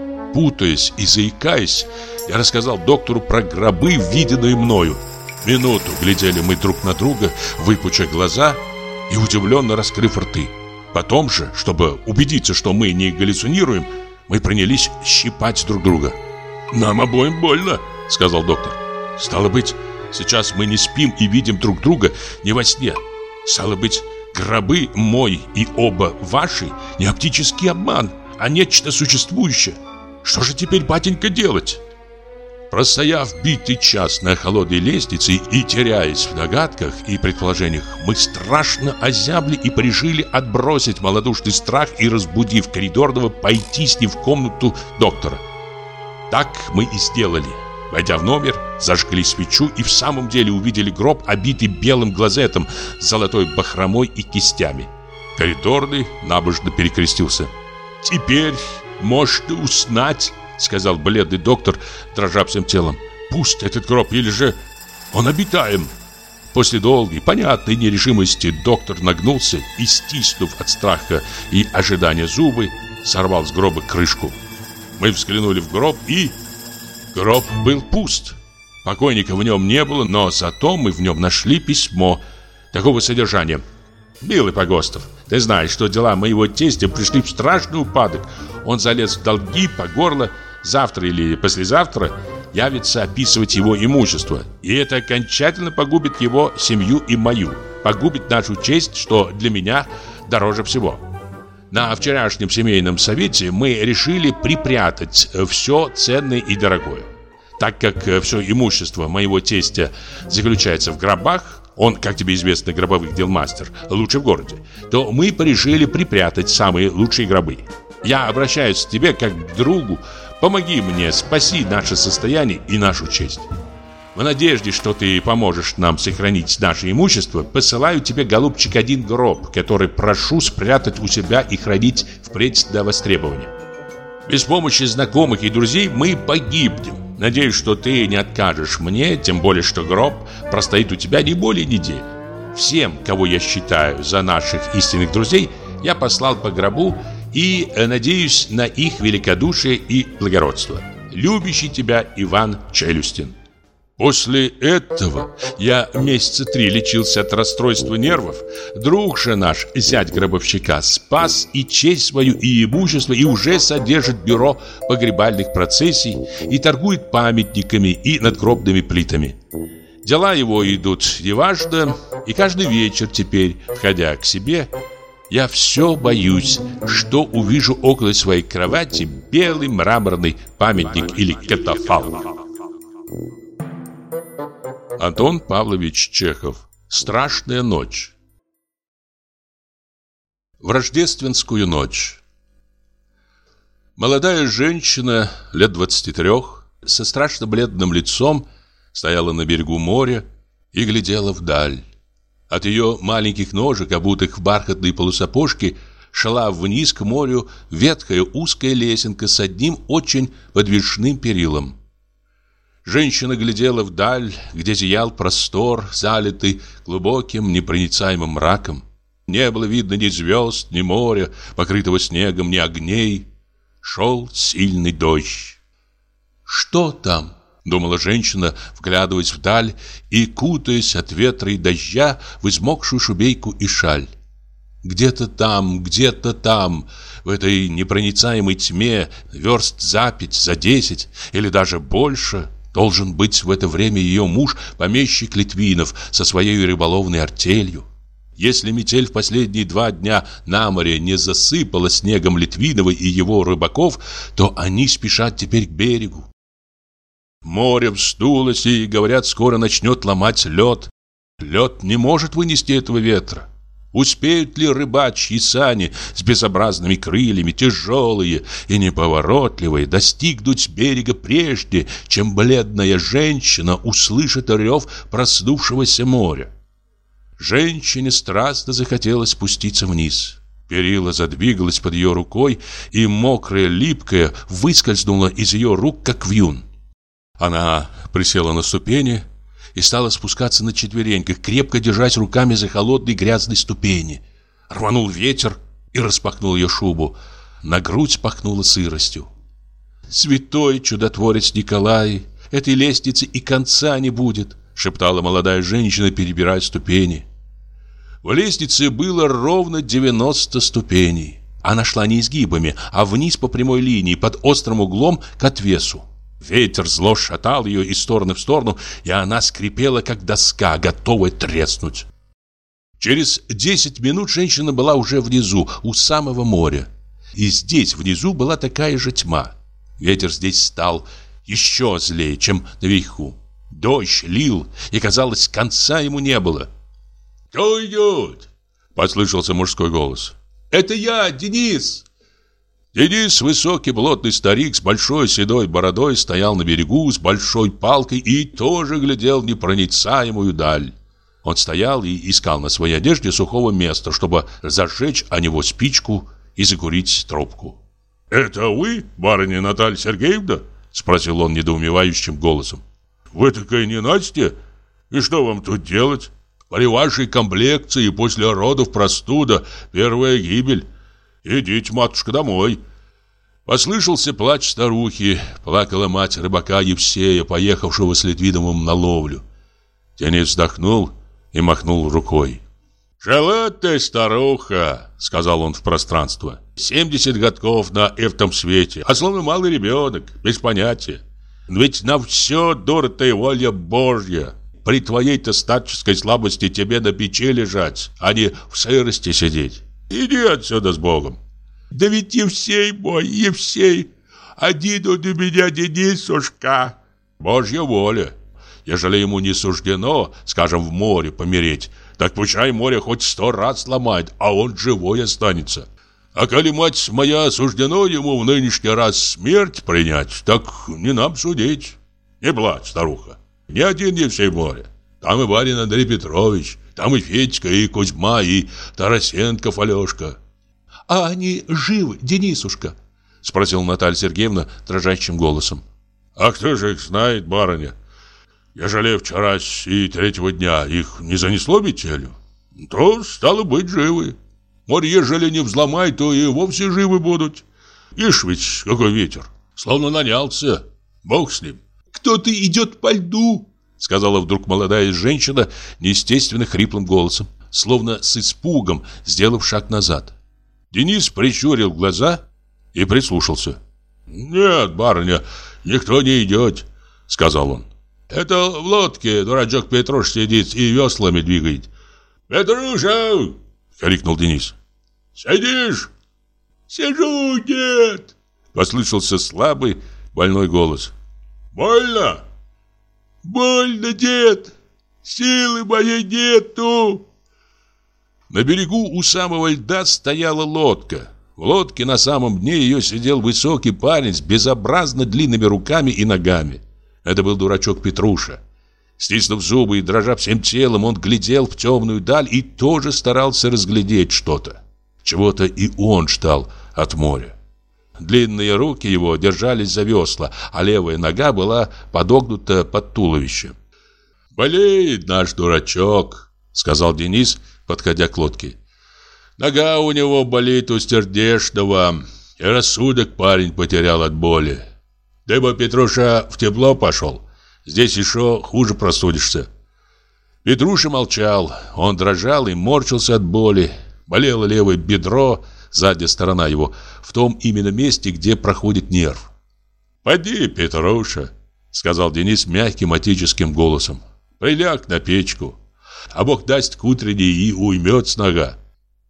Speaker 2: Путаясь и заикаясь, я рассказал доктору про гробы, виденные мною. Минуту глядели мы друг на друга, выпуча глаза и удивленно раскрыв рты. Потом же, чтобы убедиться, что мы не галлюцинируем, мы принялись щипать друг друга. «Нам обоим больно», — сказал доктор. «Стало быть, сейчас мы не спим и видим друг друга не во сне. Стало быть, гробы мой и оба ваши не оптический обман, а нечто существующее. Что же теперь, батенька, делать?» Простояв битый час на холодной лестнице и теряясь в догадках и предположениях, мы страшно озябли и решили отбросить малодушный страх и, разбудив коридорного, пойти с ним в комнату доктора. Так мы и сделали. Войдя в номер, зажгли свечу и в самом деле увидели гроб, обитый белым глазетом с золотой бахромой и кистями. Коридорный набожно перекрестился. «Теперь можно уснать», — сказал бледный доктор, дрожа всем телом. «Пусть этот гроб, или же он обитаем». После долгой, понятной нерешимости доктор нагнулся и, стиснув от страха и ожидания зубы, сорвал с гроба крышку. Мы взглянули в гроб, и гроб был пуст. Покойника в нем не было, но зато мы в нем нашли письмо такого содержания. «Милый Погостов, ты знаешь, что дела моего тестя пришли в страшный упадок. Он залез в долги по горло. Завтра или послезавтра явится описывать его имущество. И это окончательно погубит его семью и мою. Погубит нашу честь, что для меня дороже всего. На вчерашнем семейном совете мы решили припрятать все ценное и дорогое. Так как все имущество моего тестя заключается в гробах, он, как тебе известно, гробовых дел мастер, лучший в городе, то мы порешили припрятать самые лучшие гробы. Я обращаюсь к тебе как к другу. Помоги мне, спаси наше состояние и нашу честь. В надежде, что ты поможешь нам сохранить наше имущество, посылаю тебе, голубчик, один гроб, который прошу спрятать у себя и хранить впредь до востребования. Без помощи знакомых и друзей мы погибнем. Надеюсь, что ты не откажешь мне, тем более, что гроб простоит у тебя не более недели. Всем, кого я считаю за наших истинных друзей, я послал по гробу и надеюсь на их великодушие и благородство. Любящий тебя Иван Челюстин. После этого я месяца 3 лечился от расстройства нервов. Друг же наш, зять гробовщика, спас и честь свою, и имущество, и уже содержит бюро погребальных процессий, и торгует памятниками и надгробными плитами. Дела его идут неважно, и каждый вечер теперь, входя к себе, Я все боюсь, что увижу около своей кровати белый мраморный памятник или катафалк.
Speaker 1: Антон Павлович Чехов. Страшная ночь. В рождественскую ночь. Молодая женщина лет 23 со страшно бледным лицом стояла на берегу моря и глядела вдаль. От ее маленьких ножек, обутых в бархатные полусапожки, шла вниз к морю ветхая узкая лесенка с одним очень подвижным перилом. Женщина глядела вдаль, где зиял простор, залитый глубоким непроницаемым мраком. Не было видно ни звезд, ни моря, покрытого снегом, ни огней. Шел сильный дождь. «Что там?» — думала женщина, вглядываясь вдаль и кутаясь от ветра и дождя в измокшую шубейку и шаль. Где-то там, в этой непроницаемой тьме, верст за 5, за 10 или даже больше, должен быть в это время ее муж, помещик Литвинов, со своей рыболовной артелью. Если метель в последние 2 дня на море не засыпала снегом Литвинова и его рыбаков, то они спешат теперь к берегу. Море вздулось и, говорят, скоро начнет ломать лед. Лед не может вынести этого ветра. Успеют ли рыбачьи сани с безобразными крыльями, тяжелые и неповоротливые, достигнуть берега прежде, чем бледная женщина услышит рев проснувшегося моря? Женщине страстно захотелось спуститься вниз. Перила задвигалось под ее рукой, и мокрая, липкая выскользнула из ее рук, как вьюн. Она присела на ступени и стала спускаться на четвереньках, крепко держась руками за холодные грязные ступени. Рванул ветер и распахнул ее шубу. На грудь пахнуло сыростью. «Святой чудотворец Николай, этой лестницы и конца не будет», шептала молодая женщина, перебирая ступени. В лестнице было ровно 90 ступеней. Она шла не изгибами, а вниз по прямой линии, под острым углом к отвесу. Ветер зло шатал ее из стороны в сторону, и она скрипела, как доска, готовая треснуть. Через 10 минут женщина была уже внизу, у самого моря. И здесь, внизу, была такая же тьма. Ветер здесь стал еще злее, чем наверху. Дождь лил, и, казалось, конца ему не было. «Кто идет?» — послышался мужской голос. «Это я, Денис!» Денис, высокий плотный старик с большой седой бородой, стоял на берегу с большой палкой и тоже глядел в непроницаемую даль. Он стоял и искал на своей одежде сухого места, чтобы зажечь о него спичку и закурить трубку. «Это вы, барыня Наталья Сергеевна?» — спросил он недоумевающим голосом. «Вы такая ненастья? И что вам тут делать? При вашей комплекции после родов простуда, первая гибель. Идите, матушка, домой». Послышался плач старухи. Плакала мать рыбака Евсея, поехавшего с Литвиновым на ловлю. Денис вздохнул и махнул рукой. «Жила ты, старуха», — сказал он в пространство. 70 годков на этом свете, а словно малый ребенок, без понятия. Ведь на все, дура ты, воля Божья. При твоей-то старческой слабости тебе на печи лежать, а не в сырости сидеть. Иди отсюда с Богом». «Да ведь Евсей мой, Евсей, один он у меня Денисушка». «Божья воля. Ежели ему не суждено, скажем, в море помереть, так пущай море хоть 100 раз сломает, а он живой останется. А коли, мать моя, суждено ему в нынешний раз смерть принять, так не нам судить. Не плачь, старуха. Не один Евсей в море. Там и барин Андрей Петрович, там и Федька, и Кузьма, и Тарасенков Алешка». «А они живы, Денисушка?» — спросила Наталья Сергеевна дрожащим голосом. «А кто же их знает, барыня? Ежели вчера и 3-го дня их не занесло метелью, то, стало быть, живы. Море, ежели не взломай, то и вовсе живы будут. Ишь ведь, какой ветер, словно нанялся. Бог с ним». «Кто-то идет по льду», — сказала вдруг молодая женщина неестественно хриплым голосом, словно с испугом, сделав шаг назад. Денис прищурил глаза и прислушался. «Нет, барыня, никто не идет», — сказал он. «Это в лодке дурачок Петруш сидит и веслами двигает». «Петруша!» — крикнул Денис.
Speaker 3: Сидишь?» «Сижу, дед!» Послышался слабый, больной голос. «Больно?» «Больно, дед! Силы моей нету!» На берегу у самого льда стояла лодка. В лодке на самом дне ее сидел высокий парень с безобразно длинными руками и ногами. Это был дурачок Петруша. Стиснув зубы и дрожа всем телом, он глядел в темную даль и тоже старался разглядеть что-то. Чего-то и он ждал от моря. Длинные руки его держались за весла, а левая нога была подогнута под туловище. «Болеет наш дурачок», — сказал Денис, подходя к лодке. «Нога у него болит у сердечного, и рассудок парень потерял от боли. Ты бы, Петруша, в тепло пошел, здесь еще хуже простудишься». Петруша молчал, он дрожал и морщился от боли. Болело левое бедро, задняя сторона его, в том именно месте, где проходит нерв. «Поди, Петруша», — сказал Денис мягким отеческим голосом, — «приляг на печку, а Бог даст к утренней и уймется нога».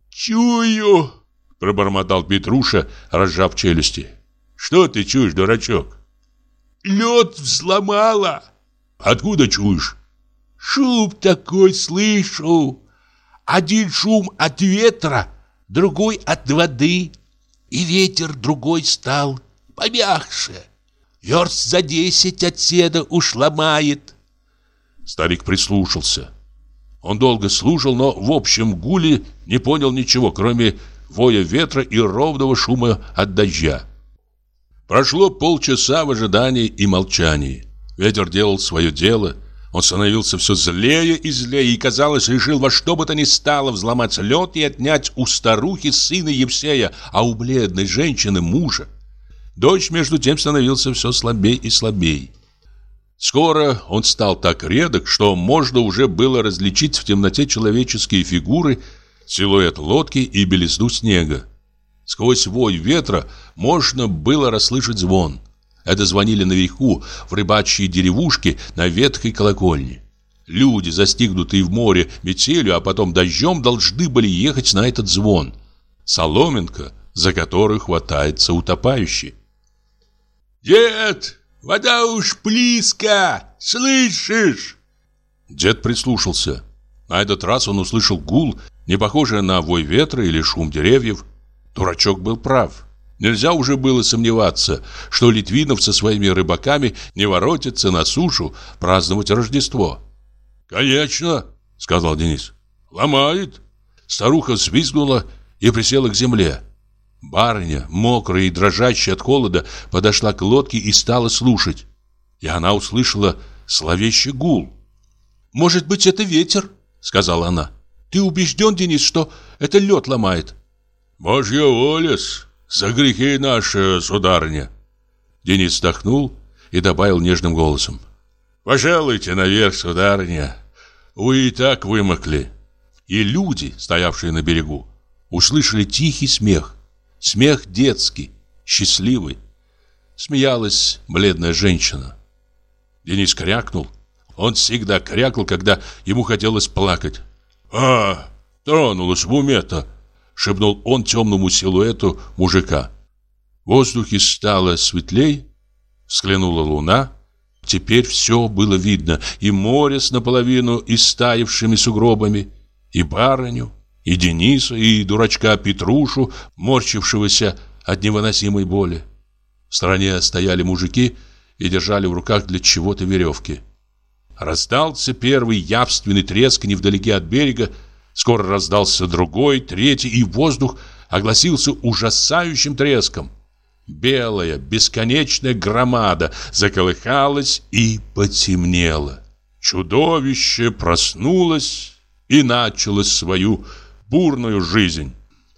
Speaker 3: «Чую», — пробормотал Петруша, разжав челюсти. «Что ты чуешь, дурачок?» «Лед взломало». «Откуда чуешь?» «Шум такой слышу. Один шум от ветра, другой от воды. И ветер другой стал, помягче. Верст за 10 от седа уж ломает». Старик прислушался. Он долго слушал, но в общем гуле не понял ничего, кроме воя ветра и ровного шума от дождя. Прошло полчаса в ожидании и молчании. Ветер делал свое дело. Он становился все злее и злее и, казалось, решил во что бы то ни стало взломать лед и отнять у старухи сына Евсея, а у бледной женщины мужа. Дождь, между тем, становился все слабее и слабее. Скоро он стал так редок, что можно уже было различить в темноте человеческие фигуры, силуэт лодки и белизну снега. Сквозь вой ветра можно было расслышать звон. Это звонили наверху, в рыбачьей деревушке на ветхой колокольне. Люди, застигнутые в море метелью, а потом дождем, должны были ехать на этот звон. Соломинка, за которую хватается утопающий. «Дед, вода уж близко, слышишь?» Дед прислушался. На этот раз он услышал гул, не похожий на вой ветра или шум деревьев. Дурачок был прав. Нельзя уже было сомневаться, что Литвинов со своими рыбаками не воротится на сушу праздновать Рождество. «Конечно», — сказал Денис, — «ломает». Старуха свистнула и присела к земле. Барыня, мокрая и дрожащая от холода, подошла к лодке и стала слушать. И она услышала зловещий гул. «Может быть, это ветер?» — сказала она. «Ты убежден, Денис, что это лед ломает?» «Божья воля-с, за грехи наши, сударыня!» Денис вздохнул и добавил нежным голосом: «Пожалуйте наверх, сударыня, вы и так вымокли». И люди, стоявшие на берегу, услышали тихий смех. Смех детский, счастливый. Смеялась бледная женщина. Денис крякнул. Он всегда крякал, когда ему хотелось плакать. «А, тронулась в уме-то!» — шепнул он темному силуэту мужика. В воздухе стало светлей, взглянула луна. Теперь все было видно: и море с наполовину истаявшими сугробами, и барыню, и Дениса, и дурачка Петрушу, морщившегося от невыносимой боли. В стороне стояли мужики и держали в руках для чего-то веревки. Раздался первый явственный треск невдалеке от берега, скоро раздался другой, третий, и воздух огласился ужасающим треском. Белая, бесконечная громада заколыхалась и потемнела. Чудовище проснулось и начало свою бурную жизнь.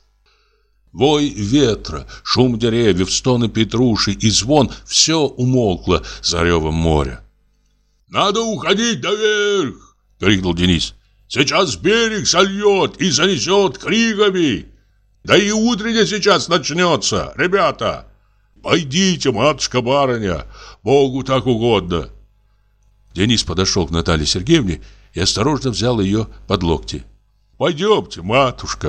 Speaker 3: Вой ветра, шум деревьев, стоны Петруши и звон — все умолкло за ревом моря. «Надо уходить наверх!» — крикнул Денис. «Сейчас берег сольет и занесет криками! Да и утренне сейчас начнется, ребята! Пойдите, матушка-барыня, Богу так угодно!» Денис подошел к Наталье Сергеевне и осторожно взял ее под локти. «Пойдемте, матушка», —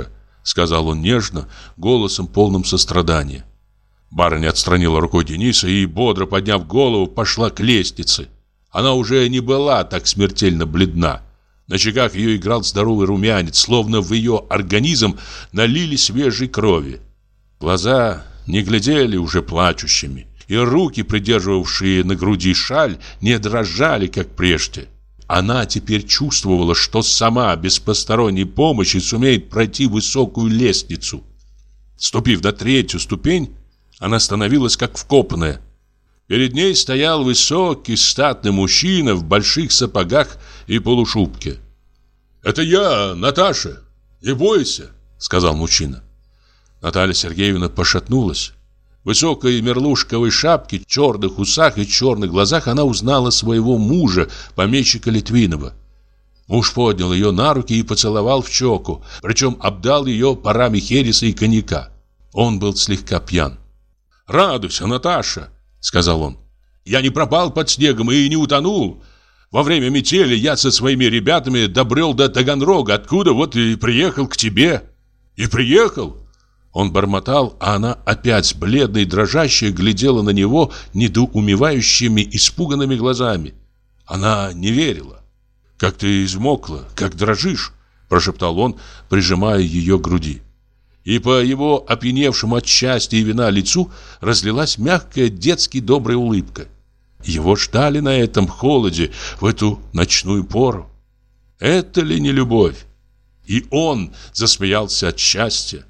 Speaker 1: сказал он нежно, голосом полным сострадания. Барыня отстранила рукой Дениса и, бодро подняв голову, пошла к лестнице. Она уже не была так смертельно бледна. На щеках ее играл здоровый румянец, словно в ее организм налили свежей крови. Глаза не глядели уже плачущими, и руки, придерживавшие на груди шаль, не дрожали, как прежде. Она теперь чувствовала, что сама, без посторонней помощи, сумеет пройти высокую лестницу. Ступив на 3-ю ступень, она становилась как вкопанная. Перед ней стоял высокий, статный мужчина в больших сапогах и полушубке. «Это я, Наташа, не бойся», — сказал мужчина. Наталья Сергеевна пошатнулась. В высокой мерлушковой шапке, черных усах и черных глазах она узнала своего мужа, помещика Литвинова. Муж поднял ее на руки и поцеловал в щеку, причем обдал ее парами хереса и коньяка. Он был слегка пьян. «Радуйся, Наташа», — сказал он. «Я не пропал под снегом и не утонул. Во время метели я со своими ребятами добрел до Таганрога, откуда вот и приехал к тебе. И приехал». Он бормотал, а она опять, бледная и дрожащая, глядела на него недоумевающими, испуганными глазами. Она не верила. «Как ты измокла, как дрожишь», — прошептал он, прижимая ее к груди. И по его опьяневшему от счастья и вина лицу разлилась мягкая, детски добрая улыбка. Его ждали на этом холоде в эту ночную пору. Это ли не любовь? И он засмеялся от счастья.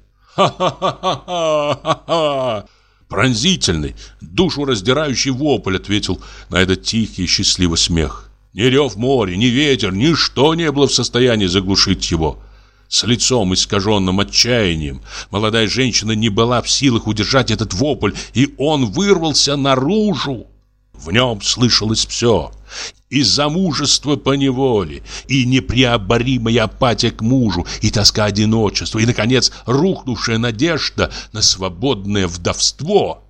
Speaker 1: «Ха-ха-ха-ха-ха-ха!» Пронзительный, душу раздирающий вопль ответил на этот тихий, счастливый смех. Ни рев моря, ни ветер, ничто не было в состоянии заглушить его. С лицом, искаженным отчаянием, молодая женщина не была в силах удержать этот вопль, и он вырвался наружу. В нем слышалось все: и замужество поневоле, и непреоборимая апатия к мужу, и тоска одиночества, и, наконец, рухнувшая надежда на свободное вдовство.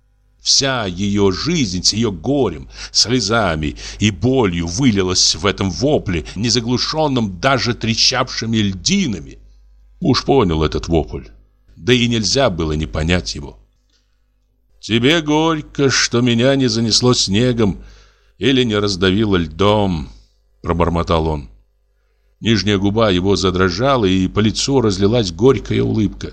Speaker 1: Вся ее жизнь с ее горем, слезами и болью вылилась в этом вопле, не заглушенном даже трещавшими льдинами. Муж понял этот вопль, да и нельзя было не понять его. «Тебе горько, что меня не занесло снегом или не раздавило льдом», — пробормотал он. Нижняя губа его задрожала, и по лицу разлилась горькая улыбка.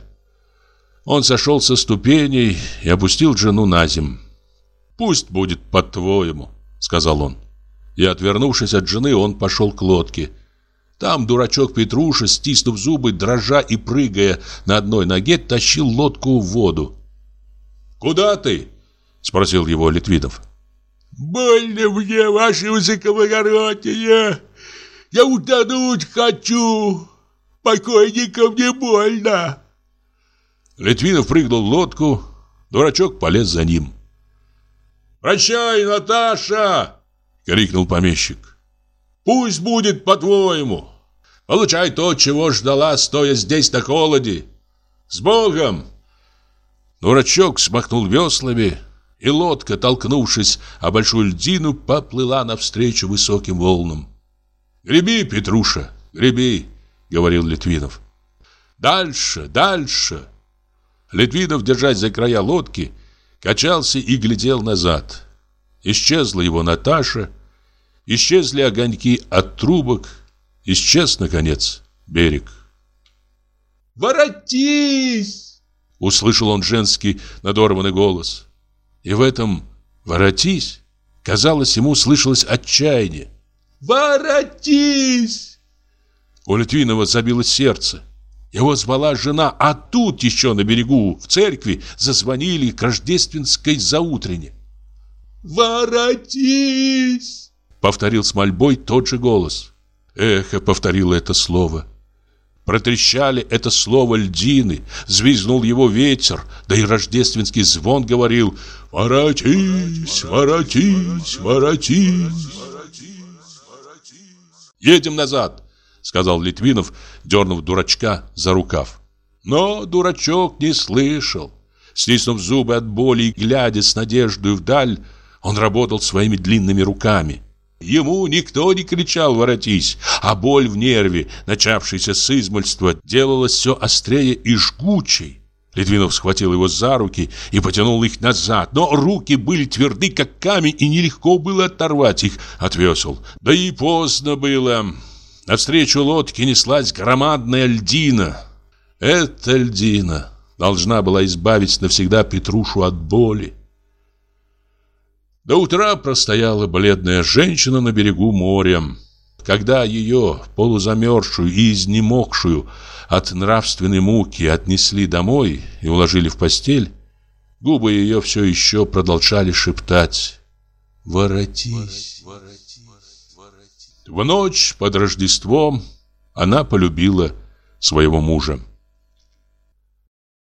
Speaker 1: Он сошел со ступеней и опустил жену на землю. «Пусть будет по-твоему», — сказал он. И, отвернувшись от жены, он пошел к лодке. Там дурачок Петруша, стиснув зубы, дрожа и прыгая на одной ноге, тащил лодку в воду. «Куда ты?» — спросил его Литвинов.
Speaker 4: «Больно мне, ваше высокоблагородие! Я утонуть хочу! Покойникам не больно!»
Speaker 1: Литвинов прыгнул в лодку, дурачок полез за ним. «Прощай, Наташа!» — крикнул помещик. «Пусть будет по-твоему! Получай то, чего ждала, стоя здесь на холоде! С Богом!» Дурачок смахнул веслами, и лодка, толкнувшись о большую льдину, поплыла навстречу высоким волнам. «Греби, Петруша, греби!» — говорил Литвинов. «Дальше, дальше!» Литвинов, держась за края лодки, качался и глядел назад. Исчезла его Наташа, исчезли огоньки от трубок, исчез, наконец, берег.
Speaker 4: «Воротись!»
Speaker 1: — услышал он женский надорванный голос. И в этом «воротись» казалось, ему слышалось отчаяние.
Speaker 4: «Воротись!»
Speaker 1: У Литвинова забилось сердце. Его звала жена, а тут еще на берегу, в церкви, зазвонили к рождественской заутрене.
Speaker 4: «Воротись!»
Speaker 1: — повторил с мольбой тот же голос. Эхо повторило это слово. Протрещали это слово льдины, взвизгнул его ветер, да и рождественский звон говорил: «Воротись, воротись, воротись!» «Едем назад!» — сказал Литвинов, дернув дурачка за рукав. Но дурачок не слышал. Стиснув зубы от боли и глядя с надеждой вдаль, он работал своими длинными руками. Ему никто не кричал «воротись», а боль в нерве, начавшаяся с измольства, делалась все острее и жгучей. Литвинов схватил его за руки и потянул их назад, но руки были тверды, как камень, и нелегко было оторвать их от весел. Да и поздно было. Навстречу лодке неслась громадная льдина. Эта льдина должна была избавить навсегда Петрушу от боли. До утра простояла бледная женщина на берегу моря. Когда ее, полузамерзшую и изнемогшую от нравственной муки, отнесли домой и уложили в постель, губы ее все еще продолжали шептать «Воротись». В ночь под Рождеством она полюбила своего мужа.